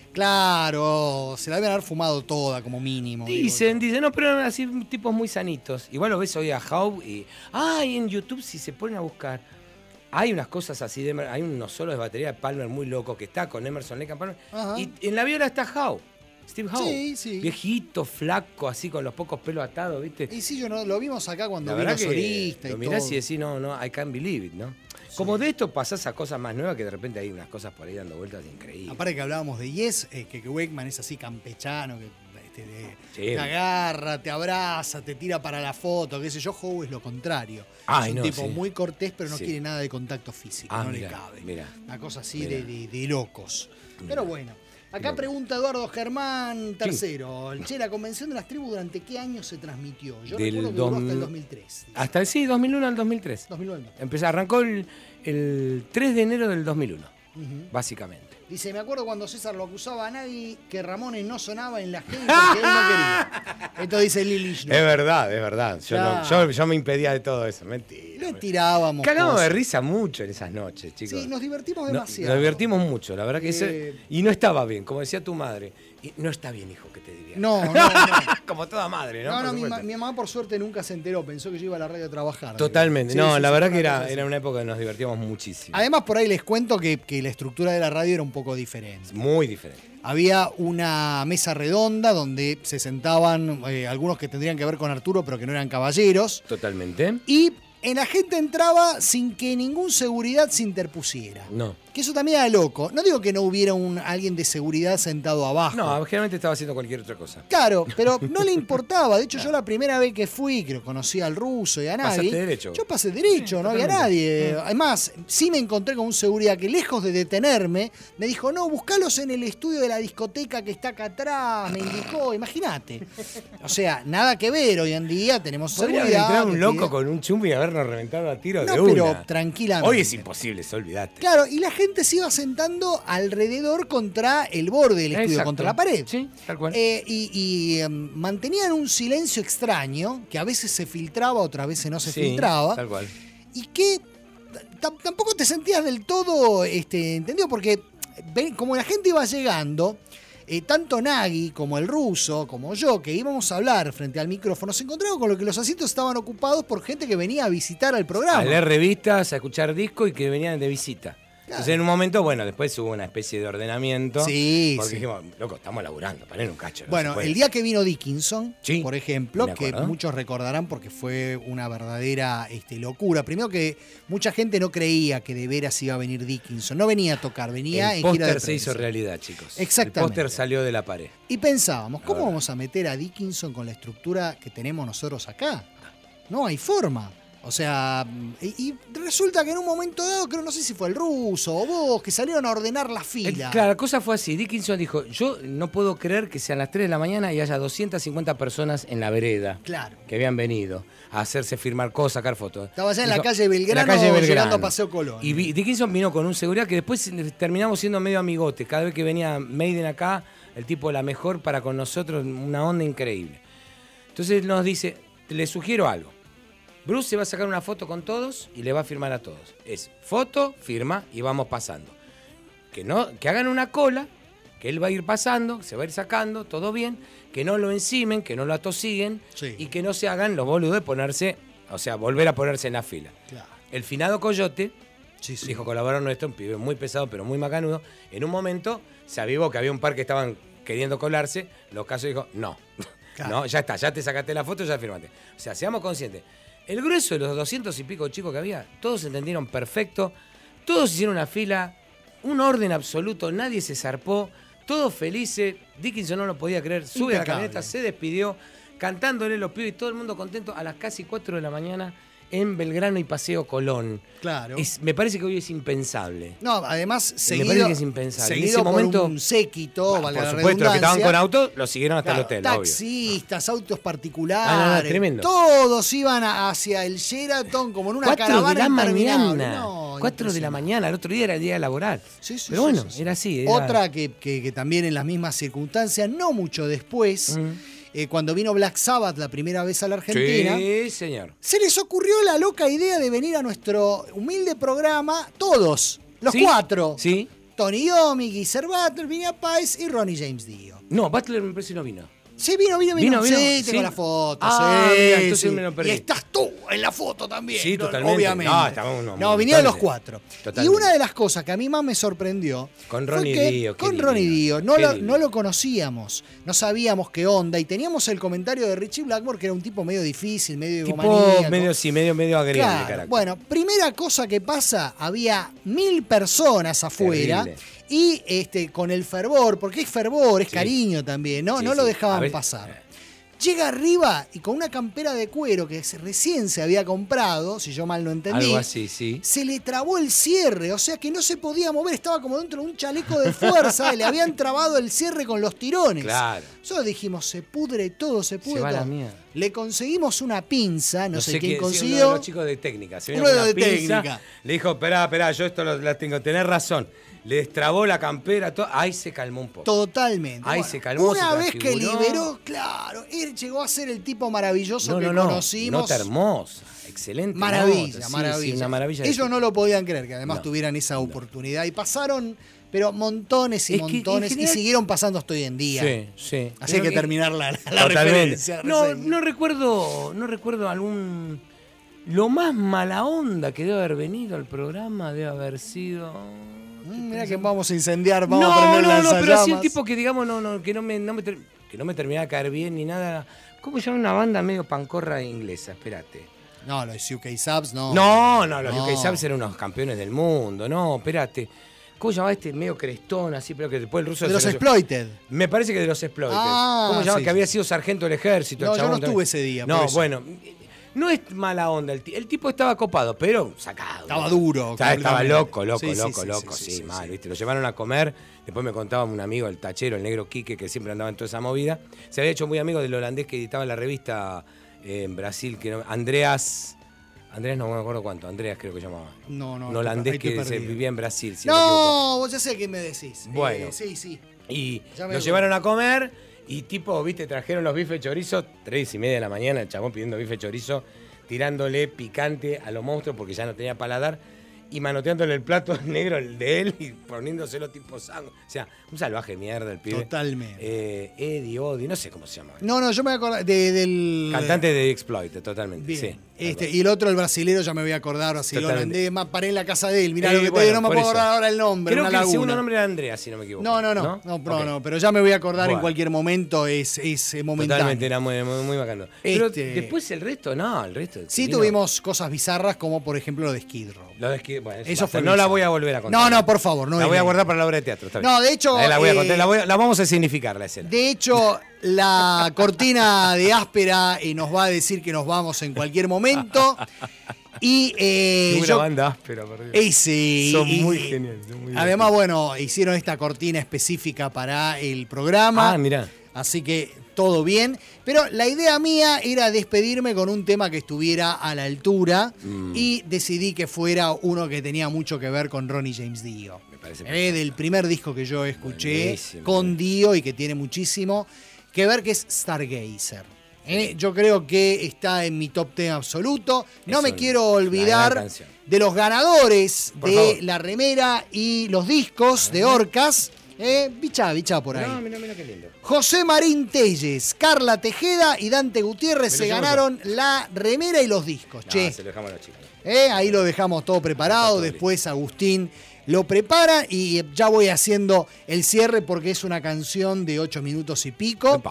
Claro, se la deben haber fumado toda como mínimo. digo. Dicen, dicen, no, pero eran así tipos muy sanitos. Igual lo ves hoy a How y. Ah, y en YouTube si se ponen a buscar. Hay unas cosas así de Emer- hay unos solos de batería de Palmer muy locos que está con Emerson Lake and Palmer. Ajá. Y en la viola está How. Steve Howe. Sí, sí. Viejito, flaco, así con los pocos pelos atados, ¿viste? Y sí, yo no, lo vimos acá cuando La vino verdad que solista y lo mirás todo. y decís, no, no, I can't believe it, ¿no? Como de esto pasás a cosas más nuevas que de repente hay unas cosas por ahí dando vueltas increíbles. Aparte que hablábamos de Yes, eh, que, que Wakeman es así campechano, que este, de- Sí. te agarra, te abraza, te tira para la foto, qué sé yo. Howe es lo contrario. Ay, es un no, tipo sí. muy cortés, pero no Sí. quiere nada de contacto físico, Ah, no mirá, le cabe. mirá. Una cosa así Mirá. de, de- de locos. Pero bueno. Acá Loco. pregunta Eduardo Germán tercero. Che, ¿la convención de las tribus durante qué año se transmitió? Yo Del recuerdo que duró hasta dos- el dos mil tres. Hasta el sí, dos mil uno al dos mil tres. dos mil uno. Empezó, arrancó el, el tres de enero del dos mil uno, Ujú. básicamente. Dice, me acuerdo cuando César lo acusaba a nadie que Ramones no sonaba en la gente porque él no quería. Esto dice Lili Es verdad, es verdad. Yo, no- Claro. yo, yo me impedía de todo eso, mentira. Le tirábamos. Cagamos de cosas. risa mucho en esas noches, chicos. Sí, nos divertimos No, demasiado. nos divertimos mucho, la verdad que eso- Eh, y no estaba bien, como decía tu madre. Y no está bien, hijo, que te diviertas. No, no, no. Como toda madre, ¿no? No, Por no, mi, supuesto. ma- mi mamá por suerte nunca se enteró, pensó que yo iba a la radio a trabajar. Totalmente. Sí, no, sí, la sí, verdad fue que una cosa era, así. era una época que nos divertíamos muchísimo. Además, por ahí les cuento que, que la estructura de la radio era un poco diferente. Muy diferente. Había una mesa redonda donde se sentaban eh, algunos que tendrían que ver con Arturo, pero que no eran caballeros. Totalmente. Y en la gente entraba sin que ningún seguridad se interpusiera. No. Que eso también era loco. No digo que no hubiera un, alguien de seguridad sentado abajo. No, generalmente estaba haciendo cualquier otra cosa. Claro, pero no le importaba. De hecho, yo la primera vez que fui, que conocí al ruso y a nadie. Pasaste derecho. Yo pasé derecho, Sí, no había totalmente. nadie. Además, sí me encontré con un seguridad que lejos de detenerme, me dijo, no, buscalos en el estudio de la discoteca que está acá atrás, me indicó, imagínate. O sea, nada que ver. Hoy en día tenemos Podría haber seguridad. entrado un que loco pide- con un chumbo y habernos reventado a tiro No, de una. pero tranquilamente. Hoy es imposible, eso, olvidate. Claro, y la gente se iba sentando alrededor contra el borde del estudio, Exacto. contra la pared. Sí, tal cual. Eh, y y, em, mantenían un silencio extraño, que a veces se filtraba, otras veces no se Sí, filtraba, tal cual. y que t- tampoco te sentías del todo este, entendido, porque ven- como la gente iba llegando, eh, tanto Nagui como el ruso, como yo, que íbamos a hablar frente al micrófono, se encontraron con lo que los asientos estaban ocupados por gente que venía a visitar al programa. A leer revistas, a escuchar discos y que venían de visita. Entonces en un momento, bueno, después hubo una especie de ordenamiento. Sí, Porque sí. dijimos, loco, estamos laburando, paren un cacho. no Bueno, se puede. el día que vino Dickinson, Sí, por ejemplo, me que acuerdo. muchos recordarán porque fue una verdadera este, locura. Primero que mucha gente no creía que de veras iba a venir Dickinson. No venía a tocar, venía el en gira de póster se hizo prensa. realidad, chicos. Exactamente. El póster salió de la pared. Y pensábamos, ¿cómo Ahora. vamos a meter a Dickinson con la estructura que tenemos nosotros acá? No hay forma. O sea, y, y resulta que en un momento dado, creo, no sé si fue el ruso o vos, que salieron a ordenar la Eh, fila. Claro, la cosa fue así. Dickinson dijo, yo no puedo creer que sean las tres de la mañana y haya doscientas cincuenta personas en la vereda. Claro. Que habían venido a hacerse firmar cosas, sacar fotos. Estaba allá en la Dijo, calle Belgrano, en la calle Belgrano. llegando a Paseo Colón. Y vi- Dickinson vino con un seguridad que después terminamos siendo medio amigote. Cada vez que venía Maiden acá, el tipo la mejor para con nosotros, una onda increíble. Entonces nos dice, le sugiero algo. Bruce se va a sacar una foto con todos y le va a firmar a todos. Es foto, firma y vamos pasando. Que, no, que hagan una cola, que él va a ir pasando, se va a ir sacando, todo bien. Que no lo encimen, que no lo atosiguen Sí. y que no se hagan los boludos de ponerse, o sea, volver a ponerse en la fila. Claro. El finado Coyote, Sí, sí. dijo colaborador nuestro, un pibe muy pesado pero muy macanudo, en un momento se avivó que había un par que estaban queriendo colarse, los casos dijo, no, Claro. no, ya está, ya te sacaste la foto, ya firmaste. O sea, seamos conscientes. El grueso de los doscientos y pico chicos que había, todos entendieron perfecto, todos hicieron una fila, un orden absoluto, nadie se zarpó, todos felices, Dickinson no lo podía creer, sube a la Impecable. camioneta, se despidió, cantándole los pibes y todo el mundo contento a las casi cuatro de la mañana en Belgrano y Paseo Colón. Claro. Es, me parece que hoy es impensable. No, además, seguido, me parece que es impensable. seguido en ese momento, por un séquito, bueno, vale por la supuesto, los que redundancia. estaban con auto lo siguieron hasta Claro, el hotel, taxistas, obvio. autos particulares, Ah, no, tremendo. todos iban a- hacia el Sheraton como en una Cuatro de caravana la interminable. mañana. No, Cuatro de la mañana, el otro día era el día laboral. Sí, sí, Pero sí, bueno, sí, sí. era así. Era... Otra que, que- que también en las mismas circunstancias, no mucho después, Mm. eh, cuando vino Black Sabbath la primera vez a la Argentina, Sí, señor. se les ocurrió la loca idea de venir a nuestro humilde programa, todos, los ¿Sí? cuatro. Sí. Tony Iommi, Geezer Butler, Vinia Pais y Ronnie James Dio. No, Butler me parece que no vino. Sí, vino, vino, vino. Vino, vino, Sí, tengo sí. la foto. Ah, sí, mira, entonces sí. me lo perdí. Y estás tú en la foto también. Sí, no, totalmente. Obviamente. Ah, estábamos unos no, vinieron los montones. cuatro. Totalmente. Y una de las cosas que a mí más me sorprendió Con fue Ronnie que Dio, qué con divino, Ronnie Dio no qué lo, divino. no lo conocíamos, no sabíamos qué onda y teníamos el comentario de Richie Blackmore que era un tipo medio difícil, medio Tipo egomaníaco. medio, sí, medio, medio agrio Claro, de carácter. bueno, primera cosa que pasa, había mil personas afuera Terrible. y este con el fervor, porque es fervor, es Sí. cariño también, ¿no? Sí, no sí. lo A dejaban ver, pasar. Llega arriba y con una campera de cuero que se- recién se había comprado, si yo mal no entendí, Algo así, sí. se le trabó el cierre, o sea que no se podía mover, estaba como dentro de un chaleco de fuerza, y le habían trabado el cierre con los tirones. Claro. Nosotros dijimos, se pudre todo, se pudre Se va todo. la mierda. Le conseguimos una pinza, no, sé, quién qué- sí, consiguió. uno de los chicos de técnica. Se vino Uno con de una pinza, técnica. Le dijo, esperá, esperá, yo esto lo, la tengo, tenés razón. Le destrabó la campera, todo. Ahí se calmó un poco. Totalmente. Ahí Bueno, se calmó, Una se vez que transfiguró. liberó, claro, él llegó a ser el tipo maravilloso No, que no, no. conocimos. Nota hermosa, excelente. Maravilla, nota, sí, maravilla. sí, una maravilla. de Ellos tipo. no lo podían creer, que además No, tuvieran esa oportunidad. Y pasaron, pero montones y Es que, en montones, general- y siguieron pasando hasta hoy en día. Sí, sí. Así hay que Creo terminar la, la Totalmente. referencia. No, reseña. no recuerdo, no recuerdo algún. Lo más mala onda que debe haber venido al programa debe haber sido. Mm, Mirá que vamos a incendiar, vamos no, a prender no, no, pero lanzallamas. así el tipo que digamos no, no, que no me, no me ter- que no me terminaba de caer bien ni nada. ¿Cómo se llama una banda medio pancorra inglesa? Espérate. No, los U K Subs, no. No, no, los No. U K Subs eran unos campeones del mundo. No, espérate. ¿Cómo se llamaba este medio crestón así, pero que después el ruso De los se lo- Exploited. Me parece que de los Exploited. Ah, ¿Cómo se llama? sí, que sí. había sido sargento del ejército. el No, yo chabón no también. estuve ese día, por No, eso. bueno. No es mala onda. El, ti- el tipo estaba copado, pero sacado. Estaba duro. Estaba, estaba completamente. loco, loco, Sí, sí, loco, sí, loco. sí, Sí, sí, sí, mal, sí. ¿viste? Lo llevaron a comer. Después me contaba un amigo, el tachero, el negro Quique, que siempre andaba en toda esa movida. Se había hecho muy amigo del holandés que editaba la revista eh, en Brasil, que no- Andreas. Andreas no me acuerdo cuánto, Andreas creo que llamaba. No, no. Un ahí holandés te que se perdí. vivía en Brasil, si no, me equivoco. No, vos ya sé qué me decís. Bueno. Eh, sí, sí. Y Ya me lo acuerdo. llevaron a comer y tipo, viste, trajeron los bifes chorizo, tres y media de la mañana, el chabón pidiendo bife chorizo, tirándole picante a los monstruos porque ya no tenía paladar y manoteándole el plato negro el de él y poniéndoselo tipo sangre. O sea, un salvaje de mierda el pibe. Totalmente. Eh, Eddie, Odi, no sé cómo se llama. No, no, yo me acuerdo de, del. Cantante de Exploit, totalmente. Bien. Sí. Este, y el otro, el brasilero, ya me voy a acordar, brasilero Totalmente. holandés, más paré en la casa de él. Mirá Eh, lo que te bueno, digo, no me por puedo eso. acordar ahora el nombre. Creo una que el laguna. segundo nombre era Andrea, si no me equivoco. No, no, no, no, no, no, Ok. no, pero ya me voy a acordar Bueno. en cualquier momento, es, es eh, momentáneo. Totalmente, era muy, muy, muy bacano. Pero Este- después el resto, no, el resto. Sí divino. tuvimos cosas bizarras como por ejemplo lo de Skid Row. Lo de Skid- bueno, Eso basta, fue no la bizarro. voy a volver a contar. No, no, por favor, no la es voy a ley. guardar para la obra de teatro. Está bien. No, de hecho, Ahí la, voy a eh, contar, la, voy a- la vamos a significar la escena. De hecho, la cortina de áspera eh, nos va a decir que nos vamos en cualquier momento. Y eh, Qué buena yo- banda áspera, por Dios. Y sí, Son y- muy geniales. son muy Además, bueno, hicieron esta cortina específica para el programa. Ah, mirá. Así que todo bien. Pero la idea mía era despedirme con un tema que estuviera a la altura. Mm. Y decidí que fuera uno que tenía mucho que ver con Ronnie James Dio. Me parece Eh, del primer disco que yo escuché Buenísimo. con Dio y que tiene muchísimo que ver, que es Stargazer. Eh, yo creo que está en mi top diez absoluto. No Es me un- quiero una gran olvidar canción. de los ganadores Por de favor. la remera y los discos de Orcas. Eh, bichá, bichá por ahí. No, mira, mira qué lindo. José Marín Telles, Carla Tejeda y Dante Gutiérrez Me se lo llevo ganaron la remera y los discos. No, che, se lo dejamos a los chicos. eh, ahí lo dejamos todo preparado. Después Agustín lo prepara y ya voy haciendo el cierre porque es una canción de ocho minutos y pico.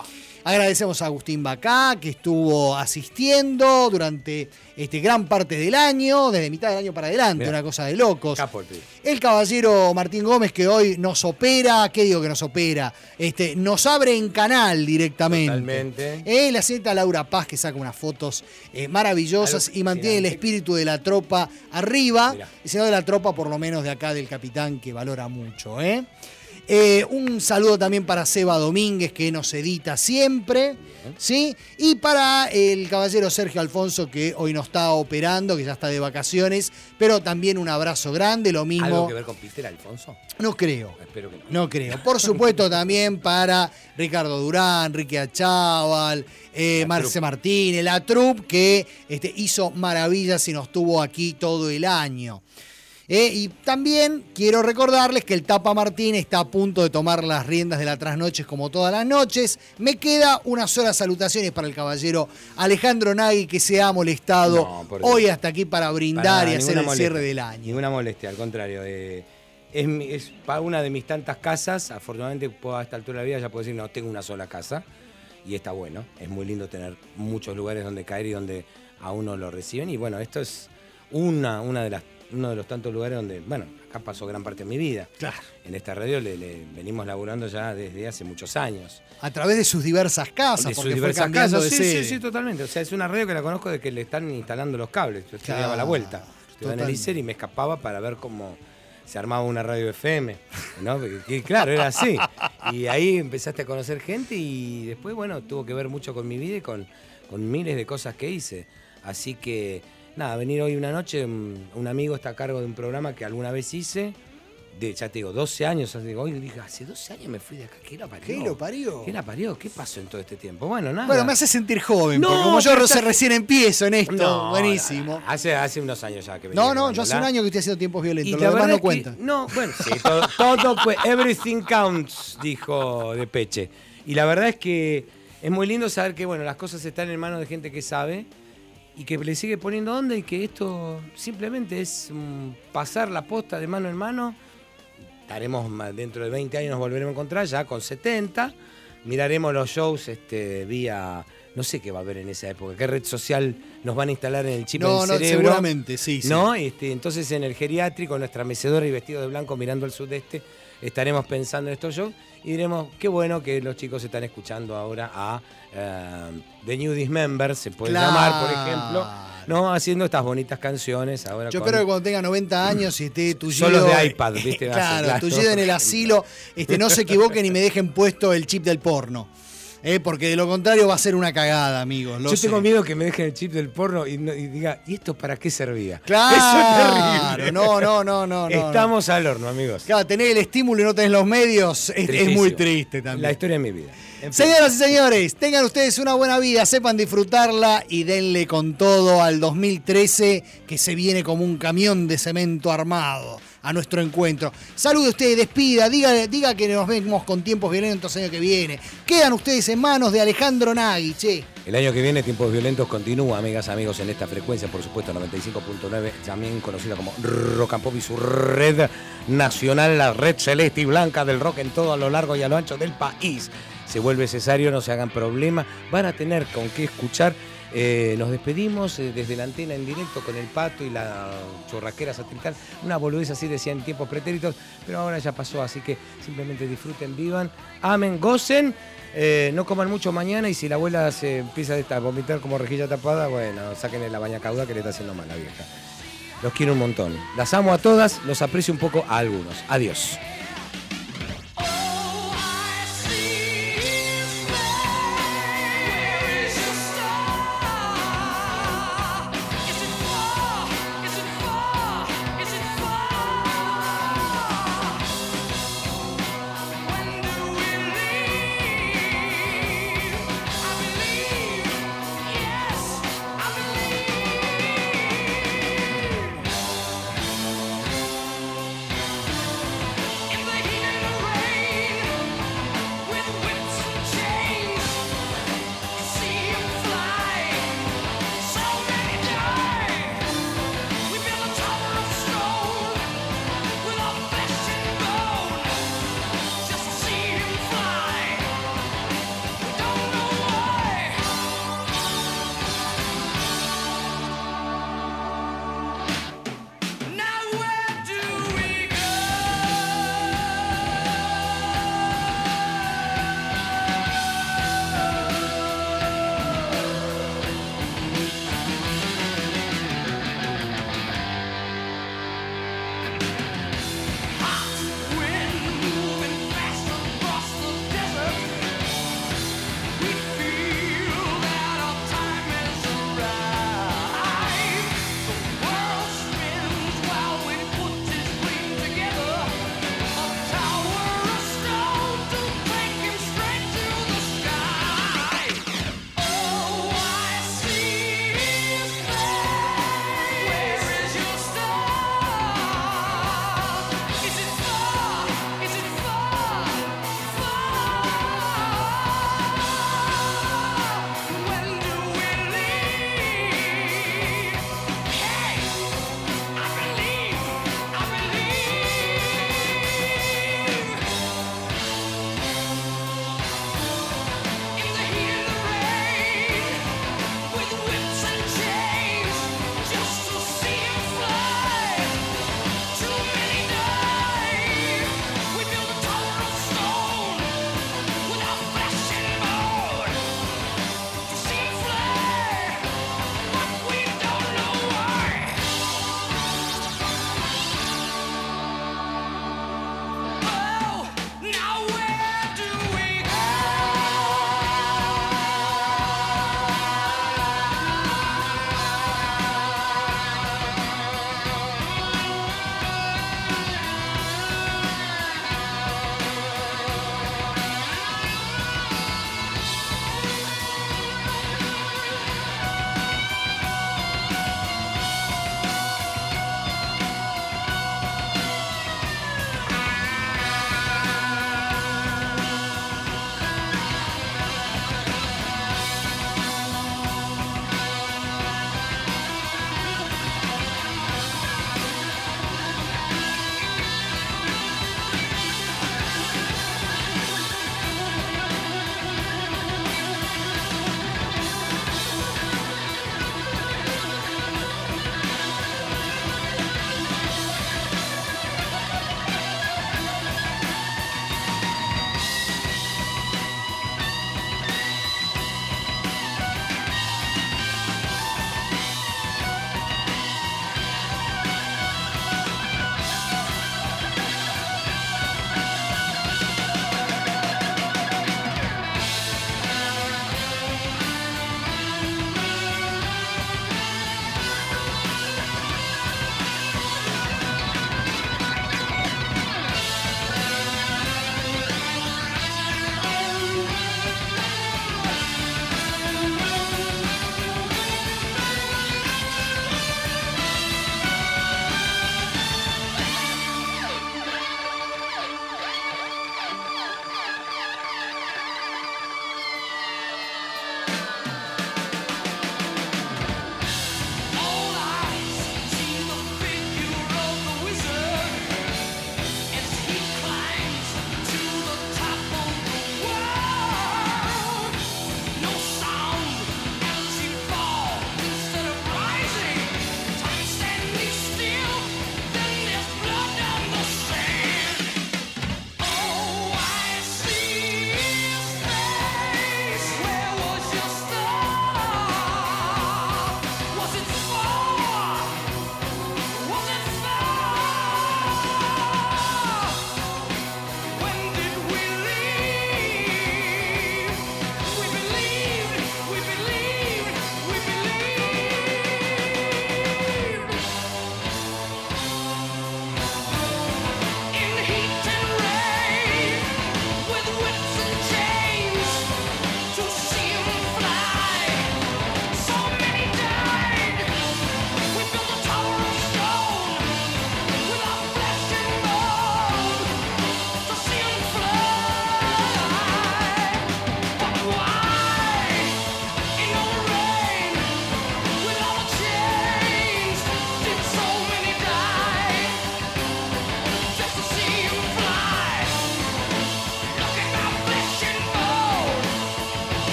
Agradecemos a Agustín Bacá, que estuvo asistiendo durante este, gran parte del año, desde mitad del año para adelante, Mirá. Una cosa de locos. Capo el, el caballero Martín Gómez, que hoy nos opera, ¿qué digo que nos opera? Este, nos abre en canal directamente. Totalmente. Eh, la señorita Laura Paz, que saca unas fotos eh, maravillosas Algo, y mantiene mirá, el espíritu de la tropa arriba, mirá. Y si no de la tropa, por lo menos de acá del capitán, que valora mucho, ¿eh? Eh, un saludo también para Seba Domínguez, que nos edita siempre, ¿sí? Y para el caballero Sergio Alfonso, que hoy no está operando, que ya está de vacaciones, pero también un abrazo grande, lo mismo. ¿Algo que ver con Peter Alfonso? No creo. Espero que no. No creo. Por supuesto también para Ricardo Durán, Ricky Achával, eh, Marce Martínez, la troupe que este, hizo maravillas y nos tuvo aquí todo el año. Eh, y también quiero recordarles que el Tapa Martín está a punto de tomar las riendas de la trasnoches como todas las noches. Me queda unas solas salutaciones para el caballero Alejandro Nagui, que se ha molestado no, hoy hasta aquí para brindar para nada, y hacer el molestia, cierre del año. Ninguna molestia, al contrario. Eh, es, es para una de mis tantas casas. Afortunadamente, puedo, a esta altura de la vida ya puedo decir, no, tengo una sola casa. Y está bueno. Es muy lindo tener muchos lugares donde caer y donde a uno lo reciben. Y bueno, esto es una, una de las uno de los tantos lugares donde, bueno, acá pasó gran parte de mi vida. Claro. En esta radio le, le venimos laburando ya desde hace muchos años. A través de sus diversas casas, de porque sus diversas fue casas, de sí, sede. sí, sí, totalmente. O sea, es una radio que la conozco de que le están instalando los cables. Yo claro, daba la vuelta. Estuve en el I C E R y totalmente. me escapaba para ver cómo se armaba una radio F M, ¿no? Porque, claro, era así. Y ahí empezaste a conocer gente y después, bueno, tuvo que ver mucho con mi vida y con, con miles de cosas que hice. Así que... Nada, venir hoy una noche, un amigo está a cargo de un programa que alguna vez hice, de, ya te digo, doce años, digo, hoy dije, hace doce años me fui de acá, ¿qué la parió? ¿Qué lo parió? ¿Qué la parió? ¿Qué pasó en todo este tiempo? Bueno, nada. Bueno, me hace sentir joven, no, porque como yo está... recién empiezo en esto, no, buenísimo. Hace, hace unos años ya que venía. No, no, yo hace un año que estoy haciendo tiempos violentos, y lo demás no es que, cuenta. No, bueno, sí, todo, todo, everything counts, dijo De Peche. Y la verdad es que es muy lindo saber que, bueno, las cosas están en manos de gente que sabe, y que le sigue poniendo onda y que esto simplemente es um, pasar la posta de mano en mano. Estaremos dentro de veinte años, nos volveremos a encontrar ya con setenta. Miraremos los shows este, vía... No sé qué va a haber en esa época, qué red social nos van a instalar en el chip no, del no, cerebro. seguramente, sí, sí. ¿No? Este, entonces en el geriátrico, nuestra mecedora y vestido de blanco mirando al sudeste, estaremos pensando en estos shows y diremos, qué bueno que los chicos están escuchando ahora a uh, The New Dismember, se puede claro. llamar, por ejemplo, ¿no? Haciendo estas bonitas canciones ahora. Yo con... creo que cuando tenga noventa años y esté tullido... Solo de iPad, ¿viste? Claro, claro, tullido en el asilo, este, no se equivoquen y me dejen puesto el chip del porno. Eh, porque de lo contrario va a ser una cagada, amigos. Lo Yo sé. tengo miedo que me dejen el chip del porno y, no, y diga, ¿y esto para qué servía? Claro, eso es terrible. No, no, no, no. Estamos no. al horno, amigos. Claro, tener el estímulo y no tener los medios es, es muy triste también. La historia de mi vida. Señoras y señores, tengan ustedes una buena vida, sepan disfrutarla y denle con todo al dos mil trece que se viene como un camión de cemento armado a nuestro encuentro. Salude usted, despida, diga, diga que nos vemos con tiempos violentos el año que viene. Quedan ustedes en manos de Alejandro Nagui, che. El año que viene Tiempos Violentos continúa, amigas, amigos, en esta frecuencia, por supuesto, noventa y cinco punto nueve, también conocida como Rock and Pop y su red nacional, la red celeste y blanca del rock en todo a lo largo y a lo ancho del país. Se vuelve cesario, no se hagan problema, van a tener con qué escuchar. Eh, nos despedimos eh, desde la antena en directo con el Pato y la chorraquera satelital. Una boludez así decía en tiempos pretéritos, pero ahora ya pasó, así que simplemente disfruten, vivan, amen, gocen. Eh, no coman mucho mañana y si la abuela se empieza a vomitar como rejilla tapada, bueno, sáquenle la baña cauda que le está haciendo mal la vieja. Los quiero un montón. Las amo a todas, los aprecio un poco a algunos. Adiós.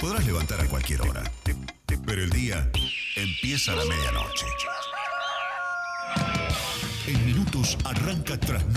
podrás levantar a cualquier hora, pero el día empieza a la medianoche. En minutos arranca Trasnoche